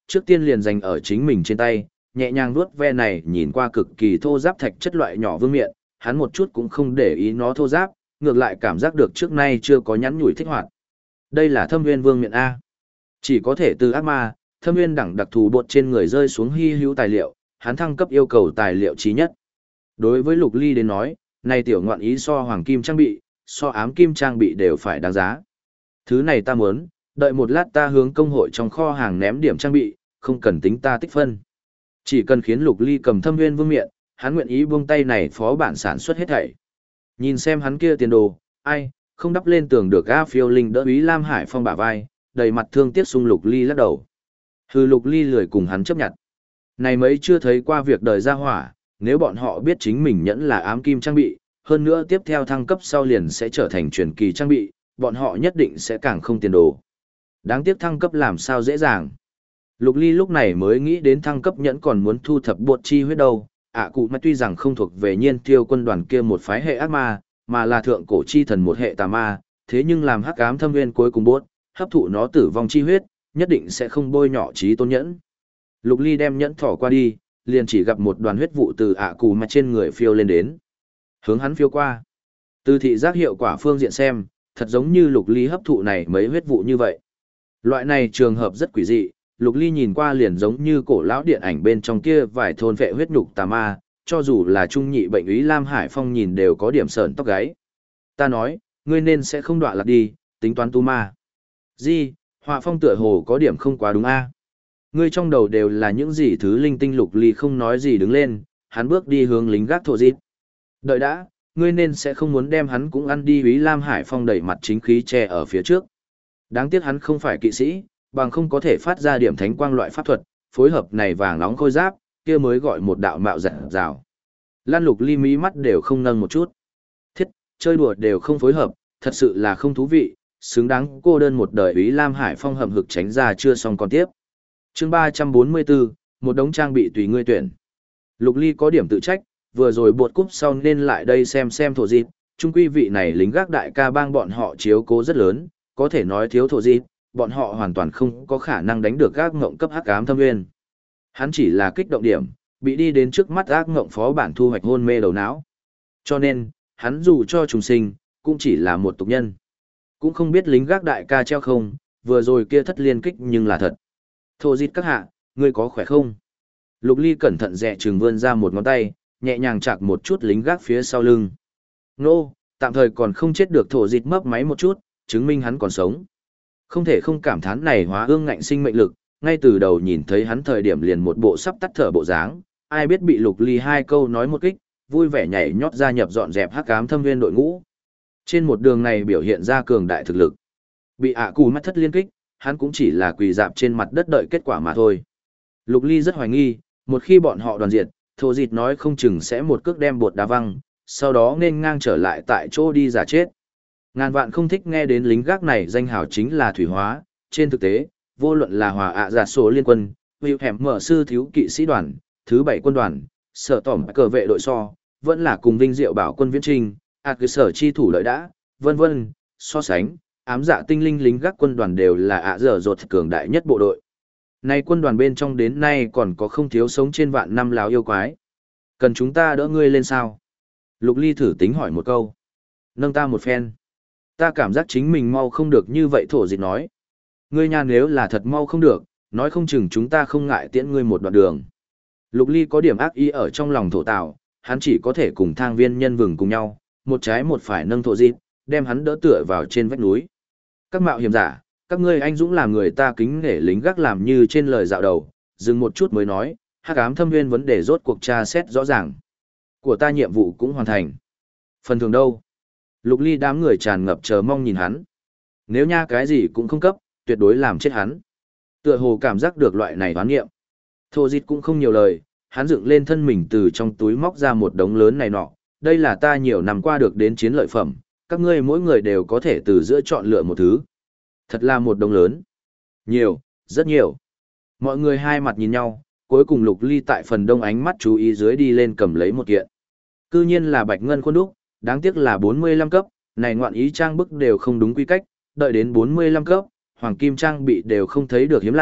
trước tiên liền dành ở chính mình trên tay, nhẹ nhàng vuốt ve này nhìn qua cực kỳ thô ráp thạch chất loại nhỏ vương miện, hắn một chút cũng không để ý nó thô ráp, ngược lại cảm giác được trước nay chưa có nhắn nhủi thích hoạt. Đây là Thâm Nguyên Vương miện A. Chỉ có thể từ ác ma, Thâm Nguyên đẳng đặc thù bột trên người rơi xuống hy hữu tài liệu, hắn thăng cấp yêu cầu tài liệu chí nhất. Đối với Lục Ly đến nói, này tiểu ngoạn ý so hoàng kim trang bị, so ám kim trang bị đều phải đáng giá. Thứ này ta muốn, đợi một lát ta hướng công hội trong kho hàng ném điểm trang bị, không cần tính ta tích phân. Chỉ cần khiến Lục Ly cầm Thâm Nguyên Vương miện, hắn nguyện ý buông tay này phó bản sản xuất hết thảy. Nhìn xem hắn kia tiền đồ, ai, không đắp lên tường được A Phiêu Linh đỡ Úy Lam Hải Phong bả vai, đầy mặt thương tiếc sung Lục Ly lắc đầu. Hừ, Lục Ly lười cùng hắn chấp nhận. Này mấy chưa thấy qua việc đời ra hỏa, nếu bọn họ biết chính mình nhẫn là ám kim trang bị, hơn nữa tiếp theo thăng cấp sau liền sẽ trở thành truyền kỳ trang bị, bọn họ nhất định sẽ càng không tiền đồ. Đáng tiếc thăng cấp làm sao dễ dàng. Lục Ly lúc này mới nghĩ đến thăng cấp nhẫn còn muốn thu thập bột chi huyết đâu. Cụ mà tuy rằng không thuộc về Nhiên Tiêu quân đoàn kia một phái hệ ác ma, mà là thượng cổ chi thần một hệ tà ma, thế nhưng làm hắc ám thâm nguyên cuối cùng bốt, hấp thụ nó tử vong chi huyết, nhất định sẽ không bôi nhọ trí tôn nhẫn. Lục Ly đem nhẫn thỏ qua đi, liền chỉ gặp một đoàn huyết vụ từ cụ mà trên người phiêu lên đến. Hướng hắn phiêu qua. Từ thị giác hiệu quả phương diện xem, thật giống như Lục Ly hấp thụ này mấy huyết vụ như vậy. Loại này trường hợp rất quỷ dị, Lục Ly nhìn qua liền giống như cổ lão điện ảnh bên trong kia vài thôn vệ huyết nhục tà ma, cho dù là trung nhị bệnh úy Lam Hải Phong nhìn đều có điểm sởn tóc gáy. Ta nói, ngươi nên sẽ không đọa lạc đi, tính toán tu ma. Gì, họa phong tựa hồ có điểm không quá đúng a. Ngươi trong đầu đều là những gì thứ linh tinh. Lục Ly không nói gì đứng lên, hắn bước đi hướng lính gác thổ dịt. Đợi đã, ngươi nên sẽ không muốn đem hắn cũng ăn đi. Úy Lam Hải Phong đẩy mặt chính khí che ở phía trước. Đáng tiếc hắn không phải kỵ sĩ, bằng không có thể phát ra điểm thánh quang loại pháp thuật, phối hợp này vàng nóng khôi giáp, kia mới gọi một đạo mạo giản rào. Lan Lục Ly mí mắt đều không nâng một chút. Thiết, chơi đùa đều không phối hợp, thật sự là không thú vị, xứng đáng cô đơn một đời. Úy Lam Hải Phong hậm hực tránh ra chưa xong còn tiếp. Chương 344, một đống trang bị tùy ngươi tuyển. Lục Ly có điểm tự trách, vừa rồi buột cúp sau nên lại đây xem thổ dịp, chung quy vị này lính gác đại ca bang bọn họ chiếu cố rất lớn, có thể nói thiếu thổ dịp, bọn họ hoàn toàn không có khả năng đánh được ác ngộng cấp hắc ám thâm nguyên. Hắn chỉ là kích động điểm, bị đi đến trước mắt ác ngộng phó bản thu hoạch hôn mê đầu não. Cho nên, hắn dù cho trùng sinh, cũng chỉ là một tục nhân. Cũng không biết lính gác đại ca treo không, vừa rồi kia thất liên kích nhưng là thật. Thổ dịt các hạ, ngươi có khỏe không? Lục Ly cẩn thận dè chừng vươn ra một ngón tay, nhẹ nhàng chạc một chút lính gác phía sau lưng. Nô, tạm thời còn không chết được. Thổ dịt mấp máy một chút, chứng minh hắn còn sống. Không thể không cảm thán này hóa ương ngạnh sinh mệnh lực, ngay từ đầu nhìn thấy hắn thời điểm liền một bộ sắp tắt thở bộ dáng, ai biết bị Lục Ly hai câu nói một kích, vui vẻ nhảy nhót gia nhập dọn dẹp hắc ám thâm viên đội ngũ. Trên một đường này biểu hiện ra cường đại thực lực. Bị cụ mắt thất liên kích, hắn cũng chỉ là quỳ dạp trên mặt đất đợi kết quả mà thôi. Lục Ly rất hoài nghi, một khi bọn họ đoàn diệt, Thổ dịt nói không chừng sẽ một cước đem bột đá văng, sau đó nên ngang trở lại tại chỗ đi giả chết. Ngàn vạn không thích nghe đến lính gác này danh hào chính là thủy hóa, trên thực tế, vô luận là hòa giả số liên quân, hữu hẻm mở sư thiếu kỵ sĩ đoàn, thứ 7 quân đoàn, sở tỏm cờ vệ đội so, vẫn là cùng vinh diệu bảo quân viễn trinh, cơ sở chi thủ lợi đã, vân vân, so sánh, ám dạ tinh linh lính gác quân đoàn đều là dở dột cường đại nhất bộ đội. Nay quân đoàn bên trong đến nay còn có không thiếu sống trên vạn năm láo yêu quái. Cần chúng ta đỡ ngươi lên sao? Lục Ly thử tính hỏi một câu. Nâng ta một phen. Ta cảm giác chính mình mau không được như vậy. Thổ dịt nói. Ngươi nha, nếu là thật mau không được, nói không chừng chúng ta không ngại tiễn ngươi một đoạn đường. Lục Ly có điểm ác ý ở trong lòng thổ tạo, hắn chỉ có thể cùng thang viên nhân vừng cùng nhau, một trái một phải nâng thổ dịt, đem hắn đỡ tựa vào trên vách núi. Các mạo hiểm giả, các ngươi anh dũng làm người ta kính nể lính gác làm như trên lời dạo đầu, dừng một chút mới nói, hắc ám thâm viên vấn đề rốt cuộc tra xét rõ ràng. Của ta nhiệm vụ cũng hoàn thành. Phần thưởng đâu? Lục Ly đám người tràn ngập chờ mong nhìn hắn. Nếu nha cái gì cũng không cấp, tuyệt đối làm chết hắn. Tựa hồ cảm giác được loại này đoán nghiệm. Thổ dịt cũng không nhiều lời, hắn dựng lên thân mình từ trong túi móc ra một đống lớn này nọ. Đây là ta nhiều năm qua được đến chiến lợi phẩm, các ngươi mỗi người đều có thể từ giữa chọn lựa một thứ. Thật là một đống lớn. Nhiều, rất nhiều. Mọi người hai mặt nhìn nhau, cuối cùng Lục Ly tại phần đông ánh mắt chú ý dưới đi lên cầm lấy một kiện. Cư nhiên là bạch ngân khuôn đúc, đáng tiếc là 45 cấp, này ngoạn ý trang bức đều không đúng quy cách, đợi đến 45 cấp, hoàng kim trang bị đều không thấy được hiếm lạ,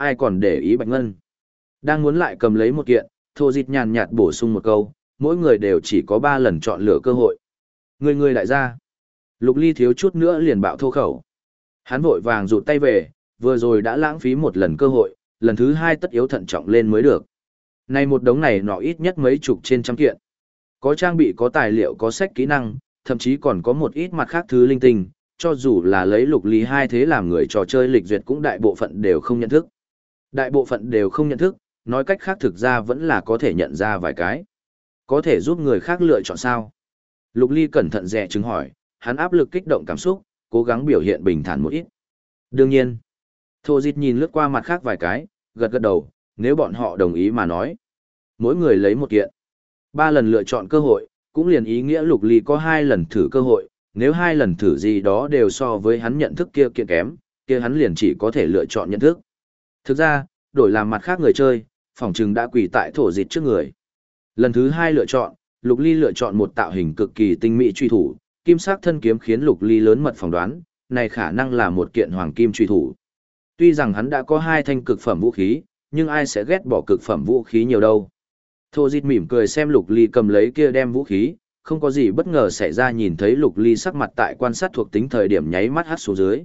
ai còn để ý Bạch Ngân. Đang muốn lại cầm lấy một kiện, Thổ Dịch nhàn nhạt bổ sung một câu, mỗi người đều chỉ có 3 lần chọn lựa cơ hội. Người đại gia. Lục Ly thiếu chút nữa liền bạo thô khẩu. Hắn vội vàng rụt tay về, vừa rồi đã lãng phí một lần cơ hội, lần thứ 2 tất yếu thận trọng lên mới được. Này một đống này nọ ít nhất mấy chục trên trăm kiện. Có trang bị, có tài liệu, có sách kỹ năng, thậm chí còn có một ít mặt khác thứ linh tinh, cho dù là lấy Lục Ly hai thế làm người trò chơi lịch duyệt cũng đại bộ phận đều không nhận thức. Đại bộ phận đều không nhận thức, nói cách khác thực ra vẫn là có thể nhận ra vài cái. Có thể giúp người khác lựa chọn sao? Lục Ly cẩn thận dè chứng hỏi, hắn áp lực kích động cảm xúc, cố gắng biểu hiện bình thản một ít. Đương nhiên, Thổ Dịch nhìn lướt qua mặt khác vài cái, gật gật đầu, nếu bọn họ đồng ý mà nói. Mỗi người lấy một kiện. 3 lần lựa chọn cơ hội, cũng liền ý nghĩa Lục Ly có 2 lần thử cơ hội, nếu 2 lần thử gì đó đều so với hắn nhận thức kia kiện kém, kia hắn liền chỉ có thể lựa chọn nhận thức. Thực ra, đổi làm mặt khác người chơi, phỏng chừng đã quỳ tại Thổ Dịch trước người. Lần thứ 2 lựa chọn, Lục Ly lựa chọn một tạo hình cực kỳ tinh mỹ truy thủ, kim sắc thân kiếm khiến Lục Ly lớn mật phỏng đoán, này khả năng là một kiện hoàng kim truy thủ. Tuy rằng hắn đã có 2 thanh cực phẩm vũ khí, nhưng ai sẽ ghét bỏ cực phẩm vũ khí nhiều đâu. Thổ Dịch mỉm cười xem Lục Ly cầm lấy kia đem vũ khí, không có gì bất ngờ xảy ra, nhìn thấy Lục Ly sắc mặt tại quan sát thuộc tính thời điểm nháy mắt hắt xuống dưới.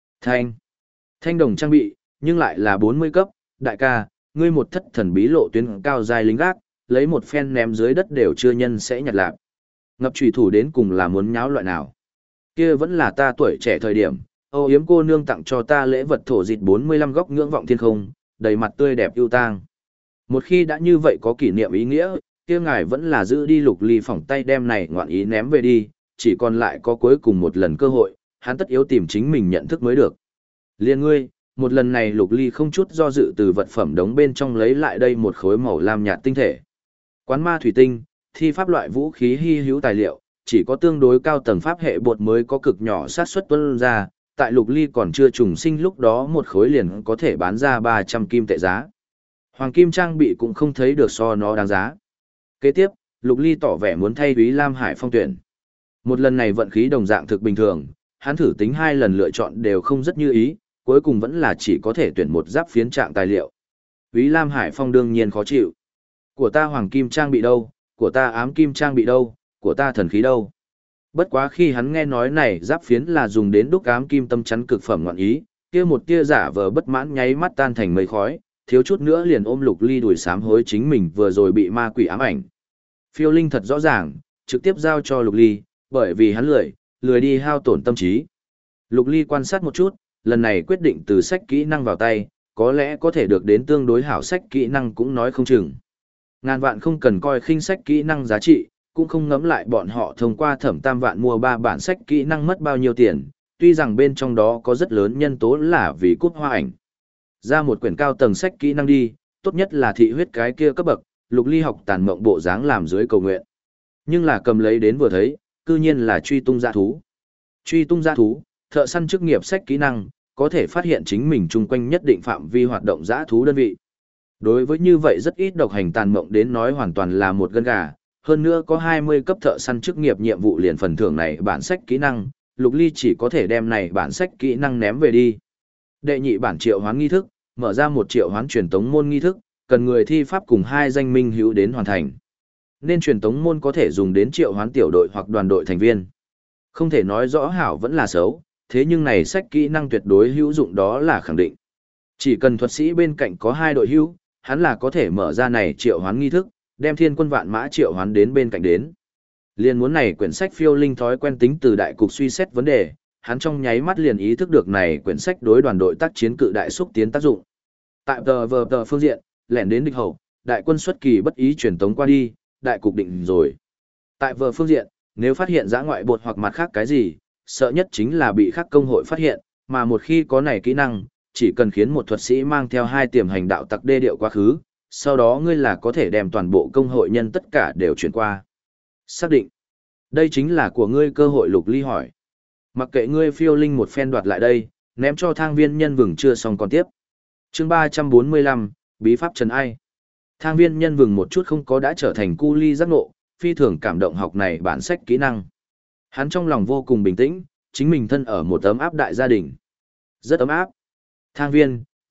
Thanh đồng trang bị, nhưng lại là 40 cấp, đại ca, ngươi một thất thần bí lộ tuyến cao dài lính gác, lấy một phen ném dưới đất đều chưa nhân sẽ nhặt lạc. Ngập trùy thủ đến cùng là muốn nháo loại nào? Kia vẫn là ta tuổi trẻ thời điểm, âu yếm cô nương tặng cho ta lễ vật Thổ Dịch 45 góc ngưỡng vọng thiên không, đầy mặt tươi đẹp ưu tang. Một khi đã như vậy có kỷ niệm ý nghĩa, kia ngài vẫn là giữ đi Lục Ly phỏng tay đem này ngoạn ý ném về đi, chỉ còn lại có cuối cùng một lần cơ hội, hắn tất yếu tìm chính mình nhận thức mới được. Liên ngươi, một lần này Lục Ly không chút do dự từ vật phẩm đống bên trong lấy lại đây một khối màu lam nhạt tinh thể. Quán ma thủy tinh, thi pháp loại vũ khí hy hữu tài liệu, chỉ có tương đối cao tầng pháp hệ bột mới có cực nhỏ xác suất tuân ra, tại Lục Ly còn chưa trùng sinh lúc đó một khối liền có thể bán ra 300 kim tệ giá. Hoàng kim trang bị cũng không thấy được so nó đáng giá. Kế tiếp, Lục Ly tỏ vẻ muốn thay Úy Lam Hải Phong tuyển. Một lần này vận khí đồng dạng thực bình thường, hắn thử tính 2 lần lựa chọn đều không rất như ý, cuối cùng vẫn là chỉ có thể tuyển một giáp phiến trạng tài liệu. Úy Lam Hải Phong đương nhiên khó chịu. Của ta hoàng kim trang bị đâu, của ta ám kim trang bị đâu, của ta thần khí đâu. Bất quá khi hắn nghe nói này giáp phiến là dùng đến đúc ám kim tâm chắn cực phẩm ngoạn ý, kia một tia giả vờ bất mãn nháy mắt tan thành mây khói, thiếu chút nữa liền ôm Lục Ly đuổi sám hối chính mình vừa rồi bị ma quỷ ám ảnh. Phiêu linh thật rõ ràng, trực tiếp giao cho Lục Ly, bởi vì hắn lười đi hao tổn tâm trí. Lục Ly quan sát một chút, lần này quyết định từ sách kỹ năng vào tay, có lẽ có thể được đến tương đối hảo sách kỹ năng cũng nói không chừng. Ngàn vạn không cần coi khinh sách kỹ năng giá trị, cũng không ngẫm lại bọn họ thông qua Thẩm Tam Vạn mua 3 bản sách kỹ năng mất bao nhiêu tiền, tuy rằng bên trong đó có rất lớn nhân tố là vì cút hoa ảnh. Ra một quyển cao tầng sách kỹ năng đi, tốt nhất là thị huyết cái kia cấp bậc, Lục Ly học tàn mộng bộ dáng làm dưới cầu nguyện. Nhưng là cầm lấy đến vừa thấy, cư nhiên là truy tung dã thú. Truy tung dã thú, thợ săn chức nghiệp sách kỹ năng, có thể phát hiện chính mình chung quanh nhất định phạm vi hoạt động dã thú đơn vị. Đối với như vậy rất ít độc hành tàn mộng đến nói hoàn toàn là một gân gà, hơn nữa có 20 cấp thợ săn chức nghiệp nhiệm vụ liền phần thưởng này bản sách kỹ năng, Lục Ly chỉ có thể đem này bản sách kỹ năng ném về đi. Đệ nhị bản triệu hoán nghi thức, mở ra một triệu hoán truyền tống môn nghi thức, cần người thi pháp cùng 2 danh minh hữu đến hoàn thành. Nên truyền tống môn có thể dùng đến triệu hoán tiểu đội hoặc đoàn đội thành viên. Không thể nói rõ hảo vẫn là xấu, thế nhưng này sách kỹ năng tuyệt đối hữu dụng đó là khẳng định. Chỉ cần thuật sĩ bên cạnh có 2 đội hữu, hắn là có thể mở ra này triệu hoán nghi thức, đem thiên quân vạn mã triệu hoán đến bên cạnh đến. Liên muốn này quyển sách phiêu linh thói quen tính từ đại cục suy xét vấn đề, hắn trong nháy mắt liền ý thức được này quyển sách đối đoàn đội tác chiến cự đại xúc tiến tác dụng. Tại tờ phương diện, lẻn đến địch hậu, đại quân xuất kỳ bất ý truyền tống qua đi, đại cục định rồi. Tại phương diện, nếu phát hiện dã ngoại bột hoặc mặt khác cái gì, sợ nhất chính là bị khác công hội phát hiện, mà một khi có này kỹ năng, chỉ cần khiến một thuật sĩ mang theo 2 tiềm hành đạo tặc đê điệu quá khứ, sau đó ngươi là có thể đem toàn bộ công hội nhân tất cả đều chuyển qua. Xác định. Đây chính là của ngươi cơ hội. Lục Ly hỏi. Mặc kệ ngươi phiêu linh một phen đoạt lại đây, ném cho thang viên nhân vừng chưa xong còn tiếp. Chương 345, Bí pháp trần ai. Thang viên nhân vừng một chút không có đã trở thành cu ly giác ngộ, phi thường cảm động học này bản sách kỹ năng. Hắn trong lòng vô cùng bình tĩnh, chính mình thân ở một ấm áp đại gia đình. Rất ấm áp. Thang viên,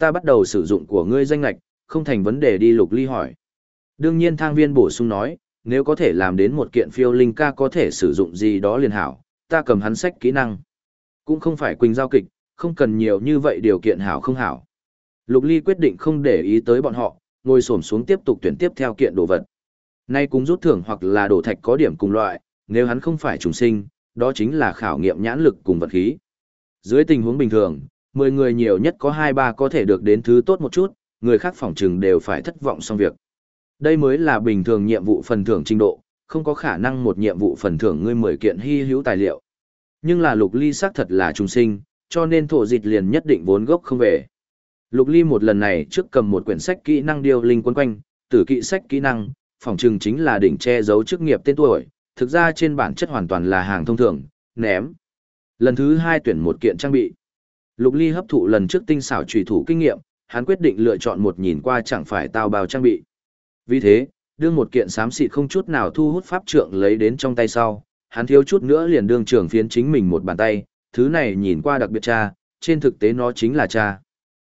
Ta bắt đầu sử dụng của ngươi danh lạch, không thành vấn đề đi. Lục Ly hỏi. Đương nhiên thang viên bổ sung nói, nếu có thể làm đến một kiện phiêu linh ca có thể sử dụng gì đó liền hảo, ta cầm hắn sách kỹ năng. Cũng không phải Quỳnh giao kịch, không cần nhiều như vậy điều kiện hảo không hảo. Lục Ly quyết định không để ý tới bọn họ, ngồi xổm xuống tiếp tục tuyển tiếp theo kiện đồ vật. Nay cũng rút thưởng hoặc là đổ thạch có điểm cùng loại, nếu hắn không phải trùng sinh, đó chính là khảo nghiệm nhãn lực cùng vật khí. Dưới tình huống bình thường, 10 người nhiều nhất có 2-3 có thể được đến thứ tốt một chút, người khác phỏng chừng đều phải thất vọng xong việc. Đây mới là bình thường nhiệm vụ phần thưởng trình độ, không có khả năng một nhiệm vụ phần thưởng ngươi 10 kiện hy hữu tài liệu. Nhưng là Lục Ly xác thật là trùng sinh, cho nên thổ dịch liền nhất định vốn gốc không về. Lục Ly một lần này trước cầm một quyển sách kỹ năng điêu linh quấn quanh, tử kỵ sách kỹ năng, phỏng chừng chính là đỉnh che giấu chức nghiệp tên tuổi, thực ra trên bản chất hoàn toàn là hàng thông thường, ném. Lần thứ 2 tuyển một kiện trang bị. Lục Ly hấp thụ lần trước tinh xảo chủy thủ kinh nghiệm, hắn quyết định lựa chọn một nhìn qua chẳng phải tao bào trang bị. Vì thế, đương một kiện xám xịt không chút nào thu hút pháp trượng lấy đến trong tay sau, hắn thiếu chút nữa liền đương trưởng phiến chính mình một bàn tay, thứ này nhìn qua đặc biệt cha, trên thực tế nó chính là cha.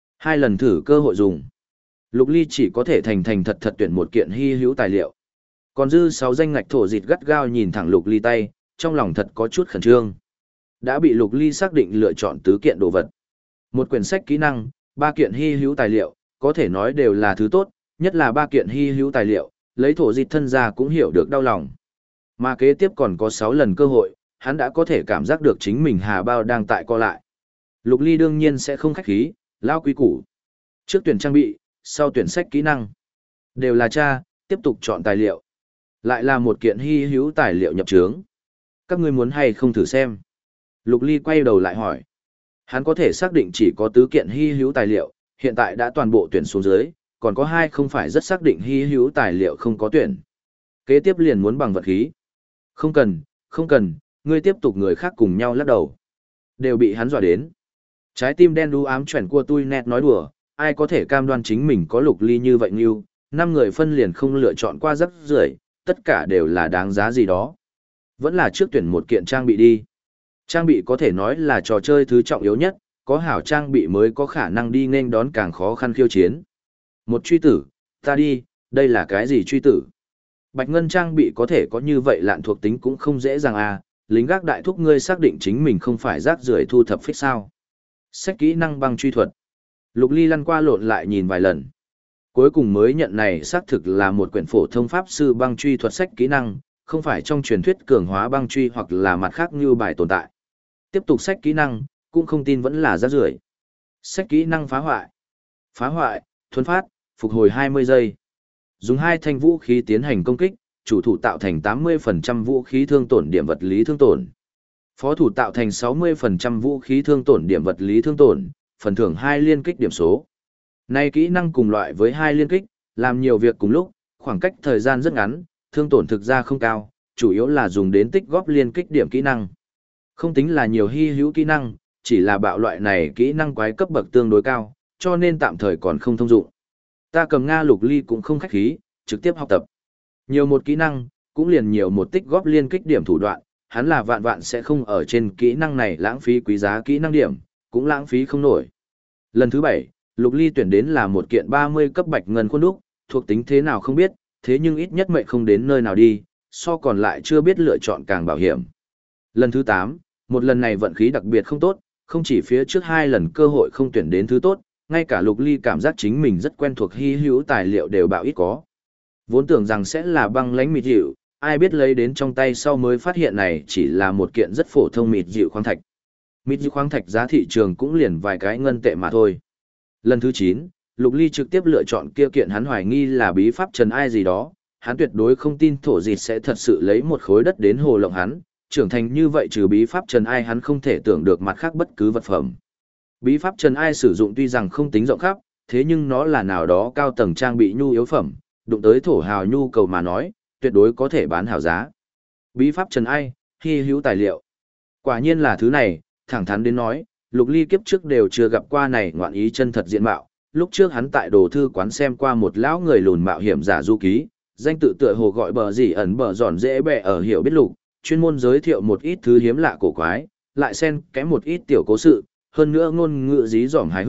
2 lần thử cơ hội dùng. Lục Ly chỉ có thể thành thành thật thật tuyển một kiện hy hữu tài liệu. Còn dư 6 danh ngạch thổ dịt gắt gao nhìn thẳng Lục Ly tay, trong lòng thật có chút khẩn trương. Đã bị Lục Ly xác định lựa chọn tứ kiện đồ vật. Một quyển sách kỹ năng, 3 kiện hy hữu tài liệu, có thể nói đều là thứ tốt, nhất là 3 kiện hy hữu tài liệu, lấy thổ dịt thân ra cũng hiểu được đau lòng. Mà kế tiếp còn có 6 lần cơ hội, hắn đã có thể cảm giác được chính mình hà bao đang tại co lại. Lục Ly đương nhiên sẽ không khách khí, lao quý củ. Trước tuyển trang bị, sau tuyển sách kỹ năng. Đều là cha, tiếp tục chọn tài liệu. Lại là một kiện hy hữu tài liệu nhập trướng. Các ngươi muốn hay không thử xem? Lục Ly quay đầu lại hỏi. Hắn có thể xác định chỉ có tứ kiện hy hữu tài liệu, hiện tại đã toàn bộ tuyển xuống dưới, còn có 2 không phải rất xác định hy hữu tài liệu không có tuyển. Kế tiếp liền muốn bằng vật khí. Không cần, không cần, ngươi tiếp tục người khác cùng nhau lắc đầu. Đều bị hắn dọa đến. Trái tim đen đu ám chuyển của tôi nét nói đùa, ai có thể cam đoan chính mình có Lục Ly như vậy như, 5 người phân liền không lựa chọn qua rất rưởi, tất cả đều là đáng giá gì đó. Vẫn là trước tuyển một kiện trang bị đi. Trang bị có thể nói là trò chơi thứ trọng yếu nhất, có hảo trang bị mới có khả năng đi nên đón càng khó khăn khiêu chiến. Một truy tử, ta đi, đây là cái gì truy tử? Bạch ngân trang bị có thể có như vậy lạn thuộc tính cũng không dễ dàng à, lính gác đại thúc ngươi xác định chính mình không phải rác rưởi thu thập phích sao. Sách kỹ năng băng truy thuật. Lục Ly lăn qua lộn lại nhìn vài lần. Cuối cùng mới nhận này xác thực là một quyển phổ thông pháp sư băng truy thuật sách kỹ năng, không phải trong truyền thuyết cường hóa băng truy hoặc là mặt khác như bài tồn tại. Tiếp tục sách kỹ năng, cũng không tin vẫn là rác rưởi. Sách kỹ năng phá hoại. Phá hoại, thuấn phát, phục hồi 20 giây. Dùng 2 thanh vũ khí tiến hành công kích, chủ thủ tạo thành 80% vũ khí thương tổn điểm vật lý thương tổn. Phó thủ tạo thành 60% vũ khí thương tổn điểm vật lý thương tổn, phần thưởng 2 liên kích điểm số. Này kỹ năng cùng loại với 2 liên kích, làm nhiều việc cùng lúc, khoảng cách thời gian rất ngắn, thương tổn thực ra không cao, chủ yếu là dùng đến tích góp liên kích điểm kỹ năng. Không tính là nhiều hy hữu kỹ năng, chỉ là bạo loại này kỹ năng quái cấp bậc tương đối cao, cho nên tạm thời còn không thông dụng. Ta cầm Nga Lục Ly cũng không khách khí, trực tiếp học tập. Nhiều một kỹ năng, cũng liền nhiều một tích góp liên kích điểm thủ đoạn, hắn là vạn vạn sẽ không ở trên kỹ năng này lãng phí quý giá kỹ năng điểm, cũng lãng phí không nổi. Lần thứ 7, Lục Ly tuyển đến là một kiện 30 cấp bạch ngân khuôn đúc, thuộc tính thế nào không biết, thế nhưng ít nhất mệnh không đến nơi nào đi, so còn lại chưa biết lựa chọn càng bảo hiểm. Lần thứ 8, một lần này vận khí đặc biệt không tốt, không chỉ phía trước 2 lần cơ hội không tuyển đến thứ tốt, ngay cả Lục Ly cảm giác chính mình rất quen thuộc hy hữu tài liệu đều bạo ít có. Vốn tưởng rằng sẽ là băng lãnh mịt dịu, ai biết lấy đến trong tay sau mới phát hiện này chỉ là một kiện rất phổ thông mịt dịu khoáng thạch. Mịt dịu khoáng thạch giá thị trường cũng liền vài cái ngân tệ mà thôi. Lần thứ 9, Lục Ly trực tiếp lựa chọn kia kiện hắn hoài nghi là bí pháp trần ai gì đó, hắn tuyệt đối không tin thổ dịt sẽ thật sự lấy một khối đất đến hồ lộng hắn, trưởng thành như vậy trừ bí pháp trần ai hắn không thể tưởng được mặt khác bất cứ vật phẩm. Bí pháp trần ai sử dụng tuy rằng không tính rộng khắp, thế nhưng nó là nào đó cao tầng trang bị nhu yếu phẩm, đụng tới thổ hào nhu cầu mà nói, tuyệt đối có thể bán hảo giá. Bí pháp trần ai, hy hữu tài liệu. Quả nhiên là thứ này, thẳng thắn đến nói, Lục Ly kiếp trước đều chưa gặp qua này ngoạn ý chân thật diện mạo. Lúc trước hắn tại đồ thư quán xem qua một lão người lùn mạo hiểm giả du ký, danh tự tựa hồ gọi bờ gì ẩn bờ giòn dễ bẹ ở hiểu biết lục, chuyên môn giới thiệu một ít thứ hiếm lạ cổ quái, lại xen kẽ một ít tiểu cố sự, hơn nữa ngôn ngữ dí dỏm hài hước,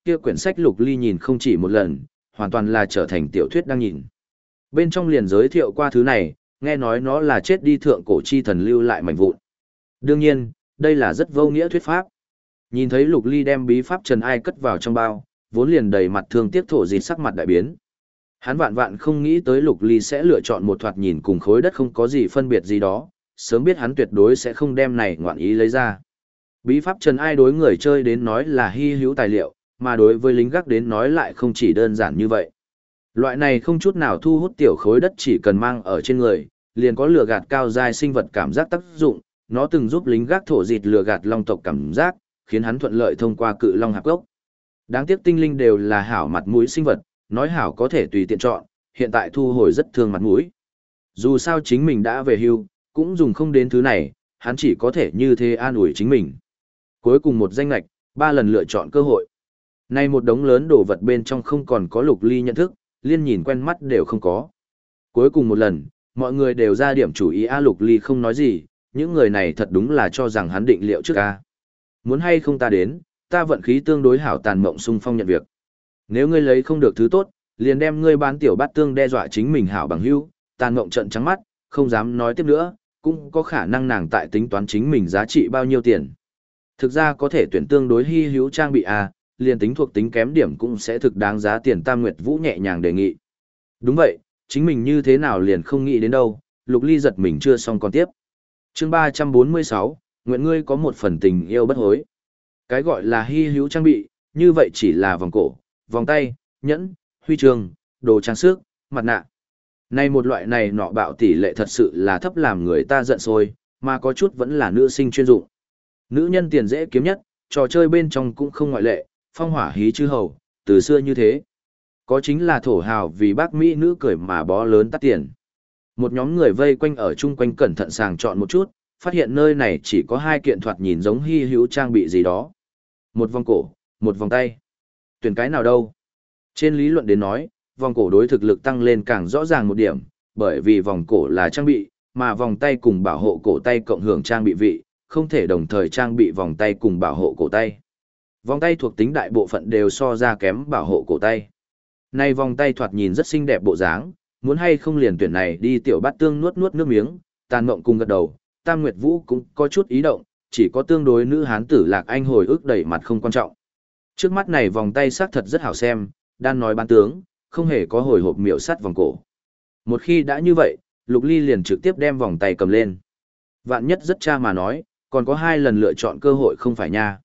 kia quyển sách Lục Ly nhìn không chỉ một lần, hoàn toàn là trở thành tiểu thuyết đang nhìn. Bên trong liền giới thiệu qua thứ này, nghe nói nó là chết đi thượng cổ chi thần lưu lại mảnh vụn. Đương nhiên, đây là rất vô nghĩa thuyết pháp. Nhìn thấy Lục Ly đem bí pháp Trần Ai cất vào trong bao, vốn liền đầy mặt thương tiếc thổ dịt sắc mặt đại biến. Hắn vạn vạn không nghĩ tới Lục Ly sẽ lựa chọn một thoạt nhìn cùng khối đất không có gì phân biệt gì đó, sớm biết hắn tuyệt đối sẽ không đem này ngoạn ý lấy ra. Bí pháp Trần Ai đối người chơi đến nói là hy hữu tài liệu, mà đối với lính gác đến nói lại không chỉ đơn giản như vậy. Loại này không chút nào thu hút tiểu khối đất chỉ cần mang ở trên người, liền có lừa gạt cao giai sinh vật cảm giác tác dụng, nó từng giúp lính gác thổ dịt lừa gạt long tộc cảm giác, khiến hắn thuận lợi thông qua cự long hạp gốc. Đáng tiếc tinh linh đều là hảo mặt mũi sinh vật, nói hảo có thể tùy tiện chọn, hiện tại thu hồi rất thương mặt mũi. Dù sao chính mình đã về hưu, cũng dùng không đến thứ này, hắn chỉ có thể như thế an ủi chính mình. Cuối cùng một danh lệch, 3 lần lựa chọn cơ hội. Nay một đống lớn đồ vật bên trong không còn có Lục Ly nhận thức, liên nhìn quen mắt đều không có. Cuối cùng một lần, mọi người đều ra điểm chủ ý Lục Ly không nói gì, những người này thật đúng là cho rằng hắn định liệu trước a. Muốn hay không ta đến, ta vận khí tương đối hảo tàn mộng xung phong nhận việc. Nếu ngươi lấy không được thứ tốt, liền đem ngươi bán tiểu bát tương đe dọa chính mình hảo bằng hữu, tàn mộng trận trắng mắt, không dám nói tiếp nữa, cũng có khả năng nàng tại tính toán chính mình giá trị bao nhiêu tiền. Thực ra có thể tuyển tương đối hy hữu trang bị liền tính thuộc tính kém điểm cũng sẽ thực đáng giá tiền. Tam Nguyệt Vũ nhẹ nhàng đề nghị. Đúng vậy, chính mình như thế nào liền không nghĩ đến đâu, Lục Ly giật mình chưa xong còn tiếp. Chương 346, nguyện ngươi có một phần tình yêu bất hối. Cái gọi là hy hữu trang bị, như vậy chỉ là vòng cổ, vòng tay, nhẫn, huy chương, đồ trang sức, mặt nạ. Này một loại này nọ bạo tỷ lệ thật sự là thấp làm người ta giận sôi, mà có chút vẫn là nữ sinh chuyên dụng. Nữ nhân tiền dễ kiếm nhất, trò chơi bên trong cũng không ngoại lệ, phong hỏa hí chư hầu, từ xưa như thế. Có chính là thổ hào vì bác Mỹ nữ cười mà bó lớn tắt tiền. Một nhóm người vây quanh ở chung quanh cẩn thận sàng chọn một chút, phát hiện nơi này chỉ có 2 kiện thoạt nhìn giống hy hữu trang bị gì đó. Một vòng cổ, một vòng tay. Tuyển cái nào đâu? Trên lý luận đến nói, vòng cổ đối thực lực tăng lên càng rõ ràng một điểm, bởi vì vòng cổ là trang bị, mà vòng tay cùng bảo hộ cổ tay cộng hưởng trang bị vị, không thể đồng thời trang bị vòng tay cùng bảo hộ cổ tay. Vòng tay thuộc tính đại bộ phận đều so ra kém bảo hộ cổ tay. Này vòng tay thoạt nhìn rất xinh đẹp bộ dáng, muốn hay không liền tuyển này đi. Tiểu Bát Tương nuốt nuốt nước miếng, Tàn Mộng cùng gật đầu, Tam Nguyệt Vũ cũng có chút ý động, chỉ có tương đối nữ hán tử Lạc Anh hồi ức đẩy mặt không quan trọng. Trước mắt này vòng tay xác thật rất hảo xem, đan nói bán tướng, không hề có hồi hộp miểu sắt vòng cổ. Một khi đã như vậy, Lục Ly liền trực tiếp đem vòng tay cầm lên. Vạn nhất rất cha mà nói, còn có 2 lần lựa chọn cơ hội không phải nha.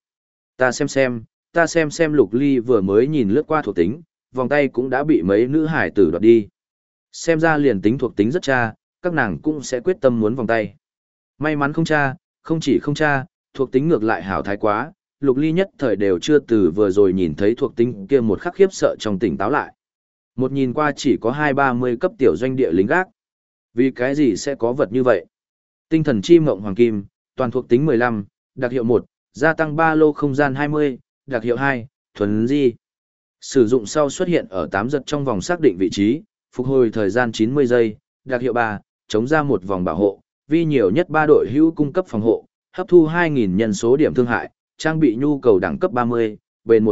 Ta xem Lục Ly vừa mới nhìn lướt qua thuộc tính, vòng tay cũng đã bị mấy nữ hải tử đoạt đi. Xem ra liền tính thuộc tính rất cha, các nàng cũng sẽ quyết tâm muốn vòng tay. May mắn không cha, không chỉ không cha, thuộc tính ngược lại hảo thái quá, Lục Ly nhất thời đều chưa từ vừa rồi nhìn thấy thuộc tính kia một khắc khiếp sợ trong tỉnh táo lại. Một nhìn qua chỉ có 2-30 cấp tiểu doanh địa lính gác. Vì cái gì sẽ có vật như vậy? Tinh thần chi mộng hoàng kim, toàn thuộc tính 15, đặc hiệu 1, gia tăng ba lô không gian 20, đặc hiệu 2, thuần di. Sử dụng sau xuất hiện ở 8 giật trong vòng xác định vị trí, phục hồi thời gian 90 giây, đặc hiệu 3, chống ra một vòng bảo hộ, vi nhiều nhất 3 đội hữu cung cấp phòng hộ, hấp thu 2.000 nhân số điểm thương hại, trang bị nhu cầu đẳng cấp 30, bền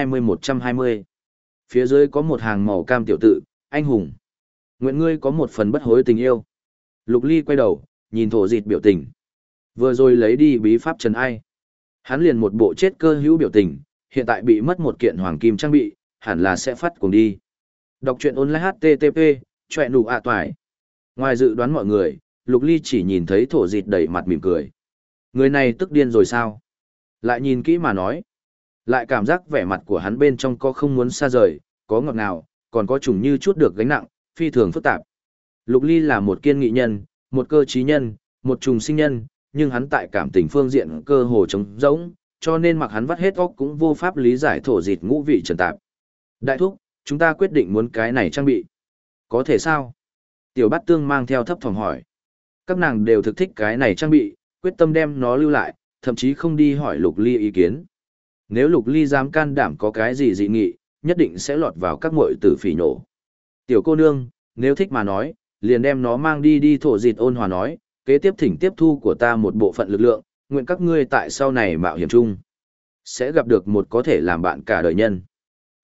120-120. Phía dưới có một hàng màu cam tiểu tự, anh hùng. Nguyện ngươi có một phần bất hối tình yêu. Lục Ly quay đầu, nhìn thổ dịt biểu tình. Vừa rồi lấy đi bí pháp Trần Ai. Hắn liền một bộ chết cơ hữu biểu tình, hiện tại bị mất một kiện hoàng kim trang bị, hẳn là sẽ phát cùng đi. Đọc truyện online HTTP, chọe nụ toài. Ngoài dự đoán mọi người, Lục Ly chỉ nhìn thấy thổ dịt đẩy mặt mỉm cười. Người này tức điên rồi sao? Lại nhìn kỹ mà nói. Lại cảm giác vẻ mặt của hắn bên trong có không muốn xa rời, có ngọt ngào, còn có trùng như chút được gánh nặng, phi thường phức tạp. Lục Ly là một kiên nghị nhân, một cơ trí nhân, một trùng sinh nhân, nhưng hắn tại cảm tình phương diện cơ hồ trống rỗng, cho nên mặc hắn vắt hết óc cũng vô pháp lý giải thổ dịt ngũ vị trần tạp. Đại thúc, chúng ta quyết định muốn cái này trang bị. Có thể sao? Tiểu Bát Tương mang theo thấp thỏm hỏi. Các nàng đều thực thích cái này trang bị, quyết tâm đem nó lưu lại, thậm chí không đi hỏi Lục Ly ý kiến. Nếu Lục Ly dám can đảm có cái gì dị nghị, nhất định sẽ lọt vào các muội tử phỉ nổ. Tiểu cô nương, nếu thích mà nói, liền đem nó mang đi. Thổ dịt ôn hòa nói, kế tiếp thỉnh tiếp thu của ta một bộ phận lực lượng, nguyện các ngươi tại sau này mạo hiểm chung. Sẽ gặp được một có thể làm bạn cả đời nhân.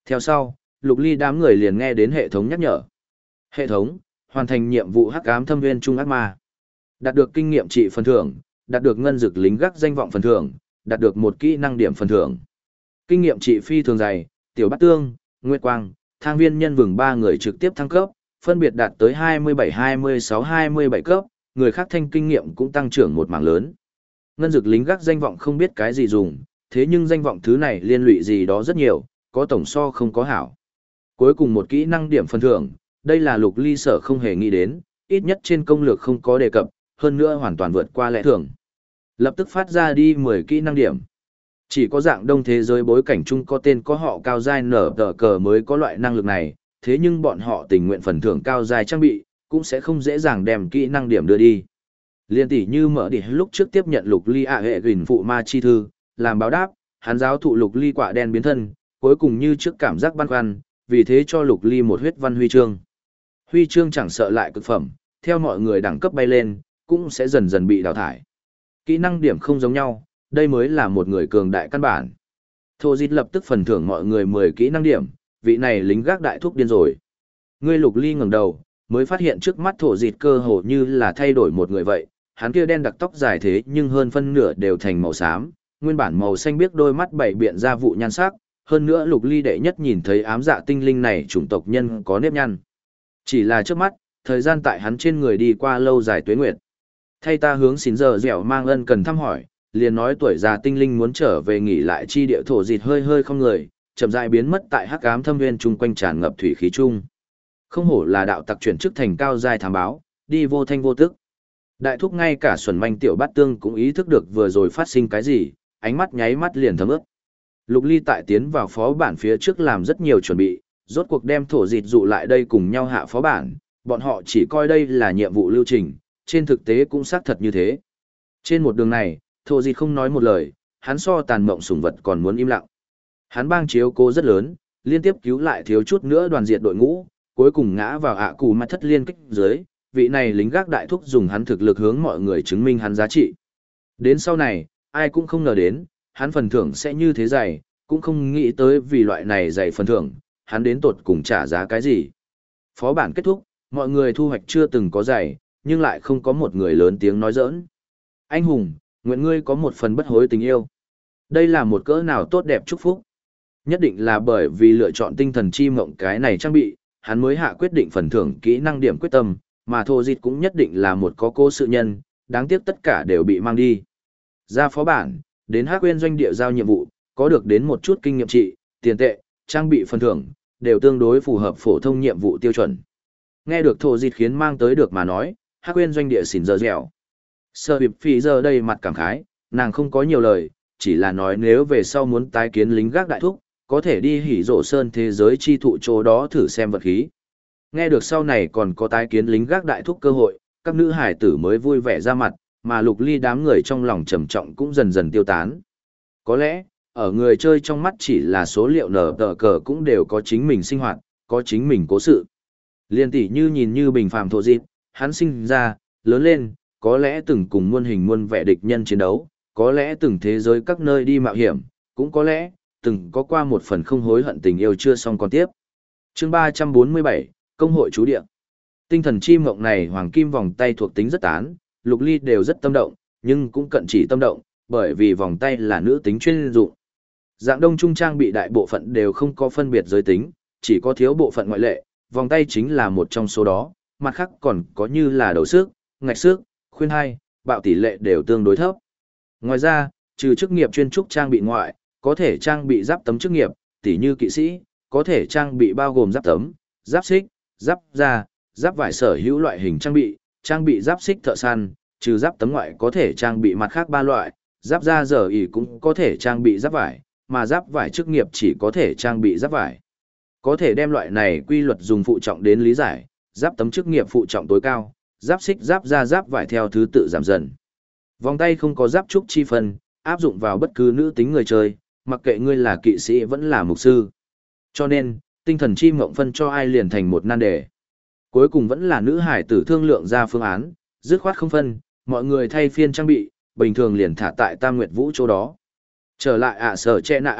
Theo sau, Lục Ly đám người liền nghe đến hệ thống nhắc nhở. Hệ thống, hoàn thành nhiệm vụ hắc ám thâm viên trung ác ma. Đạt được kinh nghiệm trị phần thưởng, đạt được ngân dực lính gác danh vọng phần thưởng, đạt được một kỹ năng điểm phần thưởng. Kinh nghiệm trị phi thường dày, Tiểu Bát Tương, Nguyệt Quang, Thang Viên Nhân Vừng ba người trực tiếp thăng cấp, phân biệt đạt tới 27, 26, 27 cấp, người khác thanh kinh nghiệm cũng tăng trưởng một mảng lớn. Ngân dực lính gác danh vọng không biết cái gì dùng, thế nhưng danh vọng thứ này liên lụy gì đó rất nhiều, có tổng so không có hảo. Cuối cùng một kỹ năng điểm phần thưởng, đây là Lục Ly sở không hề nghĩ đến, ít nhất trên công lược không có đề cập, hơn nữa hoàn toàn vượt qua lẽ thường. Lập tức phát ra đi 10 kỹ năng điểm. Chỉ có dạng đông thế giới bối cảnh chung có tên có họ cao giai nở tờ cờ mới có loại năng lực này, thế nhưng bọn họ tình nguyện phần thưởng cao giai trang bị, cũng sẽ không dễ dàng đem kỹ năng điểm đưa đi. Liên tỷ như mở đi lúc trước tiếp nhận Lục Ly hệ gửi phụ ma chi thư, làm báo đáp, hắn giáo thụ Lục Ly quả đen biến thân, cuối cùng như trước cảm giác băn khoăn, vì thế cho Lục Ly một huyết văn huy chương. Huy chương chẳng sợ lại cực phẩm, theo mọi người đẳng cấp bay lên, cũng sẽ dần dần bị đào thải. Kỹ năng điểm không giống nhau, đây mới là một người cường đại căn bản. Thô Dịch lập tức phần thưởng mọi người 10 kỹ năng điểm, vị này lính gác đại thúc điên rồi. Ngươi Lục Ly ngẩng đầu, mới phát hiện trước mắt Thổ Dịch cơ hồ như là thay đổi một người vậy, hắn kia đen đặc tóc dài thế nhưng hơn phân nửa đều thành màu xám, nguyên bản màu xanh biếc đôi mắt bảy biện ra vụ nhan sắc, hơn nữa Lục Ly đệ nhất nhìn thấy ám dạ tinh linh này chủng tộc nhân có nếp nhăn. Chỉ là trước mắt, thời gian tại hắn trên người đi qua lâu dài tuế nguyệt. Thay ta hướng xín giờ dẻo mang ân cần thăm hỏi, liền nói tuổi già tinh linh muốn trở về nghỉ lại chi địa Thổ Dịch hơi hơi không người, chậm rãi biến mất tại hắc ám thâm viên chung quanh tràn ngập thủy khí chung. Không hổ là đạo tặc chuyển chức thành cao giai thám báo, đi vô thanh vô tức. Đại thúc ngay cả Xuân Manh Tiểu Bát Tương cũng ý thức được vừa rồi phát sinh cái gì, ánh mắt nháy mắt liền thấm ướt. Lục Ly tại tiến vào phó bản phía trước làm rất nhiều chuẩn bị, rốt cuộc đem Thổ Dịch dụ lại đây cùng nhau hạ phó bản, bọn họ chỉ coi đây là nhiệm vụ lưu trình, trên thực tế cũng xác thật như thế. Trên một đường này, Thổ Dịch không nói một lời, hắn so tàn mộng sủng vật còn muốn im lặng. Hắn bang chiếu cố rất lớn, liên tiếp cứu lại thiếu chút nữa đoàn diệt đội ngũ, cuối cùng ngã vào ạ cù mặt thất liên kích dưới, vị này lính gác đại thúc dùng hắn thực lực hướng mọi người chứng minh hắn giá trị. Đến sau này, ai cũng không ngờ đến, hắn phần thưởng sẽ như thế dày, cũng không nghĩ tới vì loại này dày phần thưởng, hắn đến tột cùng trả giá cái gì. Phó bản kết thúc, mọi người thu hoạch chưa từng có dày, nhưng lại không có một người lớn tiếng nói giỡn. Anh hùng, nguyện ngươi có một phần bất hối tình yêu. Đây là một cỡ nào tốt đẹp chúc phúc. Nhất định là bởi vì lựa chọn tinh thần chi mộng cái này trang bị, hắn mới hạ quyết định phần thưởng kỹ năng điểm quyết tâm, mà Thổ Dịch cũng nhất định là một có cố sự nhân, đáng tiếc tất cả đều bị mang đi. Ra phó bản, đến Hắc Uyên doanh địa giao nhiệm vụ, có được đến một chút kinh nghiệm trị, tiền tệ, trang bị phần thưởng, đều tương đối phù hợp phổ thông nhiệm vụ tiêu chuẩn. Nghe được Thổ Dịch khiến mang tới được mà nói, Hắc Uyên doanh địa xỉn giờ dẻo. Sở Hiệp Phi giờ đây mặt cảm khái, nàng không có nhiều lời, chỉ là nói nếu về sau muốn tái kiến lính gác đại thúc, có thể đi Hỉ Rộ Sơn thế giới chi thụ chỗ đó thử xem vật khí. Nghe được sau này còn có tái kiến lính gác đại thúc cơ hội, các nữ hải tử mới vui vẻ ra mặt, mà Lục Ly đám người trong lòng trầm trọng cũng dần dần tiêu tán. Có lẽ, ở người chơi trong mắt chỉ là số liệu nở tờ cờ cũng đều có chính mình sinh hoạt, có chính mình cố sự. Liên tỷ như nhìn như bình phàm Thổ Dịch, hắn sinh ra, lớn lên, có lẽ từng cùng muôn hình muôn vẻ địch nhân chiến đấu, có lẽ từng thế giới các nơi đi mạo hiểm, cũng có lẽ từng có qua một phần không hối hận tình yêu chưa xong còn tiếp. Chương 347, Công hội chú địa. Tinh thần chi mộng này hoàng kim vòng tay thuộc tính rất tán, Lục Ly đều rất tâm động, nhưng cũng cận chỉ tâm động, bởi vì vòng tay là nữ tính chuyên dụng. Dạng đông trung trang bị đại bộ phận đều không có phân biệt giới tính, chỉ có thiếu bộ phận ngoại lệ, vòng tay chính là một trong số đó, mặt khác còn có như là đầu xước, ngạch xước, khuyên hai, bạo tỷ lệ đều tương đối thấp. Ngoài ra, trừ chức nghiệp chuyên trúc trang bị ngoại, có thể trang bị giáp tấm chức nghiệp, tỉ như kỵ sĩ, có thể trang bị bao gồm giáp tấm, giáp xích, giáp da, giáp vải sở hữu loại hình trang bị giáp xích thợ săn, trừ giáp tấm ngoại có thể trang bị mặt khác 3 loại, giáp da giờ ỉ cũng có thể trang bị giáp vải, mà giáp vải chức nghiệp chỉ có thể trang bị giáp vải. Có thể đem loại này quy luật dùng phụ trọng đến lý giải, giáp tấm chức nghiệp phụ trọng tối cao, giáp xích giáp da giáp vải theo thứ tự giảm dần. Vòng tay không có giáp trúc chi phân, áp dụng vào bất cứ nữ tính người chơi, mặc kệ ngươi là kỵ sĩ vẫn là mục sư. Cho nên, tinh thần chi mộng phân cho ai liền thành một nan đề. Cuối cùng vẫn là nữ hải tử thương lượng ra phương án, dứt khoát không phân, mọi người thay phiên trang bị, bình thường liền thả tại Tam Nguyệt Vũ chỗ đó. Trở lại sở che nạ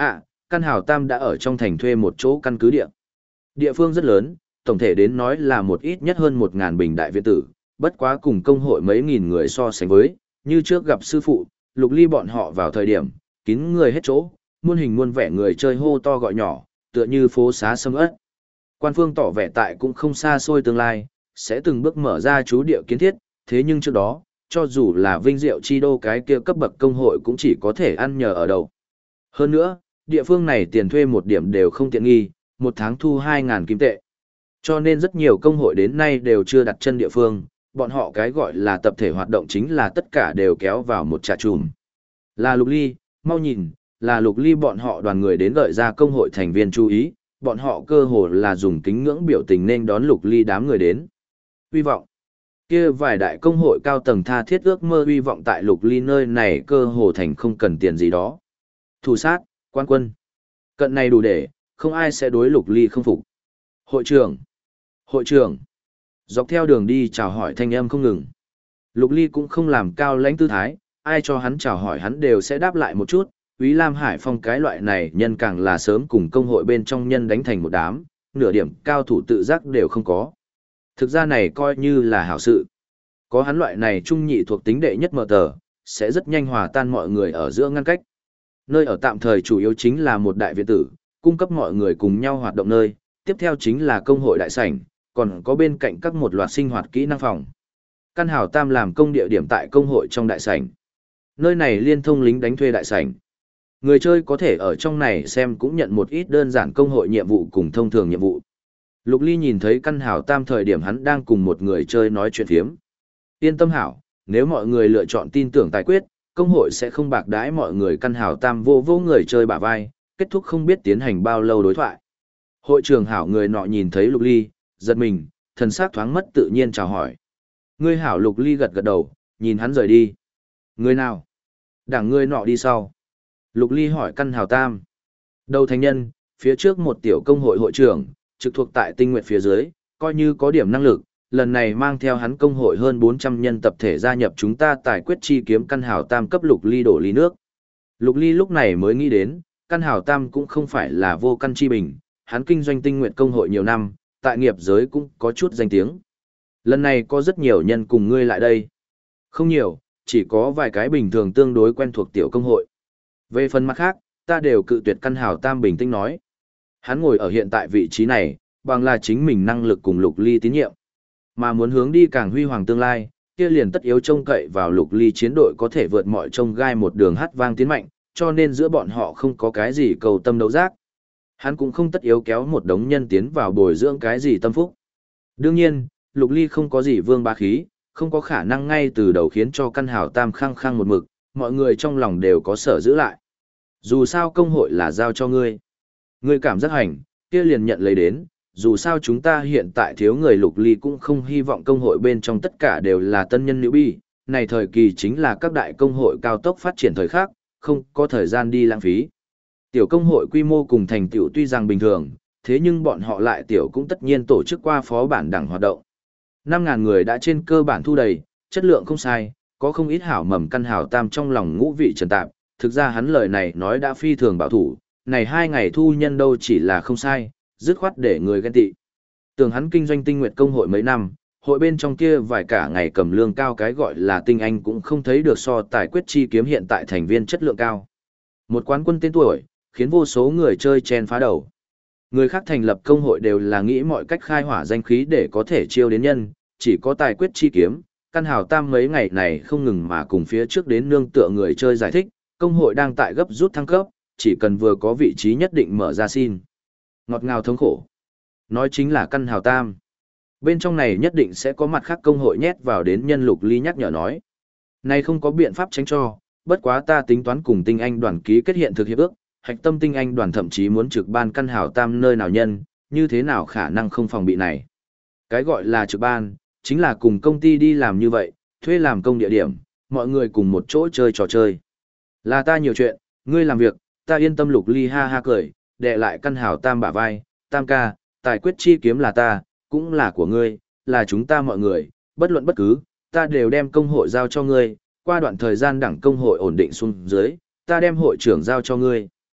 Căn Hào Tam đã ở trong thành thuê một chỗ căn cứ địa. Địa phương rất lớn, tổng thể đến nói là một ít nhất hơn 1.000 bình đại viện tử, bất quá cùng công hội mấy nghìn người so sánh với, như trước gặp sư phụ, Lục Ly bọn họ vào thời điểm, kín người hết chỗ, muôn hình muôn vẻ người chơi hô to gọi nhỏ, tựa như phố xá sầm uất. Quan phương tỏ vẻ tại cũng không xa xôi tương lai, sẽ từng bước mở ra chú địa kiến thiết, thế nhưng trước đó, cho dù là vinh diệu chi đô cái kia cấp bậc công hội cũng chỉ có thể ăn nhờ ở đậu. Hơn nữa, địa phương này tiền thuê một điểm đều không tiện nghi, một tháng thu 2.000 kim tệ. Cho nên rất nhiều công hội đến nay đều chưa đặt chân địa phương, bọn họ cái gọi là tập thể hoạt động chính là tất cả đều kéo vào một trà trùm. Là Lục Ly, mau nhìn, là Lục Ly bọn họ đoàn người đến gợi ra công hội thành viên chú ý, bọn họ cơ hồ là dùng kính ngưỡng biểu tình nên đón Lục Ly đám người đến. Hy vọng. Kia vài đại công hội cao tầng tha thiết ước mơ hy vọng tại Lục Ly nơi này cơ hồ thành không cần tiền gì đó. Thủ sát, quan quân. Cận này đủ để, không ai sẽ đối Lục Ly không phục. Hội trưởng. Hội trưởng. Dọc theo đường đi chào hỏi thanh âm không ngừng. Lục Ly cũng không làm cao lãnh tư thái, ai cho hắn chào hỏi hắn đều sẽ đáp lại một chút. Úy Lam Hải Phong cái loại này nhân càng là sớm cùng công hội bên trong nhân đánh thành một đám, nửa điểm cao thủ tự giác đều không có. Thực ra này coi như là hảo sự. Có hắn loại này trung nhị thuộc tính đệ nhất mở tờ, sẽ rất nhanh hòa tan mọi người ở giữa ngăn cách. Nơi ở tạm thời chủ yếu chính là một đại viện tử, cung cấp mọi người cùng nhau hoạt động nơi, tiếp theo chính là công hội đại sảnh, còn có bên cạnh các một loạt sinh hoạt kỹ năng phòng. Căn Hào Tam làm công địa điểm tại công hội trong đại sảnh. Nơi này liên thông lính đánh thuê đại sảnh. Người chơi có thể ở trong này xem cũng nhận một ít đơn giản công hội nhiệm vụ cùng thông thường nhiệm vụ. Lục Ly nhìn thấy Căn Hào Tam thời điểm hắn đang cùng một người chơi nói chuyện phiếm. Yên tâm hảo, nếu mọi người lựa chọn tin tưởng tài quyết, công hội sẽ không bạc đãi mọi người. Căn Hào Tam vô vô người chơi bả vai, kết thúc không biết tiến hành bao lâu đối thoại. Hội trưởng hảo người nọ nhìn thấy Lục Ly, giật mình, thần sắc thoáng mất tự nhiên chào hỏi. Ngươi hảo. Lục Ly gật gật đầu, nhìn hắn rời đi. Người nào? Đảng ngươi nọ đi sau. Lục Ly hỏi Căn Hào Tam. Đầu thành nhân, phía trước một tiểu công hội hội trưởng, trực thuộc tại Tinh Nguyệt phía dưới, coi như có điểm năng lực, lần này mang theo hắn công hội hơn 400 nhân tập thể gia nhập chúng ta tài quyết chi kiếm. Căn Hào Tam cấp Lục Ly đổ ly nước. Lục Ly lúc này mới nghĩ đến, Căn Hào Tam cũng không phải là vô căn chi bình, hắn kinh doanh Tinh Nguyệt công hội nhiều năm, tại nghiệp giới cũng có chút danh tiếng. Lần này có rất nhiều nhân cùng ngươi lại đây. Không nhiều, chỉ có vài cái bình thường tương đối quen thuộc tiểu công hội. Về phần mặt khác, ta đều cự tuyệt. Căn Hào Tam bình tĩnh nói. Hắn ngồi ở hiện tại vị trí này, bằng là chính mình năng lực cùng Lục Ly tín nhiệm. Mà muốn hướng đi càng huy hoàng tương lai, kia liền tất yếu trông cậy vào Lục Ly chiến đội có thể vượt mọi trông gai một đường hát vang tiến mạnh, cho nên giữa bọn họ không có cái gì cầu tâm đấu giác. Hắn cũng không tất yếu kéo một đống nhân tiến vào bồi dưỡng cái gì tâm phúc. Đương nhiên, Lục Ly không có gì vương bá khí, không có khả năng ngay từ đầu khiến cho Căn Hào Tam khăng khăng một mực, mọi người trong lòng đều có sở giữ lại. Dù sao công hội là giao cho ngươi. Ngươi cảm giác hành, kia liền nhận lấy đến, dù sao chúng ta hiện tại thiếu người. Lục Ly cũng không hy vọng công hội bên trong tất cả đều là tân nhân newbie, này thời kỳ chính là các đại công hội cao tốc phát triển thời khắc, không có thời gian đi lãng phí. Tiểu công hội quy mô cùng thành tựu tuy rằng bình thường, thế nhưng bọn họ lại tiểu cũng tất nhiên tổ chức qua phó bản đẳng hoạt động. 5.000 người đã trên cơ bản thu đầy, chất lượng không sai, có không ít hảo mầm. Căn Hào Tam trong lòng ngũ vị trần tạp, thực ra hắn lời này nói đã phi thường bảo thủ, này 2 ngày thu nhân đâu chỉ là không sai, dứt khoát để người ghen tị. Tưởng hắn kinh doanh Tinh Nguyệt công hội mấy năm, hội bên trong kia vài cả ngày cầm lương cao cái gọi là tinh anh cũng không thấy được so tài quyết chi kiếm hiện tại thành viên chất lượng cao. Một quán quân tên tuổi, khiến vô số người chơi chen phá đầu. Người khác thành lập công hội đều là nghĩ mọi cách khai hỏa danh khí để có thể chiêu đến nhân, chỉ có tài quyết chi kiếm. Căn Hào Tam mấy ngày này không ngừng mà cùng phía trước đến nương tựa người chơi giải thích, công hội đang tại gấp rút thăng cấp, chỉ cần vừa có vị trí nhất định mở ra xin. Ngọt ngào thống khổ. Nói chính là Căn Hào Tam. Bên trong này nhất định sẽ có mặt khác công hội nhét vào đến nhân. Lục Ly nhắc nhở nói. Này không có biện pháp tránh cho, bất quá ta tính toán cùng tinh anh đoàn ký kết hiện thực hiệp ước, hạch tâm tinh anh đoàn thậm chí muốn trực ban Căn Hào Tam nơi nào nhân, như thế nào khả năng không phòng bị này. Cái gọi là trực ban, chính là cùng công ty đi làm như vậy, thuê làm công địa điểm, mọi người cùng một chỗ chơi trò chơi. Là ta nhiều chuyện, ngươi làm việc, ta yên tâm. Lục Ly ha ha cười, đè lại Căn Hào Tam bả vai. Tam ca, tài quyết chi kiếm là ta, cũng là của ngươi, là chúng ta mọi người, bất luận bất cứ, ta đều đem công hội giao cho ngươi, qua đoạn thời gian đẳng công hội ổn định xuống dưới, ta đem hội trưởng giao cho ngươi.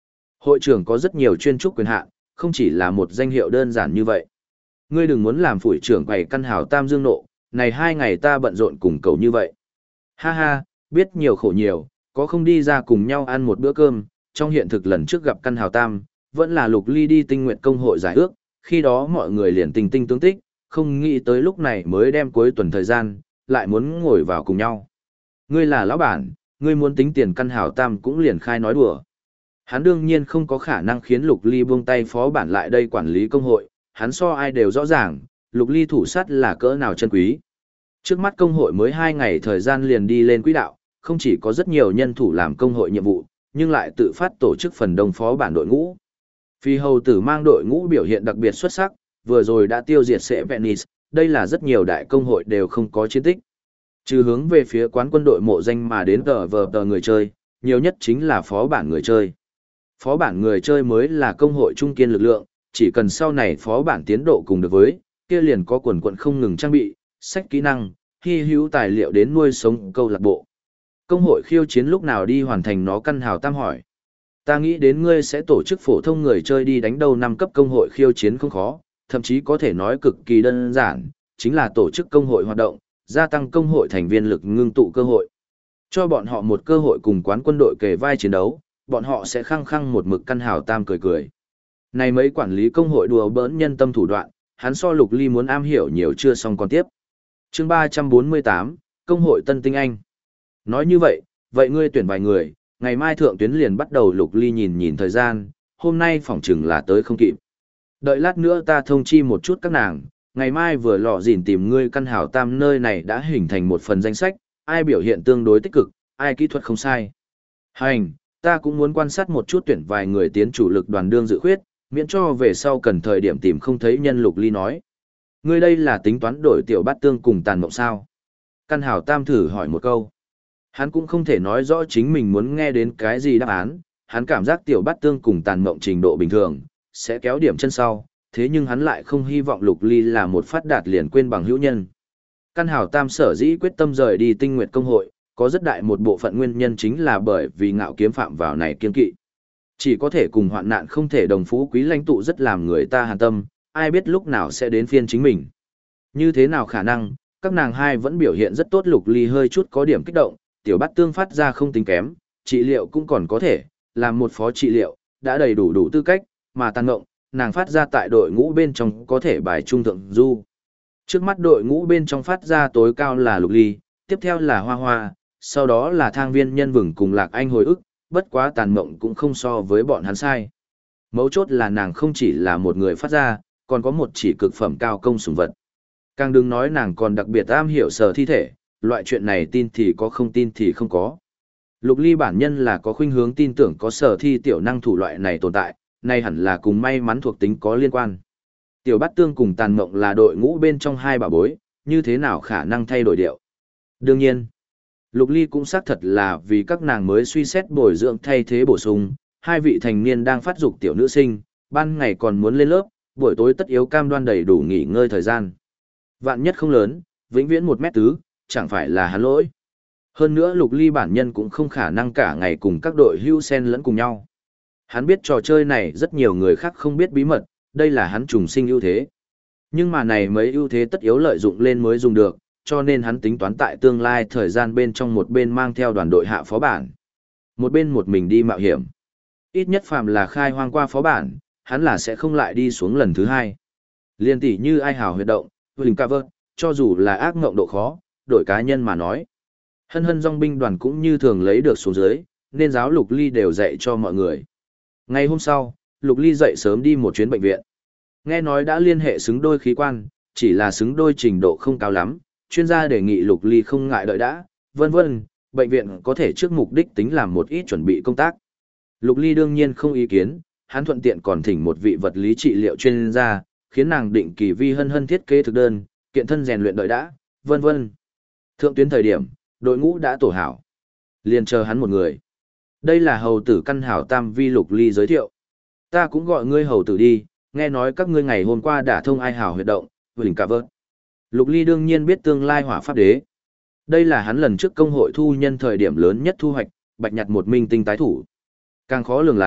Hội trưởng có rất nhiều chuyên trúc quyền hạn, không chỉ là một danh hiệu đơn giản như vậy. Ngươi đừng muốn làm phủi trưởng quầy căn hào tam dương nộ, này 2 ngày ta bận rộn cùng cầu như vậy. Ha ha, biết nhiều khổ nhiều, có không đi ra cùng nhau ăn một bữa cơm, trong hiện thực lần trước gặp căn hào tam, vẫn là Lục Ly đi tinh nguyện công hội giải ước, khi đó mọi người liền tình tinh tướng tích, không nghĩ tới lúc này mới đem cuối tuần thời gian, lại muốn ngồi vào cùng nhau. Ngươi là lão bản, ngươi muốn tính tiền căn hào tam cũng liền khai nói đùa. Hắn đương nhiên không có khả năng khiến Lục Ly buông tay phó bản lại đây quản lý công hội, hắn so ai đều rõ ràng, Lục Ly thủ sắt là cỡ nào chân quý. Trước mắt công hội mới 2 ngày thời gian liền đi lên quỹ đạo, không chỉ có rất nhiều nhân thủ làm công hội nhiệm vụ, nhưng lại tự phát tổ chức phần đông phó bản đội ngũ. Phi hầu tử mang đội ngũ biểu hiện đặc biệt xuất sắc, vừa rồi đã tiêu diệt sẽ Venice, đây là rất nhiều đại công hội đều không có chiến tích. Trừ hướng về phía quán quân đội mộ danh mà đến tờ người chơi, nhiều nhất chính là phó bản người chơi. Phó bản người chơi mới là công hội trung kiên lực lượng, chỉ cần sau này phó bản tiến độ cùng được với, kia liền có quần quận không ngừng trang bị, sách kỹ năng, hy hữu tài liệu đến nuôi sống câu lạc bộ. Công hội khiêu chiến lúc nào đi hoàn thành nó căn hào tam hỏi. Ta nghĩ đến ngươi sẽ tổ chức phổ thông người chơi đi đánh đầu 5 cấp công hội khiêu chiến không khó, thậm chí có thể nói cực kỳ đơn giản, chính là tổ chức công hội hoạt động, gia tăng công hội thành viên lực ngưng tụ cơ hội. Cho bọn họ một cơ hội cùng quán quân đội kề vai chiến đấu, bọn họ sẽ khăng khăng một mực căn hào tam cười cười. Này mấy quản lý công hội đùa bỡn nhân tâm thủ đoạn, hắn so Lục Ly muốn am hiểu nhiều chưa xong còn tiếp. Chương 348, Công hội Tân Tinh Anh. Nói như vậy ngươi tuyển vài người, ngày mai thượng tuyến liền bắt đầu. Lục Ly nhìn thời gian, hôm nay phỏng chừng là tới không kịp. Đợi lát nữa ta thông chi một chút các nàng, ngày mai vừa lọ dỉn tìm ngươi căn hảo tam nơi này đã hình thành một phần danh sách, ai biểu hiện tương đối tích cực, ai kỹ thuật không sai. Hành, ta cũng muốn quan sát một chút tuyển vài người tiến chủ lực đoàn đương dự khuyết, miễn cho về sau cần thời điểm tìm không thấy nhân. Lục Ly nói. Ngươi đây là tính toán đổi tiểu bát tương cùng tàn mộng sao? Căn hảo tam thử hỏi một câu. Hắn cũng không thể nói rõ chính mình muốn nghe đến cái gì đáp án, hắn cảm giác tiểu bát tương cùng tàn mộng trình độ bình thường, sẽ kéo điểm chân sau, thế nhưng hắn lại không hy vọng Lục Ly là một phát đạt liền quên bằng hữu nhân. Căn hảo tam sở dĩ quyết tâm rời đi tinh nguyệt công hội, có rất đại một bộ phận nguyên nhân chính là bởi vì ngạo kiếm phạm vào này kiên kỵ. Chỉ có thể cùng hoạn nạn không thể đồng phú quý lãnh tụ rất làm người ta hàn tâm, ai biết lúc nào sẽ đến phiên chính mình. Như thế nào khả năng, các nàng hai vẫn biểu hiện rất tốt. Lục Ly hơi chút có điểm kích động, tiểu bát tương phát ra không tính kém, trị liệu cũng còn có thể, làm một phó trị liệu, đã đầy đủ tư cách, mà tàn ngộng, nàng phát ra tại đội ngũ bên trong có thể bài trung thượng du. Trước mắt đội ngũ bên trong phát ra tối cao là Lục Ly, tiếp theo là Hoa Hoa, sau đó là Thang Viên Nhân Vừng cùng Lạc Anh hồi ức, bất quá tàn mộng cũng không so với bọn hắn sai. Mấu chốt là nàng không chỉ là một người phát ra, còn có một chỉ cực phẩm cao công sủng vật. Càng đừng nói nàng còn đặc biệt am hiểu sở thi thể, loại chuyện này tin thì có không tin thì không có. Lục Ly bản nhân là có khuynh hướng tin tưởng có sở thi tiểu năng thủ loại này tồn tại, nay hẳn là cùng may mắn thuộc tính có liên quan. Tiểu Bát Tương cùng Tàn Mộng là đội ngũ bên trong hai bà bối, như thế nào khả năng thay đổi điệu. Đương nhiên, Lục Ly cũng xác thật là vì các nàng mới suy xét bồi dưỡng thay thế bổ sung, hai vị thành niên đang phát dục tiểu nữ sinh, ban ngày còn muốn lên lớp, buổi tối tất yếu cam đoan đầy đủ nghỉ ngơi thời gian. Vạn nhất không lớn, vĩnh viễn 1m4, chẳng phải là hắn lỗi. Hơn nữa Lục Ly bản nhân cũng không khả năng cả ngày cùng các đội hưu sen lẫn cùng nhau. Hắn biết trò chơi này rất nhiều người khác không biết bí mật, đây là hắn trùng sinh ưu thế. Nhưng mà này mấy ưu thế tất yếu lợi dụng lên mới dùng được, cho nên hắn tính toán tại tương lai thời gian bên trong một bên mang theo đoàn đội hạ phó bản, một bên một mình đi mạo hiểm. Ít nhất phàm là khai hoang qua phó bản, hắn là sẽ không lại đi xuống lần thứ hai. Liên tỷ như ai hào huyệt động, Huỳnh Cover, cho dù là ác ngộng độ khó, đổi cá nhân mà nói. Hân hân dòng binh đoàn cũng như thường lấy được xuống dưới, nên giáo Lục Ly đều dạy cho mọi người. Ngày hôm sau, Lục Ly dậy sớm đi một chuyến bệnh viện. Nghe nói đã liên hệ xứng đôi khí quan, chỉ là xứng đôi trình độ không cao lắm, chuyên gia đề nghị Lục Ly không ngại đợi đã, vân vân, bệnh viện có thể trước mục đích tính làm một ít chuẩn bị công tác. Lục Ly đương nhiên không ý kiến, hắn thuận tiện còn thỉnh một vị vật lý trị liệu chuyên gia, khiến nàng định kỳ vi hân hân thiết kế thực đơn, kiện thân rèn luyện đợi đã, vân vân. Thượng tuyến thời điểm, đội ngũ đã tổ hảo. Liền chờ hắn một người. Đây là hầu tử căn hảo tam vi. Lục Ly giới thiệu. Ta cũng gọi ngươi hầu tử đi, nghe nói các ngươi ngày hôm qua đã thông ai hảo huyệt động, Huỳnh Cover. Lục Ly đương nhiên biết tương lai hỏa pháp đế. Đây là hắn lần trước công hội thu nhân thời điểm lớn nhất thu hoạch, bạch nhặt một minh tinh tái thủ. Càng khó lường là,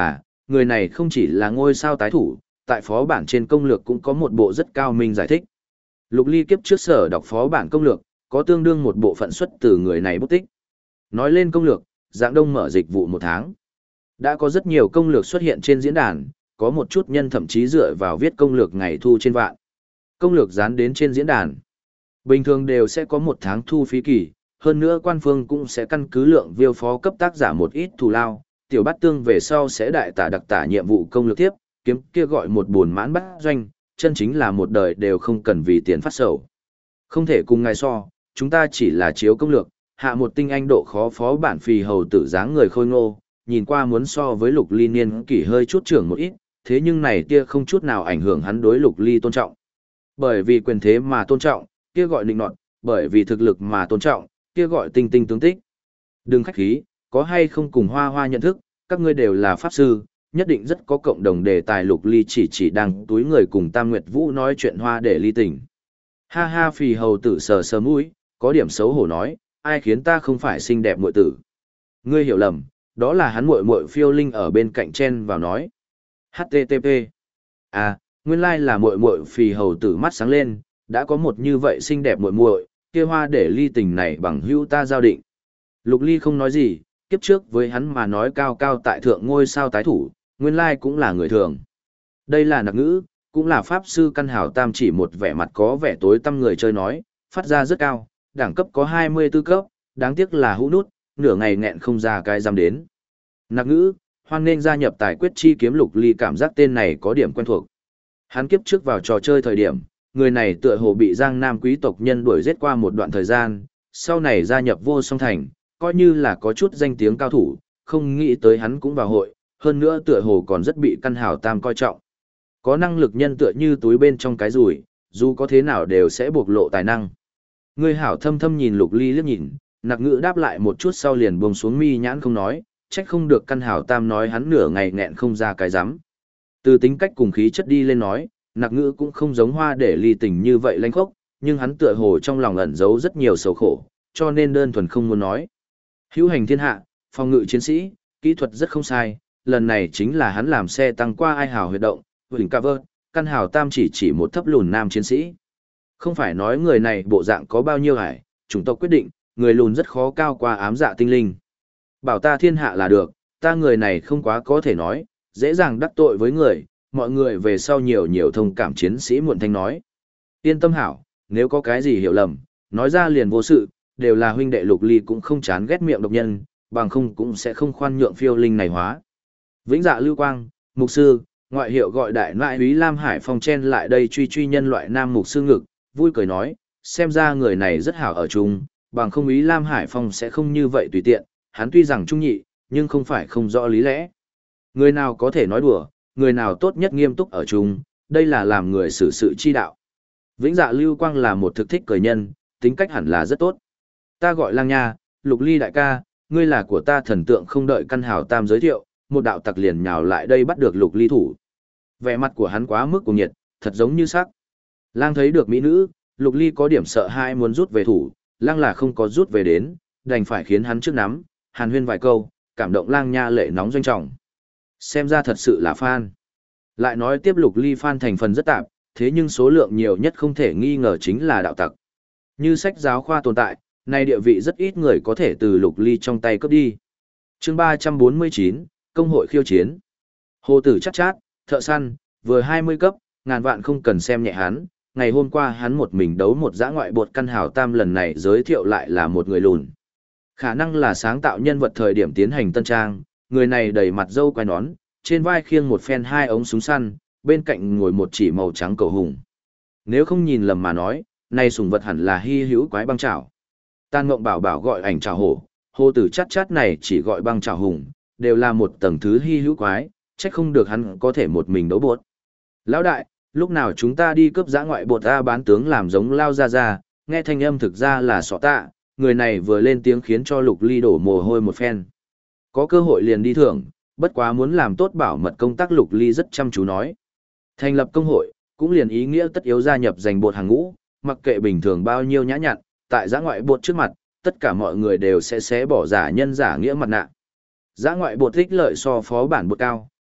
người này không chỉ là ngôi sao tái thủ, tại phó bản trên công lược cũng có một bộ rất cao minh giải thích. Lục Ly kiếp trước sở đọc phó bản công lược, có tương đương một bộ phận xuất từ người này bút tích. Nói lên công lược, Dạng Đông mở dịch vụ 1 tháng. Đã có rất nhiều công lược xuất hiện trên diễn đàn, có một chút nhân thậm chí dựa vào viết công lược ngày thu trên vạn. Công lược dán đến trên diễn đàn. Bình thường đều sẽ có 1 tháng thu phí kỳ, hơn nữa quan phương cũng sẽ căn cứ lượng view phó cấp tác giả một ít thù lao, tiểu bát tương về sau sẽ đại tả đặc tả nhiệm vụ công lược tiếp, kiếm kia gọi một buồn mãn bát doanh, chân chính là một đời đều không cần vì tiền phát sầu. Không thể cùng ngài so, chúng ta chỉ là chiếu công lược, hạ một tinh anh độ khó phó bản phì hầu tử dáng người khôi ngô, nhìn qua muốn so với Lục Ly niên kỷ hơi chút trưởng một ít, thế nhưng này kia không chút nào ảnh hưởng hắn đối Lục Ly tôn trọng. Bởi vì quyền thế mà tôn trọng, kia gọi nịnh nọt, bởi vì thực lực mà tôn trọng, kia gọi tinh tinh tướng tích. Đừng khách khí, có hay không cùng Hoa Hoa nhận thức, các ngươi đều là pháp sư, nhất định rất có cộng đồng đề tài. Lục Ly chỉ đang túi người cùng Tam Nguyệt Vũ nói chuyện hoa để ly tình. Ha ha, phì hầu tử sờ sờ mũi, có điểm xấu hổ nói, ai khiến ta không phải xinh đẹp muội tử. Ngươi hiểu lầm, đó là hắn muội muội Phiêu Linh ở bên cạnh chen vào nói. HTTP. À, nguyên lai là muội muội. Phì hầu tử mắt sáng lên, đã có một như vậy xinh đẹp muội muội, kia hoa để ly tình này bằng hữu ta giao định. Lục Ly không nói gì, kiếp trước với hắn mà nói cao cao tại thượng ngôi sao tái thủ, nguyên lai cũng là người thường. Đây là nặc ngữ, cũng là pháp sư căn hảo tam chỉ một vẻ mặt có vẻ tối tăm người chơi nói, phát ra rất cao, đẳng cấp có 24 cấp, đáng tiếc là hũ nút, nửa ngày nghẹn không ra cái dám đến. Nặc ngữ, hoan nên gia nhập tài quyết chi kiếm. Lục Ly cảm giác tên này có điểm quen thuộc. Hắn kiếp trước vào trò chơi thời điểm, người này tựa hồ bị Giang Nam quý tộc nhân đuổi giết qua một đoạn thời gian, sau này gia nhập Vô Song Thành, coi như là có chút danh tiếng cao thủ, không nghĩ tới hắn cũng vào hội, hơn nữa tựa hồ còn rất bị căn hảo tam coi trọng. Có năng lực nhân tựa như túi bên trong cái rùi, dù có thế nào đều sẽ bộc lộ tài năng. Người hảo thâm thâm nhìn Lục Ly liếc nhìn, nặc ngữ đáp lại một chút sau liền buông xuống mi nhãn không nói, trách không được căn hảo tam nói hắn nửa ngày nghẹn không ra cái rắm. Từ tính cách cùng khí chất đi lên nói, nặc ngữ cũng không giống hoa để ly tình như vậy lanh khốc, nhưng hắn tựa hồ trong lòng ẩn giấu rất nhiều sầu khổ, cho nên đơn thuần không muốn nói. Hữu hành thiên hạ, phòng ngự chiến sĩ, kỹ thuật rất không sai, lần này chính là hắn làm xe tăng qua ai hào huyệt động, huỳnh cover, căn hào tam chỉ một thấp lùn nam chiến sĩ. Không phải nói người này bộ dạng có bao nhiêu hải, chúng tộc quyết định, người lùn rất khó cao qua ám dạ tinh linh. Bảo ta thiên hạ là được, ta người này không quá có thể nói, dễ dàng đắc tội với người, mọi người về sau nhiều thông cảm. Chiến sĩ muộn thanh nói. Yên tâm hảo, nếu có cái gì hiểu lầm, nói ra liền vô sự, đều là huynh đệ. Lục Ly cũng không chán ghét miệng độc nhân, bằng không cũng sẽ không khoan nhượng Phiêu Linh này hóa. Vĩnh Dạ Lưu Quang, mục sư, ngoại hiệu gọi đại nại úy Lam Hải Phong chen lại đây truy nhân loại nam mục sư ngực, vui cười nói, xem ra người này rất hảo ở chung, bằng không úy Lam Hải Phong sẽ không như vậy tùy tiện, hắn tuy rằng trung nhị, nhưng không phải không rõ lý lẽ. Người nào có thể nói đùa, người nào tốt nhất nghiêm túc ở chung, đây là làm người xử sự chi đạo. Vĩnh Dạ Lưu Quang là một thực thích cười nhân, tính cách hẳn là rất tốt. Ta gọi Lang Nha, Lục Ly đại ca, ngươi là của ta thần tượng. Không đợi căn hào tam giới thiệu, một đạo tặc liền nhào lại đây bắt được Lục Ly thủ. Vẻ mặt của hắn quá mức cuồng nhiệt, thật giống như sắc. Lang thấy được mỹ nữ, Lục Ly có điểm sợ hãi muốn rút về thủ, Lang là không có rút về đến, đành phải khiến hắn trước nắm, hàn huyên vài câu, cảm động Lang Nha lệ nóng doanh trọng. Xem ra thật sự là fan. Lại nói tiếp, Lục Ly fan thành phần rất tạp, thế nhưng số lượng nhiều nhất không thể nghi ngờ chính là đạo tặc. Như sách giáo khoa tồn tại, nay địa vị rất ít người có thể từ Lục Ly trong tay cướp đi. Chương 349, Công hội khiêu chiến. Hồ tử chắc chát, thợ săn, vừa 20 cấp, ngàn vạn không cần xem nhẹ hắn. Ngày hôm qua hắn một mình đấu một dã ngoại bột căn hào tam, lần này giới thiệu lại là một người lùn. Khả năng là sáng tạo nhân vật thời điểm tiến hành tân trang, người này đầy mặt râu quai nón, trên vai khiêng một phen 2 ống súng săn, bên cạnh ngồi một chỉ màu trắng cầu hùng. Nếu không nhìn lầm mà nói, này sủng vật hẳn là hy hữu quái băng chảo. Tan Ngộng Bảo bảo gọi ảnh chảo hổ, hồ tử chát chát này chỉ gọi băng chảo hùng, đều là một tầng thứ hy hữu quái, trách không được hắn có thể một mình đấu bột. Lão đại, lúc nào chúng ta đi cướp dã ngoại bột ta bán tướng làm giống lao ra, nghe thanh âm thực ra là sọ tạ, người này vừa lên tiếng khiến cho Lục Ly đổ mồ hôi một phen. Có cơ hội liền đi thưởng, bất quá muốn làm tốt bảo mật công tác. Lục Ly rất chăm chú nói. Thành lập công hội, cũng liền ý nghĩa tất yếu gia nhập giành bột hàng ngũ, mặc kệ bình thường bao nhiêu nhã nhặn, tại dã ngoại bột trước mặt, tất cả mọi người đều sẽ xé bỏ giả nhân giả nghĩa mặt nạ. Dã ngoại bột ích lợi so phó bản bột cao,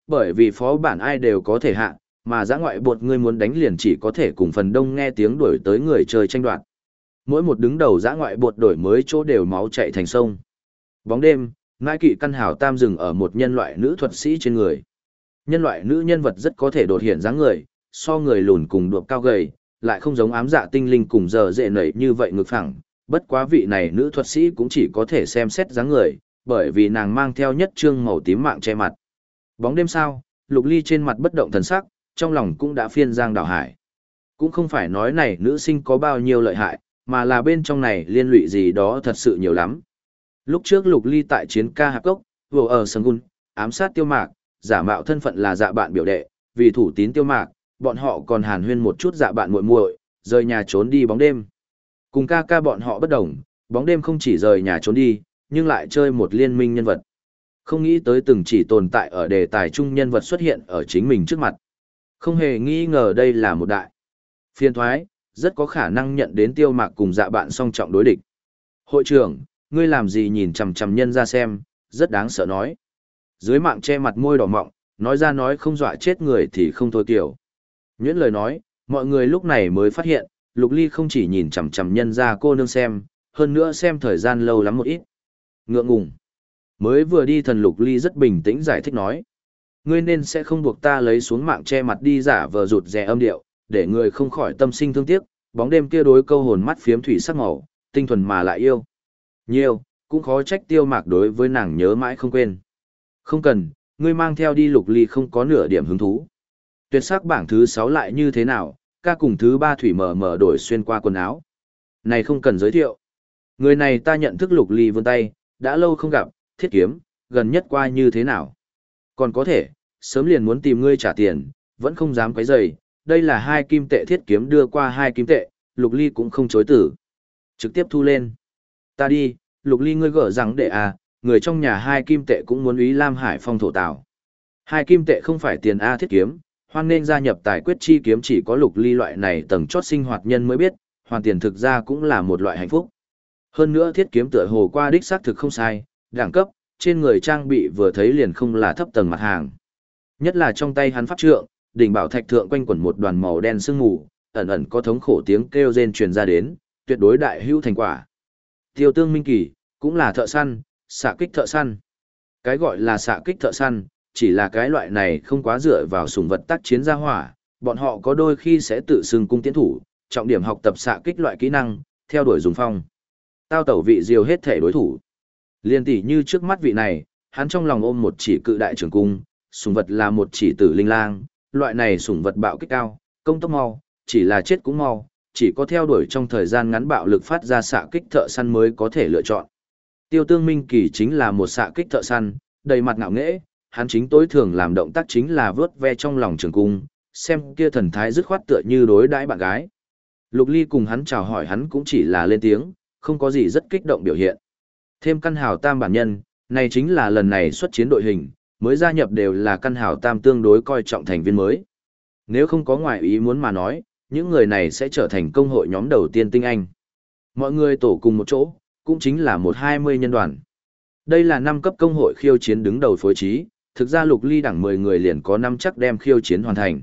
Bởi vì phó bản ai đều có thể hạ, mà giã ngoại bột ngươi muốn đánh liền chỉ có thể cùng phần đông nghe tiếng đuổi tới người chơi tranh đoạt. Mỗi một đứng đầu giã ngoại bột đổi mới chỗ đều máu chạy thành sông. Bóng đêm, Ngai Kỵ căn hào tam dừng ở một nhân loại nữ thuật sĩ trên người. Nhân loại nữ nhân vật rất có thể đột hiện dáng người, so người lùn cùng đuộc cao gầy, lại không giống ám dạ tinh linh cùng giờ dễ nảy như vậy ngực phẳng. Bất quá vị này nữ thuật sĩ cũng chỉ có thể xem xét dáng người, bởi vì nàng mang theo nhất trương màu tím mạng che mặt. Bóng đêm sao, Lục Ly trên mặt bất động thần sắc, trong lòng cũng đã phiên giang đảo hải. Cũng không phải nói này nữ sinh có bao nhiêu lợi hại, mà là bên trong này liên lụy gì đó thật sự nhiều lắm. Lúc trước Lục Ly tại chiến ca hạp cốc, vừa ở sân gun, ám sát Tiêu Mạc, giả mạo thân phận là dạ bạn biểu đệ, vì thủ tín Tiêu Mạc, bọn họ còn hàn huyên một chút dạ bạn muội muội, rời nhà trốn đi bóng đêm. Cùng ca ca bọn họ bất đồng, bóng đêm không chỉ rời nhà trốn đi, nhưng lại chơi một liên minh nhân vật. Không nghĩ tới từng chỉ tồn tại ở đề tài chung nhân vật xuất hiện ở chính mình trước mặt. Không hề nghi ngờ đây là một đại phiên thoái, rất có khả năng nhận đến Tiêu Mạc cùng dạ bạn song trọng đối địch. Hội trưởng, ngươi làm gì nhìn chằm chằm nhân ra xem, rất đáng sợ nói. Dưới mạng che mặt môi đỏ mọng, nói ra nói không dọa chết người thì không thôi kiểu. Nhuyễn lời nói, mọi người lúc này mới phát hiện, Lục Ly không chỉ nhìn chằm chằm nhân ra cô nương xem, hơn nữa xem thời gian lâu lắm một ít. Ngượng ngùng. Mới vừa đi thần Lục Ly rất bình tĩnh giải thích nói. Ngươi nên sẽ không buộc ta lấy xuống mạng che mặt đi giả vờ rụt rè âm điệu, để người không khỏi tâm sinh thương tiếc, bóng đêm kia đối câu hồn mắt phiếm thủy sắc màu, tinh thuần mà lại yêu. Nhiều, cũng khó trách Tiêu Mạc đối với nàng nhớ mãi không quên. Không cần, ngươi mang theo đi Lục Ly không có nửa điểm hứng thú. Tuyệt sắc bảng thứ 6 lại như thế nào, ca cùng thứ 3 thủy mở đổi xuyên qua quần áo. Này không cần giới thiệu. Người này ta nhận thức Lục Ly vươn tay, đã lâu không gặp, thiết kiếm, gần nhất qua như thế nào. Còn có thể, sớm liền muốn tìm ngươi trả tiền, vẫn không dám quấy rầy. Đây là 2 kim tệ thiết kiếm đưa qua 2 kim tệ, Lục Ly cũng không chối từ. Trực tiếp thu lên. Ta đi, Lục Ly ngươi gỡ rằng đệ à, người trong nhà 2 kim tệ cũng muốn úy Lam Hải phong thổ tảo. 2 kim tệ không phải tiền A thiết kiếm, hoan nên gia nhập tài quyết chi kiếm chỉ có Lục Ly loại này tầng chót sinh hoạt nhân mới biết, hoàn tiền thực ra cũng là một loại hạnh phúc. Hơn nữa thiết kiếm tựa hồ qua đích xác thực không sai, đẳng cấp, trên người trang bị vừa thấy liền không là thấp tầng mặt hàng. Nhất là trong tay hắn pháp trượng, đỉnh bảo thạch thượng quanh quẩn một đoàn màu đen sương mù, ẩn ẩn có thống khổ tiếng kêu rên truyền ra đến, tuyệt đối đại hữu thành quả. Tiêu Tương Minh Kỳ cũng là thợ săn, xạ kích thợ săn. Cái gọi là xạ kích thợ săn, chỉ là cái loại này không quá dựa vào sủng vật tác chiến gia hỏa, bọn họ có đôi khi sẽ tự xưng cung tiến thủ, trọng điểm học tập xạ kích loại kỹ năng, theo đuổi dùng phong. Tao tẩu vị diều hết thể đối thủ. Liên tỷ như trước mắt vị này, hắn trong lòng ôm một chỉ cự đại trường cung, sủng vật là một chỉ tử linh lang, loại này sủng vật bạo kích cao, công tốc mau, chỉ là chết cũng mau, chỉ có theo đuổi trong thời gian ngắn bạo lực phát ra xạ kích thợ săn mới có thể lựa chọn. Tiêu Tương Minh Kỳ chính là một xạ kích thợ săn, đầy mặt ngạo nghễ, hắn chính tối thường làm động tác chính là vớt ve trong lòng trường cung, xem kia thần thái dứt khoát tựa như đối đãi bạn gái. Lục Ly cùng hắn chào hỏi hắn cũng chỉ là lên tiếng, không có gì rất kích động biểu hiện. Thêm căn hào tam bản nhân, này chính là lần này xuất chiến đội hình, mới gia nhập đều là căn hào tam tương đối coi trọng thành viên mới. Nếu không có ngoại ý muốn mà nói, những người này sẽ trở thành công hội nhóm đầu tiên tinh anh. Mọi người tổ cùng một chỗ, cũng chính là một 20 nhân đoàn. Đây là 5 cấp công hội khiêu chiến đứng đầu phối trí, thực ra Lục Ly đẳng 10 người liền có 5 chắc đem khiêu chiến hoàn thành.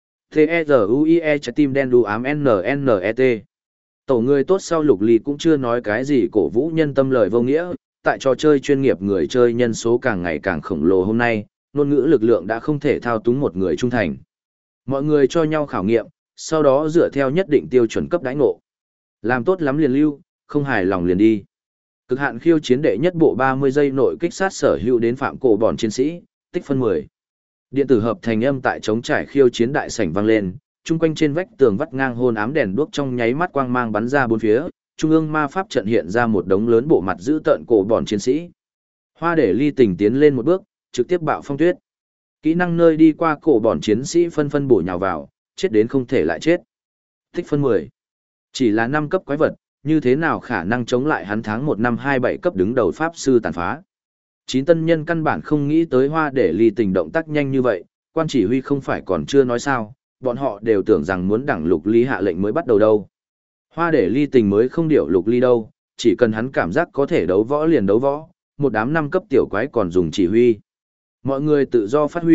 T-E-Z-U-I-E trái tim đen đu ám N-N-E-T. Tổ người tốt sau Lục Ly cũng chưa nói cái gì cổ vũ nhân tâm lời vô nghĩa, tại trò chơi chuyên nghiệp người chơi nhân số càng ngày càng khổng lồ hôm nay, ngôn ngữ lực lượng đã không thể thao túng một người trung thành. Mọi người cho nhau khảo nghiệm, sau đó dựa theo nhất định tiêu chuẩn cấp đãi ngộ. Làm tốt lắm liền lưu, không hài lòng liền đi. Cực hạn khiêu chiến đệ nhất bộ 30 giây nội kích sát sở hữu đến phạm cổ bọn chiến sĩ, tích phân 10. Điện tử hợp thành âm tại chống trải khiêu chiến đại sảnh vang lên, chung quanh trên vách tường vắt ngang hôn ám đèn đuốc trong nháy mắt quang mang bắn ra bốn phía, trung ương ma pháp trận hiện ra một đống lớn bộ mặt giữ tợn cổ bọn chiến sĩ. Hoa để ly tình tiến lên một bước, trực tiếp bạo phong tuyết. Kỹ năng nơi đi qua cổ bọn chiến sĩ phân phân bổ nhào vào, chết đến không thể lại chết. Tích phân 10. Chỉ là 5 cấp quái vật, như thế nào khả năng chống lại hắn tháng 1 năm 27 cấp đứng đầu pháp sư tàn phá. 9 tân nhân căn bản không nghĩ tới hoa để ly tình động tác nhanh như vậy, quan chỉ huy không phải còn chưa nói sao, bọn họ đều tưởng rằng muốn đẳng Lục Ly hạ lệnh mới bắt đầu đâu. Hoa để ly tình mới không điệu Lục Ly đâu, chỉ cần hắn cảm giác có thể đấu võ liền đấu võ, một đám 5 cấp tiểu quái còn dùng chỉ huy. Mọi người tự do phát huy,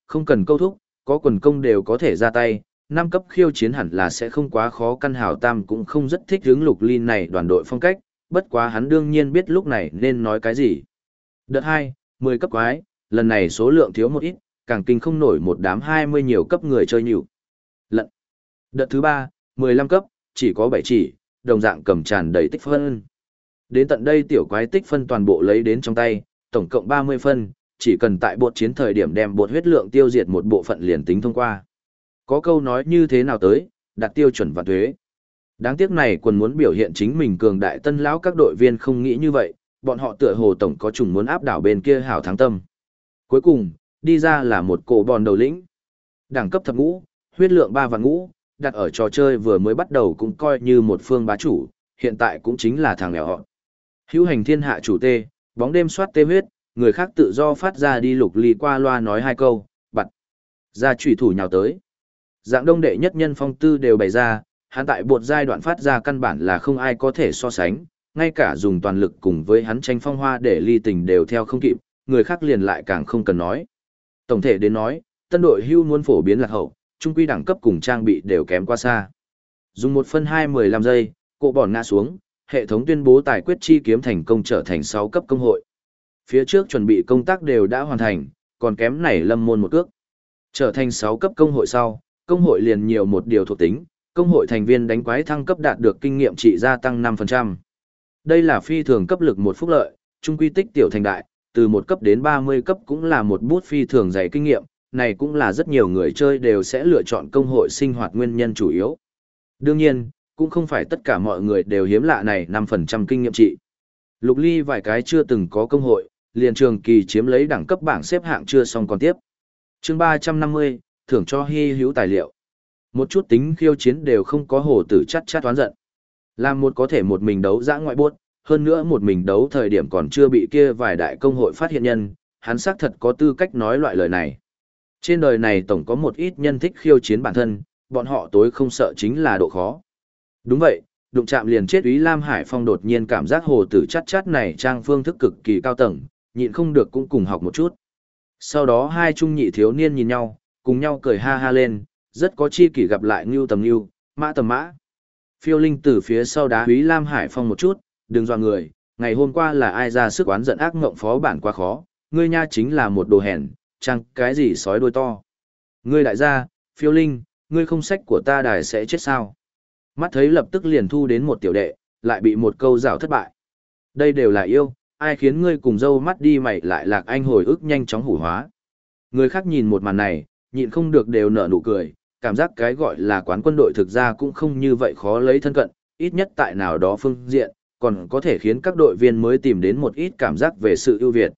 không cần câu thúc, có quần công đều có thể ra tay, 5 cấp khiêu chiến hẳn là sẽ không quá khó. Căn Hào Tam cũng không rất thích hướng Lục Ly này đoàn đội phong cách, bất quá hắn đương nhiên biết lúc này nên nói cái gì. Đợt 2, 10 cấp quái, lần này số lượng thiếu một ít, càng kinh không nổi một đám 20 nhiều cấp người chơi nhịu. Lận. Đợt thứ 3, 15 cấp, chỉ có 7 chỉ, đồng dạng cầm tràn đầy tích phân. Đến tận đây tiểu quái tích phân toàn bộ lấy đến trong tay, tổng cộng 30 phân, chỉ cần tại bột chiến thời điểm đem bột huyết lượng tiêu diệt một bộ phận liền tính thông qua. Có câu nói như thế nào tới, đạt tiêu chuẩn vạn thuế. Đáng tiếc này quần muốn biểu hiện chính mình cường đại tân lão các đội viên không nghĩ như vậy, bọn họ tựa hồ tổng có trùng muốn áp đảo bên kia hảo thắng tâm. Cuối cùng, đi ra là một cổ bòn đầu lĩnh. Đẳng cấp thập ngũ, huyết lượng 3 vạn ngũ, đặt ở trò chơi vừa mới bắt đầu cũng coi như một phương bá chủ, hiện tại cũng chính là thằng nghèo họ. Hữu hành thiên hạ chủ tê, bóng đêm soát tê huyết, người khác tự do phát ra đi. Lục Ly qua loa nói 2 câu, bật ra chủy thủ nhào tới. Dạng đông đệ nhất nhân phong tư đều bày ra, hắn tại bột giai đoạn phát ra căn bản là không ai có thể so sánh, ngay cả dùng toàn lực cùng với hắn tranh phong hoa để ly tình đều theo không kịp, người khác liền lại càng không cần nói. Tổng thể đến nói, tân đội Hưu muốn phổ biến lạc hậu, trung quy đẳng cấp cùng trang bị đều kém quá xa. Dùng 1 phân 2 15 giây, cộ bòn ngã xuống, hệ thống tuyên bố tài quyết chi kiếm thành công trở thành 6 cấp công hội. Phía trước chuẩn bị công tác đều đã hoàn thành, còn kém này lâm môn một cước. Trở thành 6 cấp công hội sau, công hội liền nhiều một điều thuộc tính, công hội thành viên đánh quái thăng cấp đạt được kinh nghiệm trị gia tăng 5%. Đây là phi thường cấp lực một phúc lợi, trung quy tích tiểu thành đại, từ 1 cấp đến 30 cấp cũng là một bút phi thường dày kinh nghiệm, này cũng là rất nhiều người chơi đều sẽ lựa chọn công hội sinh hoạt nguyên nhân chủ yếu. Đương nhiên, cũng không phải tất cả mọi người đều hiếm lạ này 5% kinh nghiệm trị. Lục Ly vài cái chưa từng có công hội, liền trường kỳ chiếm lấy đẳng cấp bảng xếp hạng chưa xong còn tiếp. Chương 350, thưởng cho hy hữu tài liệu. Một chút tính khiêu chiến đều không có hồ tử chát toán giận. Làm một có thể một mình đấu dã ngoại buốt, hơn nữa một mình đấu thời điểm còn chưa bị kia vài đại công hội phát hiện nhân, hắn xác thật có tư cách nói loại lời này. Trên đời này tổng có một ít nhân thích khiêu chiến bản thân, bọn họ tối không sợ chính là độ khó. Đúng vậy, đụng chạm liền chết Úy Lam Hải Phong đột nhiên cảm giác hồ tử chát này trang phương thức cực kỳ cao tầng, nhịn không được cũng cùng học một chút. Sau đó hai trung nhị thiếu niên nhìn nhau, cùng nhau cười ha ha lên, rất có chi kỷ gặp lại Ngưu tầm Ngưu, Mã tầm Mã. Phiêu Linh từ phía sau đá Úy Lam Hải Phong một chút, đừng dọa người, ngày hôm qua là ai ra sức oán giận ác ngộng phó bản quá khó, ngươi nha chính là một đồ hèn, chẳng cái gì sói đuôi to. Ngươi đại gia, Phiêu Linh, ngươi không sách của ta đài sẽ chết sao. Mắt thấy lập tức liền thu đến một tiểu đệ, lại bị một câu rào thất bại. Đây đều là yêu, ai khiến ngươi cùng dâu mắt đi mày lại lạc anh hồi ức nhanh chóng hủ hóa. Người khác nhìn một màn này, nhịn không được đều nở nụ cười, cảm giác cái gọi là quán quân đội thực ra cũng không như vậy khó lấy thân cận, ít nhất tại nào đó phương diện, còn có thể khiến các đội viên mới tìm đến một ít cảm giác về sự ưu việt.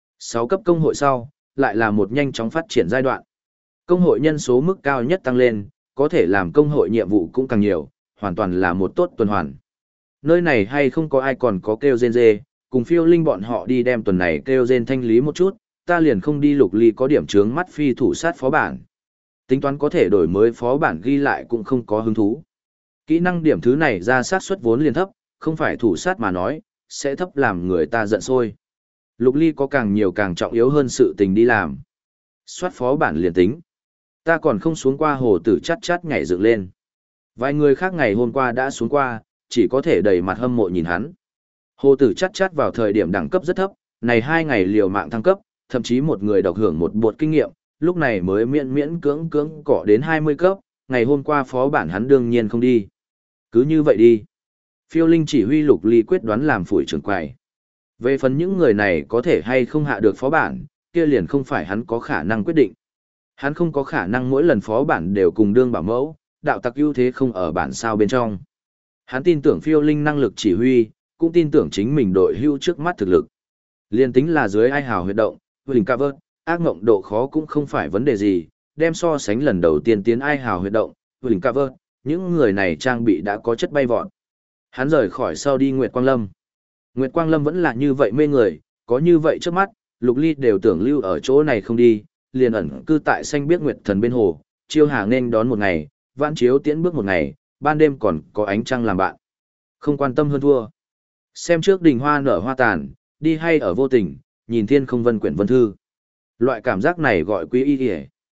6 cấp công hội sau, lại là một nhanh chóng phát triển giai đoạn. Công hội nhân số mức cao nhất tăng lên, có thể làm công hội nhiệm vụ cũng càng nhiều, hoàn toàn là một tốt tuần hoàn. Nơi này hay không có ai còn có kêu rên dê, cùng Phiêu Linh bọn họ đi đem tuần này kêu rên thanh lý một chút, ta liền không đi. Lục Ly có điểm chướng mắt phi thủ sát phó bản. Tính toán có thể đổi mới phó bản ghi lại cũng không có hứng thú. Kỹ năng điểm thứ này ra sát suất vốn liền thấp, không phải thủ sát mà nói, sẽ thấp làm người ta giận sôi. Lục Ly có càng nhiều càng trọng yếu hơn sự tình đi làm. Soát phó bản liền tính. Ta còn không xuống qua hồ tử chát nhảy dựng lên. Vài người khác ngày hôm qua đã xuống qua, chỉ có thể đầy mặt hâm mộ nhìn hắn. Hồ tử chát vào thời điểm đẳng cấp rất thấp, này 2 ngày liều mạng thăng cấp, thậm chí một người độc hưởng một bột kinh nghiệm, lúc này mới miễn cưỡng cọ đến 20 cấp, ngày hôm qua phó bản hắn đương nhiên không đi. Cứ như vậy đi. Phiêu Linh chỉ huy Lục Ly quyết đoán làm phủi trưởng quầy. Về phần những người này có thể hay không hạ được phó bản, kia liền không phải hắn có khả năng quyết định. Hắn không có khả năng mỗi lần phó bản đều cùng đương bảo mẫu, đạo tặc ưu thế không ở bản sao bên trong. Hắn tin tưởng Phiêu Linh năng lực chỉ huy, cũng tin tưởng chính mình đội hưu trước mắt thực lực. Liên tính là dưới ai hào huyệt động, hình cover, ác ngộng độ khó cũng không phải vấn đề gì, đem so sánh lần đầu tiên tiến ai hào huyệt động, hình cover, những người này trang bị đã có chất bay vọt. Hắn rời khỏi sau đi Nguyệt Quang Lâm. Nguyệt Quang Lâm vẫn là như vậy mê người, có như vậy trước mắt, Lục Ly đều tưởng lưu ở chỗ này không đi, liền ẩn cư tại xanh biếc Nguyệt Thần bên hồ, chiêu hà nên đón một ngày, vãn chiếu tiễn bước một ngày, ban đêm còn có ánh trăng làm bạn. Không quan tâm hơn thua. Xem trước đình hoa nở hoa tàn, đi hay ở vô tình, nhìn thiên không vân quyển vân thư. Loại cảm giác này gọi quý y kìa,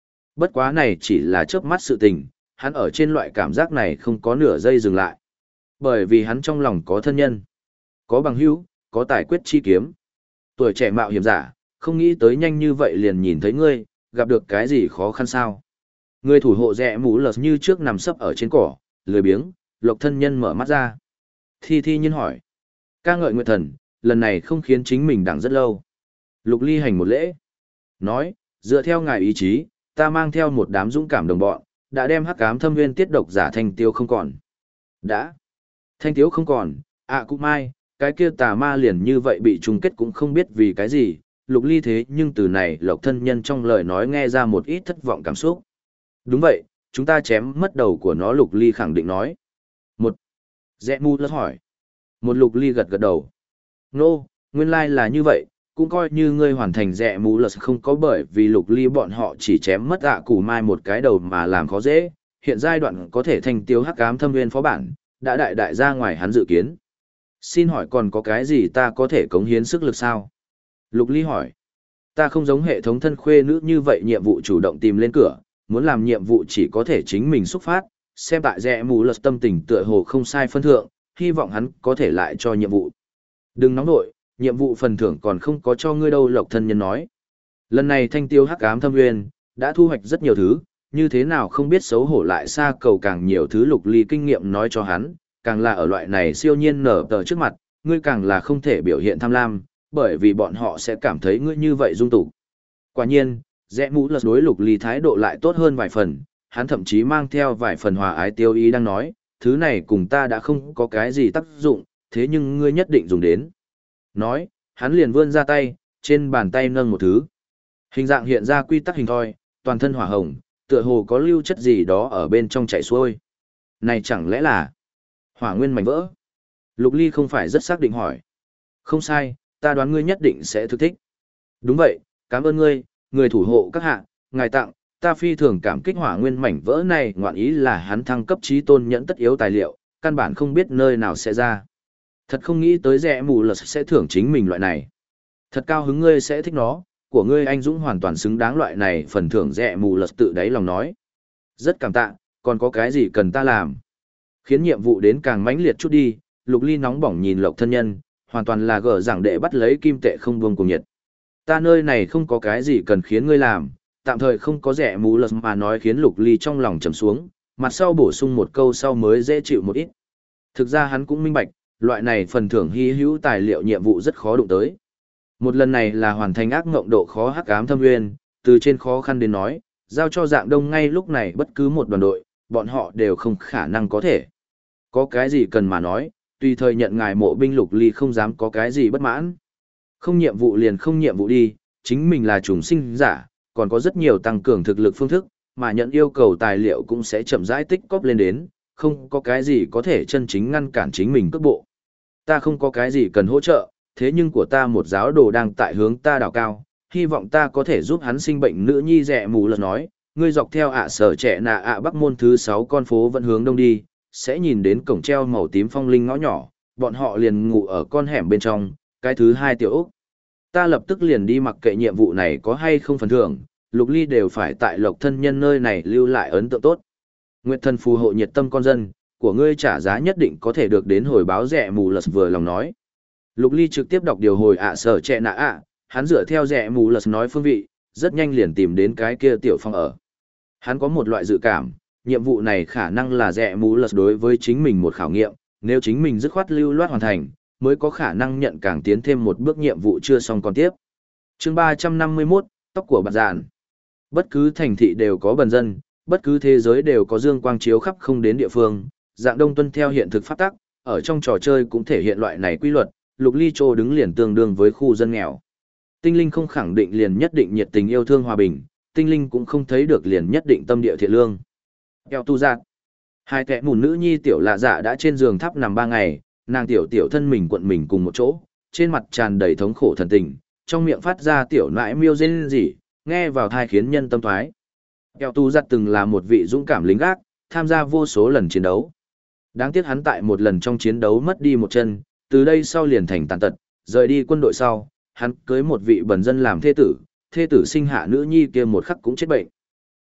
Bất quá này chỉ là chớp mắt sự tình, hắn ở trên loại cảm giác này không có nửa giây dừng lại. Bởi vì hắn trong lòng có thân nhân, có bằng hữu, có tài quyết chi kiếm. Tuổi trẻ mạo hiểm giả, không nghĩ tới nhanh như vậy liền nhìn thấy ngươi, gặp được cái gì khó khăn sao. Người thủ hộ rẽ mũ lật như trước nằm sấp ở trên cỏ, lười biếng, Lộc thân nhân mở mắt ra. Thi thi nhiên hỏi. Ca ngợi nguyệt thần, lần này không khiến chính mình đẳng rất lâu. Lục ly hành một lễ. Nói, dựa theo ngài ý chí, ta mang theo một đám dũng cảm đồng bọn, đã đem hắc ám thâm nguyên tiết độc giả thanh tiêu không còn. Đã. Thanh tiêu không còn, cũng mai, cái kia tà ma liền như vậy bị chung kết cũng không biết vì cái gì. Lục ly thế nhưng từ này Lộc thân nhân trong lời nói nghe ra một ít thất vọng cảm xúc. Đúng vậy, chúng ta chém mất đầu của nó. Lục ly khẳng định nói. Một. Rẽ mu lật hỏi. Một. Lục ly gật gật đầu. Nô, nguyên lai là như vậy, cũng coi như ngươi hoàn thành rẽ mũ lật không có bởi vì Lục ly bọn họ chỉ chém mất củ mai một cái đầu mà làm khó dễ. Hiện giai đoạn có thể thành tiêu hắc ám thâm nguyên phó bản, đã đại ra ngoài hắn dự kiến. Xin hỏi còn có cái gì ta có thể cống hiến sức lực sao? Lục ly hỏi. Ta không giống hệ thống thân khuê nữ như vậy nhiệm vụ chủ động tìm lên cửa, muốn làm nhiệm vụ chỉ có thể chính mình xúc phát, xem tại rẽ mù lật tâm tình tựa hồ không sai phân thượng, hy vọng hắn có thể lại cho nhiệm vụ. Đừng nóng nội, nhiệm vụ phần thưởng còn không có cho ngươi đâu. Lộc thân nhân nói. Lần này thanh tiêu hắc ám thâm nguyên, đã thu hoạch rất nhiều thứ, như thế nào không biết xấu hổ lại xa cầu càng nhiều thứ. Lục ly kinh nghiệm nói cho hắn, càng là ở loại này siêu nhiên nở tờ trước mặt, ngươi càng là không thể biểu hiện tham lam, bởi vì bọn họ sẽ cảm thấy ngươi như vậy dung tục. Quả nhiên, rẽ mũ lật đối Lục ly thái độ lại tốt hơn vài phần, hắn thậm chí mang theo vài phần hòa ái tiêu ý đang nói, thứ này cùng ta đã không có cái gì tác dụng, thế nhưng ngươi nhất định dùng đến. Nói, hắn liền vươn ra tay, trên bàn tay nâng một thứ. Hình dạng hiện ra quy tắc hình thoi, toàn thân hỏa hồng, tựa hồ có lưu chất gì đó ở bên trong chảy xuôi. Này chẳng lẽ là hỏa nguyên mảnh vỡ? Lục ly không phải rất xác định hỏi. Không sai, ta đoán ngươi nhất định sẽ thực thích. Đúng vậy, cảm ơn ngươi, người thủ hộ các hạ, ngài tặng, ta phi thường cảm kích. Hỏa nguyên mảnh vỡ này ngoạn ý là hắn thăng cấp trí tôn nhẫn tất yếu tài liệu, căn bản không biết nơi nào sẽ ra. Thật không nghĩ tới rẽ mù lật sẽ thưởng chính mình loại này. Thật cao hứng ngươi sẽ thích nó, của ngươi anh dũng hoàn toàn xứng đáng loại này. Phần thưởng rẽ mù lật tự đáy lòng nói. Rất cảm tạ, còn có cái gì cần ta làm? Khiến nhiệm vụ đến càng mãnh liệt chút đi. Lục ly nóng bỏng nhìn Lộc thân nhân, hoàn toàn là gở giảng đệ bắt lấy kim tệ không buông cùng nhiệt. Ta nơi này không có cái gì cần khiến ngươi làm, tạm thời không có rẻ mù lật mà nói khiến Lục ly trong lòng trầm xuống, mặt sau bổ sung một câu sau mới dễ chịu một ít. Thực ra hắn cũng minh bạch, loại này phần thưởng hy hữu tài liệu nhiệm vụ rất khó đụng tới. Một lần này là hoàn thành ác ngộng độ khó hắc ám thâm nguyên, từ trên khó khăn đến nói, giao cho Dạng Đông ngay lúc này bất cứ một đoàn đội, bọn họ đều không khả năng có thể. Có cái gì cần mà nói, tùy thời nhận ngài mộ binh. Lục ly không dám có cái gì bất mãn. Không nhiệm vụ liền không nhiệm vụ đi, chính mình là trùng sinh giả, còn có rất nhiều tăng cường thực lực phương thức, mà nhận yêu cầu tài liệu cũng sẽ chậm rãi tích cóp lên đến, không có cái gì có thể chân chính ngăn cản chính mình cước bộ. Ta không có cái gì cần hỗ trợ, thế nhưng của ta một giáo đồ đang tại hướng ta đào cao, hy vọng ta có thể giúp hắn sinh bệnh. Nữ nhi rẻ mù lật nói, ngươi dọc theo sở trẻ nạ bắc môn thứ 6 con phố vẫn hướng đông đi, sẽ nhìn đến cổng treo màu tím phong linh ngõ nhỏ, bọn họ liền ngủ ở con hẻm bên trong, cái thứ 2 tiểu ốc. Ta lập tức liền đi, mặc kệ nhiệm vụ này có hay không phần thưởng, Lục ly đều phải tại Lộc thân nhân nơi này lưu lại ấn tượng tốt. Nguyệt thần phù hộ nhiệt tâm con dân, của ngươi trả giá nhất định có thể được đến hồi báo. Rẻ mù lật vừa lòng nói. Lục ly trực tiếp đọc điều hồi sở trẻ nạ hắn dựa theo rẻ mù lật nói phương vị, rất nhanh liền tìm đến cái kia tiểu phong ở. Hắn có một loại dự cảm, nhiệm vụ này khả năng là rẻ mù lật đối với chính mình một khảo nghiệm, nếu chính mình dứt khoát lưu loát hoàn thành, mới có khả năng nhận càng tiến thêm một bước. Nhiệm vụ chưa xong còn tiếp. Chương 351, tóc của bạt dạn. Bất cứ thành thị đều có bần dân, bất cứ thế giới đều có dương quang chiếu khắp không đến địa phương. Dạng Đông tuân theo hiện thực pháp tắc, ở trong trò chơi cũng thể hiện loại này quy luật. Lục ly trô đứng liền tương đương với khu dân nghèo. Tinh linh không khẳng định liền nhất định nhiệt tình yêu thương hòa bình, tinh linh cũng không thấy được liền nhất định tâm địa thiện lương. Eo tu giác. Hai kẻ mùn nữ nhi tiểu lạ dạ đã trên giường tháp nằm 3 ngày, nàng tiểu thân mình cuộn mình cùng một chỗ, trên mặt tràn đầy thống khổ thần tình, trong miệng phát ra tiểu nãi miêu rên rỉ, nghe vào thai khiến nhân tâm thoái. Eo tu giác từng là một vị dũng cảm lính gác, tham gia vô số lần chiến đấu. Đáng tiếc hắn tại một lần trong chiến đấu mất đi một chân, từ đây sau liền thành tàn tật, rời đi quân đội sau, hắn cưới một vị bần dân làm thê tử sinh hạ nữ nhi kia một khắc cũng chết bệnh.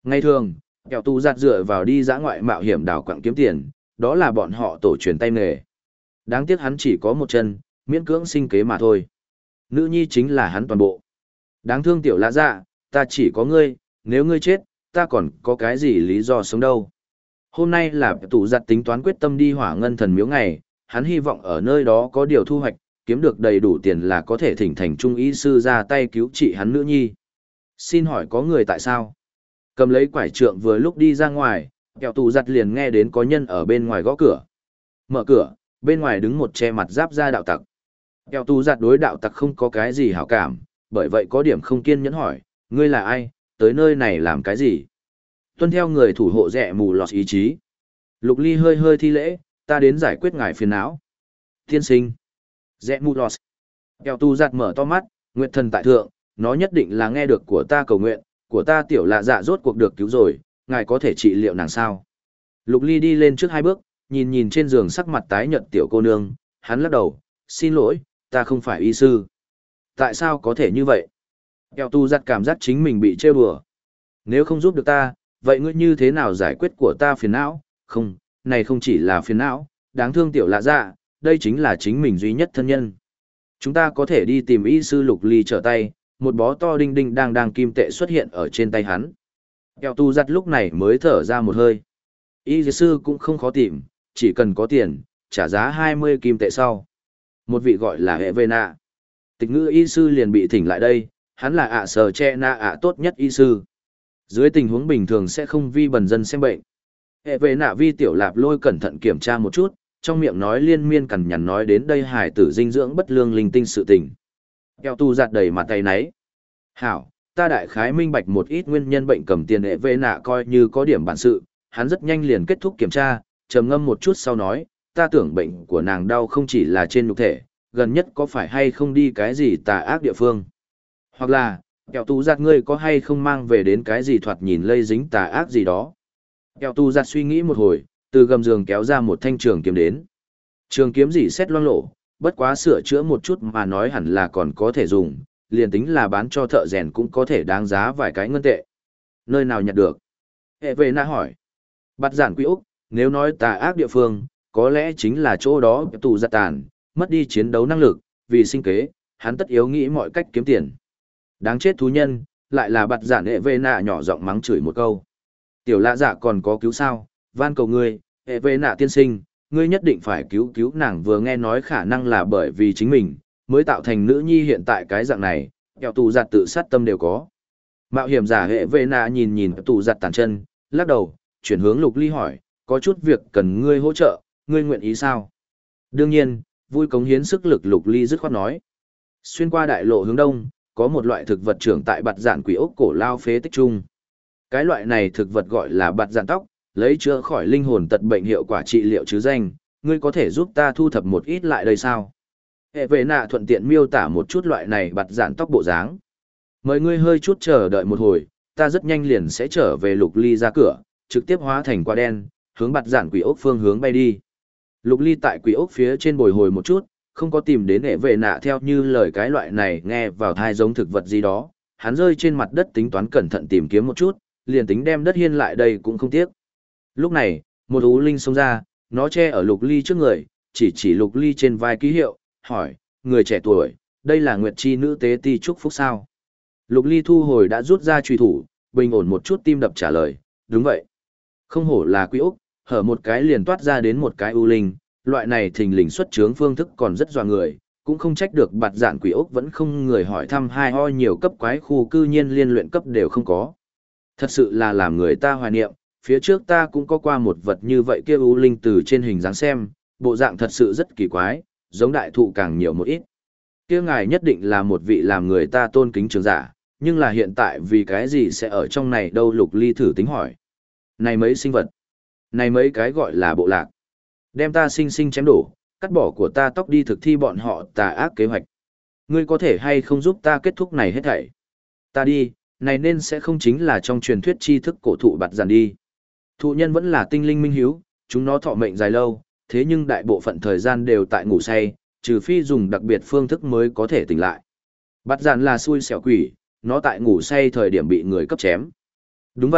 Ngày thường, kẹo tù giặt dựa vào đi dã ngoại mạo hiểm đào quặng kiếm tiền, đó là bọn họ tổ truyền tay nghề. Đáng tiếc hắn chỉ có một chân, miễn cưỡng sinh kế mà thôi. Nữ nhi chính là hắn toàn bộ. Đáng thương tiểu lã dạ, ta chỉ có ngươi, nếu ngươi chết, ta còn có cái gì lý do sống đâu. Hôm nay là tù giặt tính toán quyết tâm đi hỏa ngân thần miếu ngày, hắn hy vọng ở nơi đó có điều thu hoạch, kiếm được đầy đủ tiền là có thể thỉnh thành trung y sư ra tay cứu trị hắn nữ nhi. Xin hỏi có người tại sao? Cầm lấy quải trượng vừa lúc đi ra ngoài, kẹo tù giặt liền nghe đến có nhân ở bên ngoài gõ cửa. Mở cửa, bên ngoài đứng một che mặt giáp da đạo tặc. Kẹo tù giặt đối đạo tặc không có cái gì hảo cảm, bởi vậy có điểm không kiên nhẫn hỏi, ngươi là ai, tới nơi này làm cái gì? Tuân theo người thủ hộ rẻ mù lọt ý chí. Lục Ly hơi hơi thi lễ, ta đến giải quyết ngài phiền não. Tiên sinh. Rẽ mù lọt. Kẹo tù giặt mở to mắt, nguyệt thần tại thượng, nó nhất định là nghe được của ta cầu nguyện, của ta tiểu lạ dạ rốt cuộc được cứu rồi, ngài có thể trị liệu nàng sao? Lục Ly đi lên trước 2 bước, nhìn nhìn trên giường sắc mặt tái nhợt tiểu cô nương, hắn lắc đầu, xin lỗi, ta không phải y sư. Tại sao có thể như vậy? Kẹo tù giặt cảm giác chính mình bị trêu đùa. Nếu không giúp được ta, vậy ngươi như thế nào giải quyết của ta phiền não? Không, này không chỉ là phiền não, đáng thương tiểu lạ dạ, đây chính là chính mình duy nhất thân nhân. Chúng ta có thể đi tìm y sư. Lục Ly trở tay, một bó to đinh đinh đang kim tệ xuất hiện ở trên tay hắn. Kẹo tù giặt lúc này mới thở ra một hơi. Y sư cũng không khó tìm, chỉ cần có tiền, trả giá 20 kim tệ sau. Một vị gọi là hệ vệ nạ. Tịch ngữ y sư liền bị thỉnh lại đây, hắn là ạ sờ che na ạ tốt nhất y sư. Dưới tình huống bình thường sẽ không vi bần dân xem bệnh. Hệ vệ nạ vi tiểu lạp lôi cẩn thận kiểm tra một chút, trong miệng nói liên miên cằn nhằn nói đến đây hải tử dinh dưỡng bất lương linh tinh sự tình. Kẹo tù giặt đầy mặt tay náy. Hảo, ta đại khái minh bạch một ít nguyên nhân bệnh cầm tiền hệ vệ nạ coi như có điểm bản sự, hắn rất nhanh liền kết thúc kiểm tra, trầm ngâm một chút sau nói, ta tưởng bệnh của nàng đau không chỉ là trên nhục thể, gần nhất có phải hay không đi cái gì tà ác địa phương. Hoặc là, kẹo tù giặt ngươi có hay không mang về đến cái gì thoạt nhìn lây dính tà ác gì đó. Kẹo tù giặt suy nghĩ một hồi, từ gầm giường kéo ra một thanh trường kiếm đến. Trường kiếm gì xét loang lổ, bất quá sửa chữa một chút mà nói hẳn là còn có thể dùng, liền tính là bán cho thợ rèn cũng có thể đáng giá vài cái ngân tệ. Nơi nào nhặt được? Hệ vệ nạ hỏi. Bắt giản quý Úc, nếu nói tà ác địa phương, có lẽ chính là chỗ đó tù giặt tàn, mất đi chiến đấu năng lực, vì sinh kế, hắn tất yếu nghĩ mọi cách kiếm tiền. Đáng chết thú nhân, lại là bắt giản hệ vệ nạ nhỏ giọng mắng chửi một câu. Tiểu lạ dạ còn có cứu sao, van cầu ngươi, hệ vệ nạ tiên sinh, ngươi nhất định phải cứu nàng. Vừa nghe nói khả năng là bởi vì chính mình, mới tạo thành nữ nhi hiện tại cái dạng này, kẹo tù giặt tự sát tâm đều có. Mạo hiểm giả hệ vệ nạ nhìn nhìn tù giặt tàn chân, lắc đầu, chuyển hướng Lục Ly hỏi, có chút việc cần ngươi hỗ trợ, ngươi nguyện ý sao? Đương nhiên, vui cống hiến sức lực. Lục Ly dứt khoát nói. Xuyên qua đại lộ hướng đông, có một loại thực vật trưởng tại bạt dạn quỷ ốc cổ lao phế tích trung. Cái loại này thực vật gọi là bạt dạn tóc, lấy chữa khỏi linh hồn tật bệnh hiệu quả trị liệu chứ danh, ngươi có thể giúp ta thu thập một ít lại đây sao? Hệ vệ nạ thuận tiện miêu tả một chút loại này bạt dạn tóc bộ dáng. Mời ngươi hơi chút chờ đợi một hồi, ta rất nhanh liền sẽ trở về. Lục Ly ra cửa, trực tiếp hóa thành quả đen, hướng bạt dạn quỷ ốc phương hướng bay đi. Lục Ly tại quỷ ốc phía trên bồi hồi một chút, không có tìm đến hệ vệ nạ theo như lời cái loại này nghe vào thai giống thực vật gì đó, hắn rơi trên mặt đất tính toán cẩn thận tìm kiếm một chút, liền tính đem đất hiên lại đây cũng không tiếc. Lúc này, một ú linh xông ra, nó che ở Lục Ly trước người, chỉ Lục Ly trên vai ký hiệu, hỏi, người trẻ tuổi, đây là Nguyệt Chi nữ tế ti chúc phúc sao? Lục Ly thu hồi đã rút ra truy thủ, bình ổn một chút tim đập trả lời, đúng vậy. Không hổ là Quý Úc, hở một cái liền toát ra đến một cái ưu linh, loại này thình lình xuất chướng phương thức còn rất dọa người, cũng không trách được bạt dạn Quỷ Úc vẫn không người hỏi thăm hai ho nhiều cấp quái khu cư nhiên liên luyện cấp đều không có. Thật sự là làm người ta hoài niệm, phía trước ta cũng có qua một vật như vậy kia ưu linh từ trên hình dáng xem, bộ dạng thật sự rất kỳ quái, giống đại thụ càng nhiều một ít. Kia ngài nhất định là một vị làm người ta tôn kính trường giả, nhưng là hiện tại vì cái gì sẽ ở trong này đâu? Lục Ly thử tính hỏi. Này mấy sinh vật, này mấy cái gọi là bộ lạc, đem ta sinh sinh chém đổ, cắt bỏ của ta tóc đi thực thi bọn họ tà ác kế hoạch. Ngươi có thể hay không giúp ta kết thúc này hết thảy? Ta đi, này nên sẽ không chính là trong truyền thuyết tri thức cổ thụ bạt giản đi. Thụ nhân vẫn là tinh linh minh hiếu, chúng nó thọ mệnh dài lâu, thế nhưng đại bộ phận thời gian đều tại ngủ say, trừ phi dùng đặc biệt phương thức mới có thể tỉnh lại. Bạt giản là xui xẻo quỷ, nó tại ngủ say thời điểm bị người cấp chém. Đúng vậy,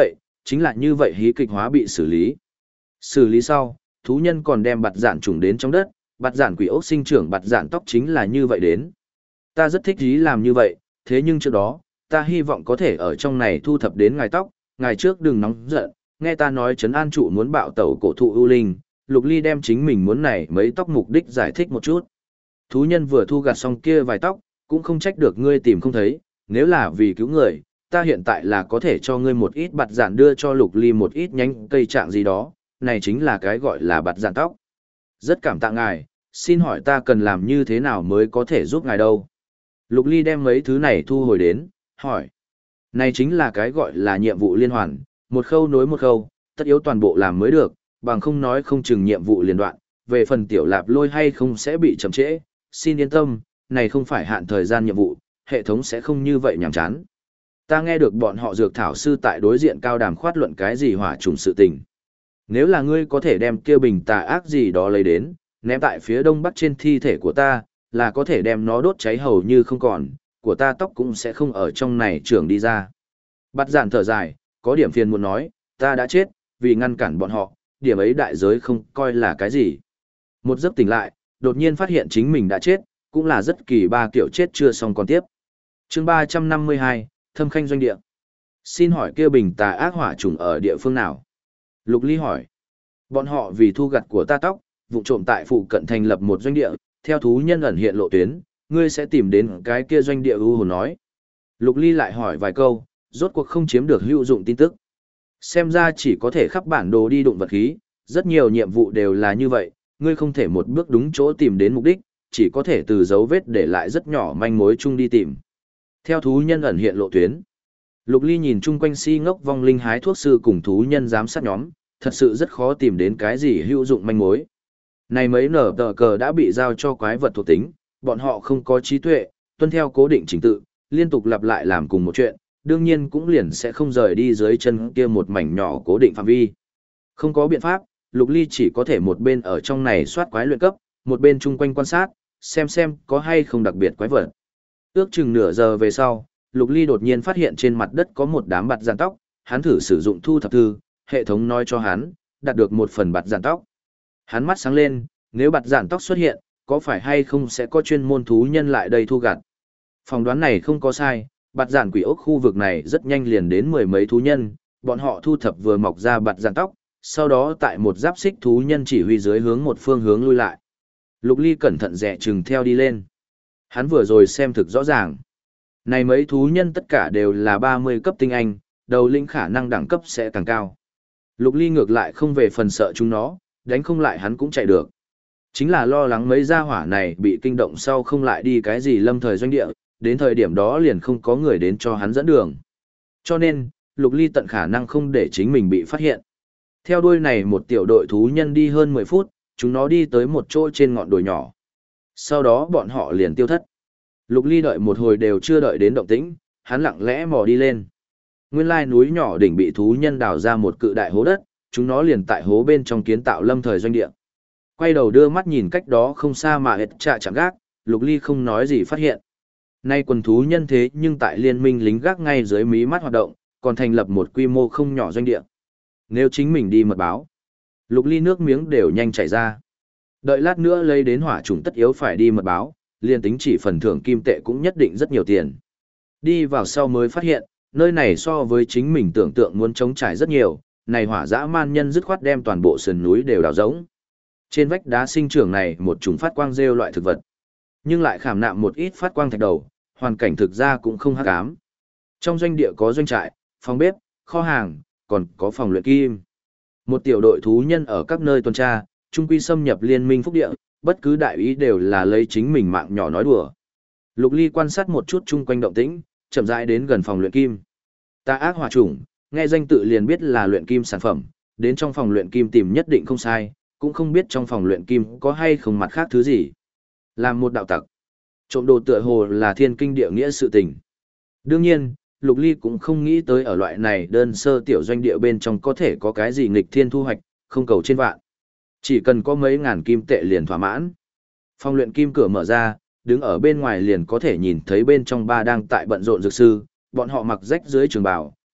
chính là như vậy hí kịch hóa bị xử lý. Xử lý sau, thú nhân còn đem bạt dạn trùng đến trong đất, bạt dạn quỷ ốc sinh trưởng bạt dạn tóc chính là như vậy đến. Ta rất thích ý làm như vậy, thế nhưng trước đó, ta hy vọng có thể ở trong này thu thập đến ngài tóc, ngài trước đừng nóng giận, nghe ta nói trấn an trụ muốn bạo tẩu cổ thụ ưu linh, Lục Ly đem chính mình muốn này mấy tóc mục đích giải thích một chút. Thú nhân vừa thu gặt xong kia vài tóc, cũng không trách được ngươi tìm không thấy, nếu là vì cứu người, ta hiện tại là có thể cho ngươi một ít bạt dạn đưa cho Lục Ly một ít nhánh cây trạng gì đó, này chính là cái gọi là bạt dạn tóc. Rất cảm tạ ngài, xin hỏi ta cần làm như thế nào mới có thể giúp ngài đâu? Lục Ly đem mấy thứ này thu hồi đến, hỏi. Này chính là cái gọi là nhiệm vụ liên hoàn, một khâu nối một khâu, tất yếu toàn bộ làm mới được, bằng không nói không chừng nhiệm vụ liên đoạn, về phần tiểu lạp lôi hay không sẽ bị chậm trễ, xin yên tâm, này không phải hạn thời gian nhiệm vụ, hệ thống sẽ không như vậy nhàm chán. Ta nghe được bọn họ dược thảo sư tại đối diện cao đàm khoát luận cái gì hỏa trùng sự tình. Nếu là ngươi có thể đem kia bình tà ác gì đó lấy đến, ném tại phía đông bắc trên thi thể của ta, là có thể đem nó đốt cháy hầu như không còn, của ta tóc cũng sẽ không ở trong này trưởng đi ra. Bạt giản thở dài, có điểm phiền muốn nói, ta đã chết, vì ngăn cản bọn họ, điểm ấy đại giới không coi là cái gì. Một giấc tỉnh lại, đột nhiên phát hiện chính mình đã chết, cũng là rất kỳ ba kiểu chết chưa xong còn tiếp. Chương 352, Thâm Khanh doanh địa. Xin hỏi kia bình tà ác hỏa trùng ở địa phương nào? Lục Ly hỏi. Bọn họ vì thu gặt của ta tóc, vụ trộm tại phụ cận thành lập một doanh địa, theo thú nhân ẩn hiện lộ tuyến, ngươi sẽ tìm đến cái kia doanh địa ưu hồn nói. Lục Ly lại hỏi vài câu, rốt cuộc không chiếm được hữu dụng tin tức. Xem ra chỉ có thể khắp bản đồ đi đụng vật khí, rất nhiều nhiệm vụ đều là như vậy, ngươi không thể một bước đúng chỗ tìm đến mục đích, chỉ có thể từ dấu vết để lại rất nhỏ manh mối chung đi tìm. Theo thú nhân ẩn hiện lộ tuyến. Lục Ly nhìn chung quanh si ngốc vong linh hái thuốc sư cùng thú nhân giám sát nhóm, thật sự rất khó tìm đến cái gì hữu dụng manh mối. Này mấy nở tờ cờ đã bị giao cho quái vật thuộc tính, bọn họ không có trí tuệ, tuân theo cố định trình tự, liên tục lặp lại làm cùng một chuyện, đương nhiên cũng liền sẽ không rời đi dưới chân kia một mảnh nhỏ cố định phạm vi. Không có biện pháp, Lục Ly chỉ có thể một bên ở trong này soát quái luyện cấp, một bên chung quanh quan sát, xem có hay không đặc biệt quái vật. Ước chừng nửa giờ về sau, Lục Ly đột nhiên phát hiện trên mặt đất có một đám bạt dàn tóc, hắn thử sử dụng thu thập thư, hệ thống nói cho hắn, đạt được một phần bạt dàn tóc. Hắn mắt sáng lên, nếu bạt dàn tóc xuất hiện, có phải hay không sẽ có chuyên môn thú nhân lại đây thu gặt. Phỏng đoán này không có sai, bạt dàn quỷ ốc khu vực này rất nhanh liền đến mười mấy thú nhân, bọn họ thu thập vừa mọc ra bạt dàn tóc, sau đó tại một giáp xích thú nhân chỉ huy dưới hướng một phương hướng lui lại. Lục Ly cẩn thận dè chừng theo đi lên. Hắn vừa rồi xem thực rõ ràng. Này mấy thú nhân tất cả đều là 30 cấp tinh anh, đầu lĩnh khả năng đẳng cấp sẽ càng cao. Lục Ly ngược lại không về phần sợ chúng nó, đánh không lại hắn cũng chạy được. Chính là lo lắng mấy gia hỏa này bị kinh động sau không lại đi cái gì lâm thời doanh địa, đến thời điểm đó liền không có người đến cho hắn dẫn đường. Cho nên, Lục Ly tận khả năng không để chính mình bị phát hiện. Theo đuôi này một tiểu đội thú nhân đi hơn 10 phút, chúng nó đi tới một chỗ trên ngọn đồi nhỏ. Sau đó bọn họ liền tiêu thất. Lục Ly đợi một hồi đều chưa đợi đến động tĩnh, hắn lặng lẽ mò đi lên. Nguyên lai núi nhỏ đỉnh bị thú nhân đào ra một cự đại hố đất, chúng nó liền tại hố bên trong kiến tạo lâm thời doanh địa. Quay đầu đưa mắt nhìn cách đó không xa mà hết trạ chẳng gác, Lục Ly không nói gì phát hiện. Nay quần thú nhân thế nhưng tại liên minh lính gác ngay dưới mí mắt hoạt động, còn thành lập một quy mô không nhỏ doanh địa. Nếu chính mình đi mật báo, Lục Ly nước miếng đều nhanh chảy ra. Đợi lát nữa lấy đến hỏa trùng tất yếu phải đi mật báo, liền tính chỉ phần thưởng kim tệ cũng nhất định rất nhiều tiền. Đi vào sau mới phát hiện, nơi này so với chính mình tưởng tượng muốn trống trải rất nhiều, này hỏa dã man nhân dứt khoát đem toàn bộ sườn núi đều đào rỗng. Trên vách đá sinh trưởng này một chủng phát quang rêu loại thực vật, nhưng lại khảm nạm một ít phát quang thạch đầu, hoàn cảnh thực ra cũng không hắc ám. Trong doanh địa có doanh trại, phòng bếp, kho hàng, còn có phòng luyện kim. Một tiểu đội thú nhân ở các nơi tuần tra, trung quy xâm nhập liên minh phúc địa, bất cứ đại ý đều là lấy chính mình mạng nhỏ nói đùa. Lục Ly quan sát một chút chung quanh động tĩnh, chậm rãi đến gần phòng luyện kim. Tà ác hỏa chủng, nghe danh tự liền biết là luyện kim sản phẩm, đến trong phòng luyện kim tìm nhất định không sai, cũng không biết trong phòng luyện kim có hay không mặt khác thứ gì. Làm một đạo tặc, trộm đồ tựa hồ là thiên kinh địa nghĩa sự tình. Đương nhiên, Lục Ly cũng không nghĩ tới ở loại này đơn sơ tiểu doanh địa bên trong có thể có cái gì nghịch thiên thu hoạch, không cầu trên vạn. Chỉ cần có mấy ngàn kim tệ liền thỏa mãn. Phòng luyện kim cửa mở ra, đứng ở bên ngoài liền có thể nhìn thấy bên trong ba đang tại bận rộn dược sư, bọn họ mặc rách dưới trường bào,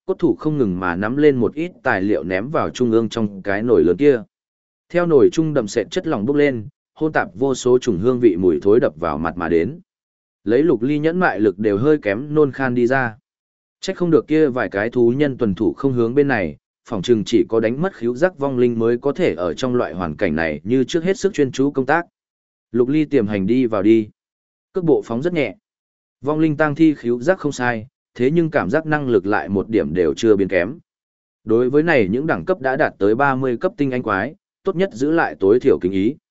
cốt thủ không ngừng mà nắm lên một ít tài liệu ném vào trung ương trong cái nồi lớn kia. Theo nồi trung đậm sệt chất lỏng bốc lên, hôn tạp vô số chủng hương vị mùi thối đập vào mặt mà đến. Lấy Lục Ly nhẫn mại lực đều hơi kém nôn khan đi ra. Trách không được kia vài cái thú nhân tuần thủ không hướng bên này, phỏng chừng chỉ có đánh mất khíu giác vong linh mới có thể ở trong loại hoàn cảnh này như trước hết sức chuyên chú công tác. Lục Ly tiềm hành đi vào đi. Cước bộ phóng rất nhẹ. Vong linh tang thi khíu giác không sai, thế nhưng cảm giác năng lực lại một điểm đều chưa biến kém. Đối với này những đẳng cấp đã đạt tới 30 cấp tinh anh quái, tốt nhất giữ lại tối thiểu kính ý.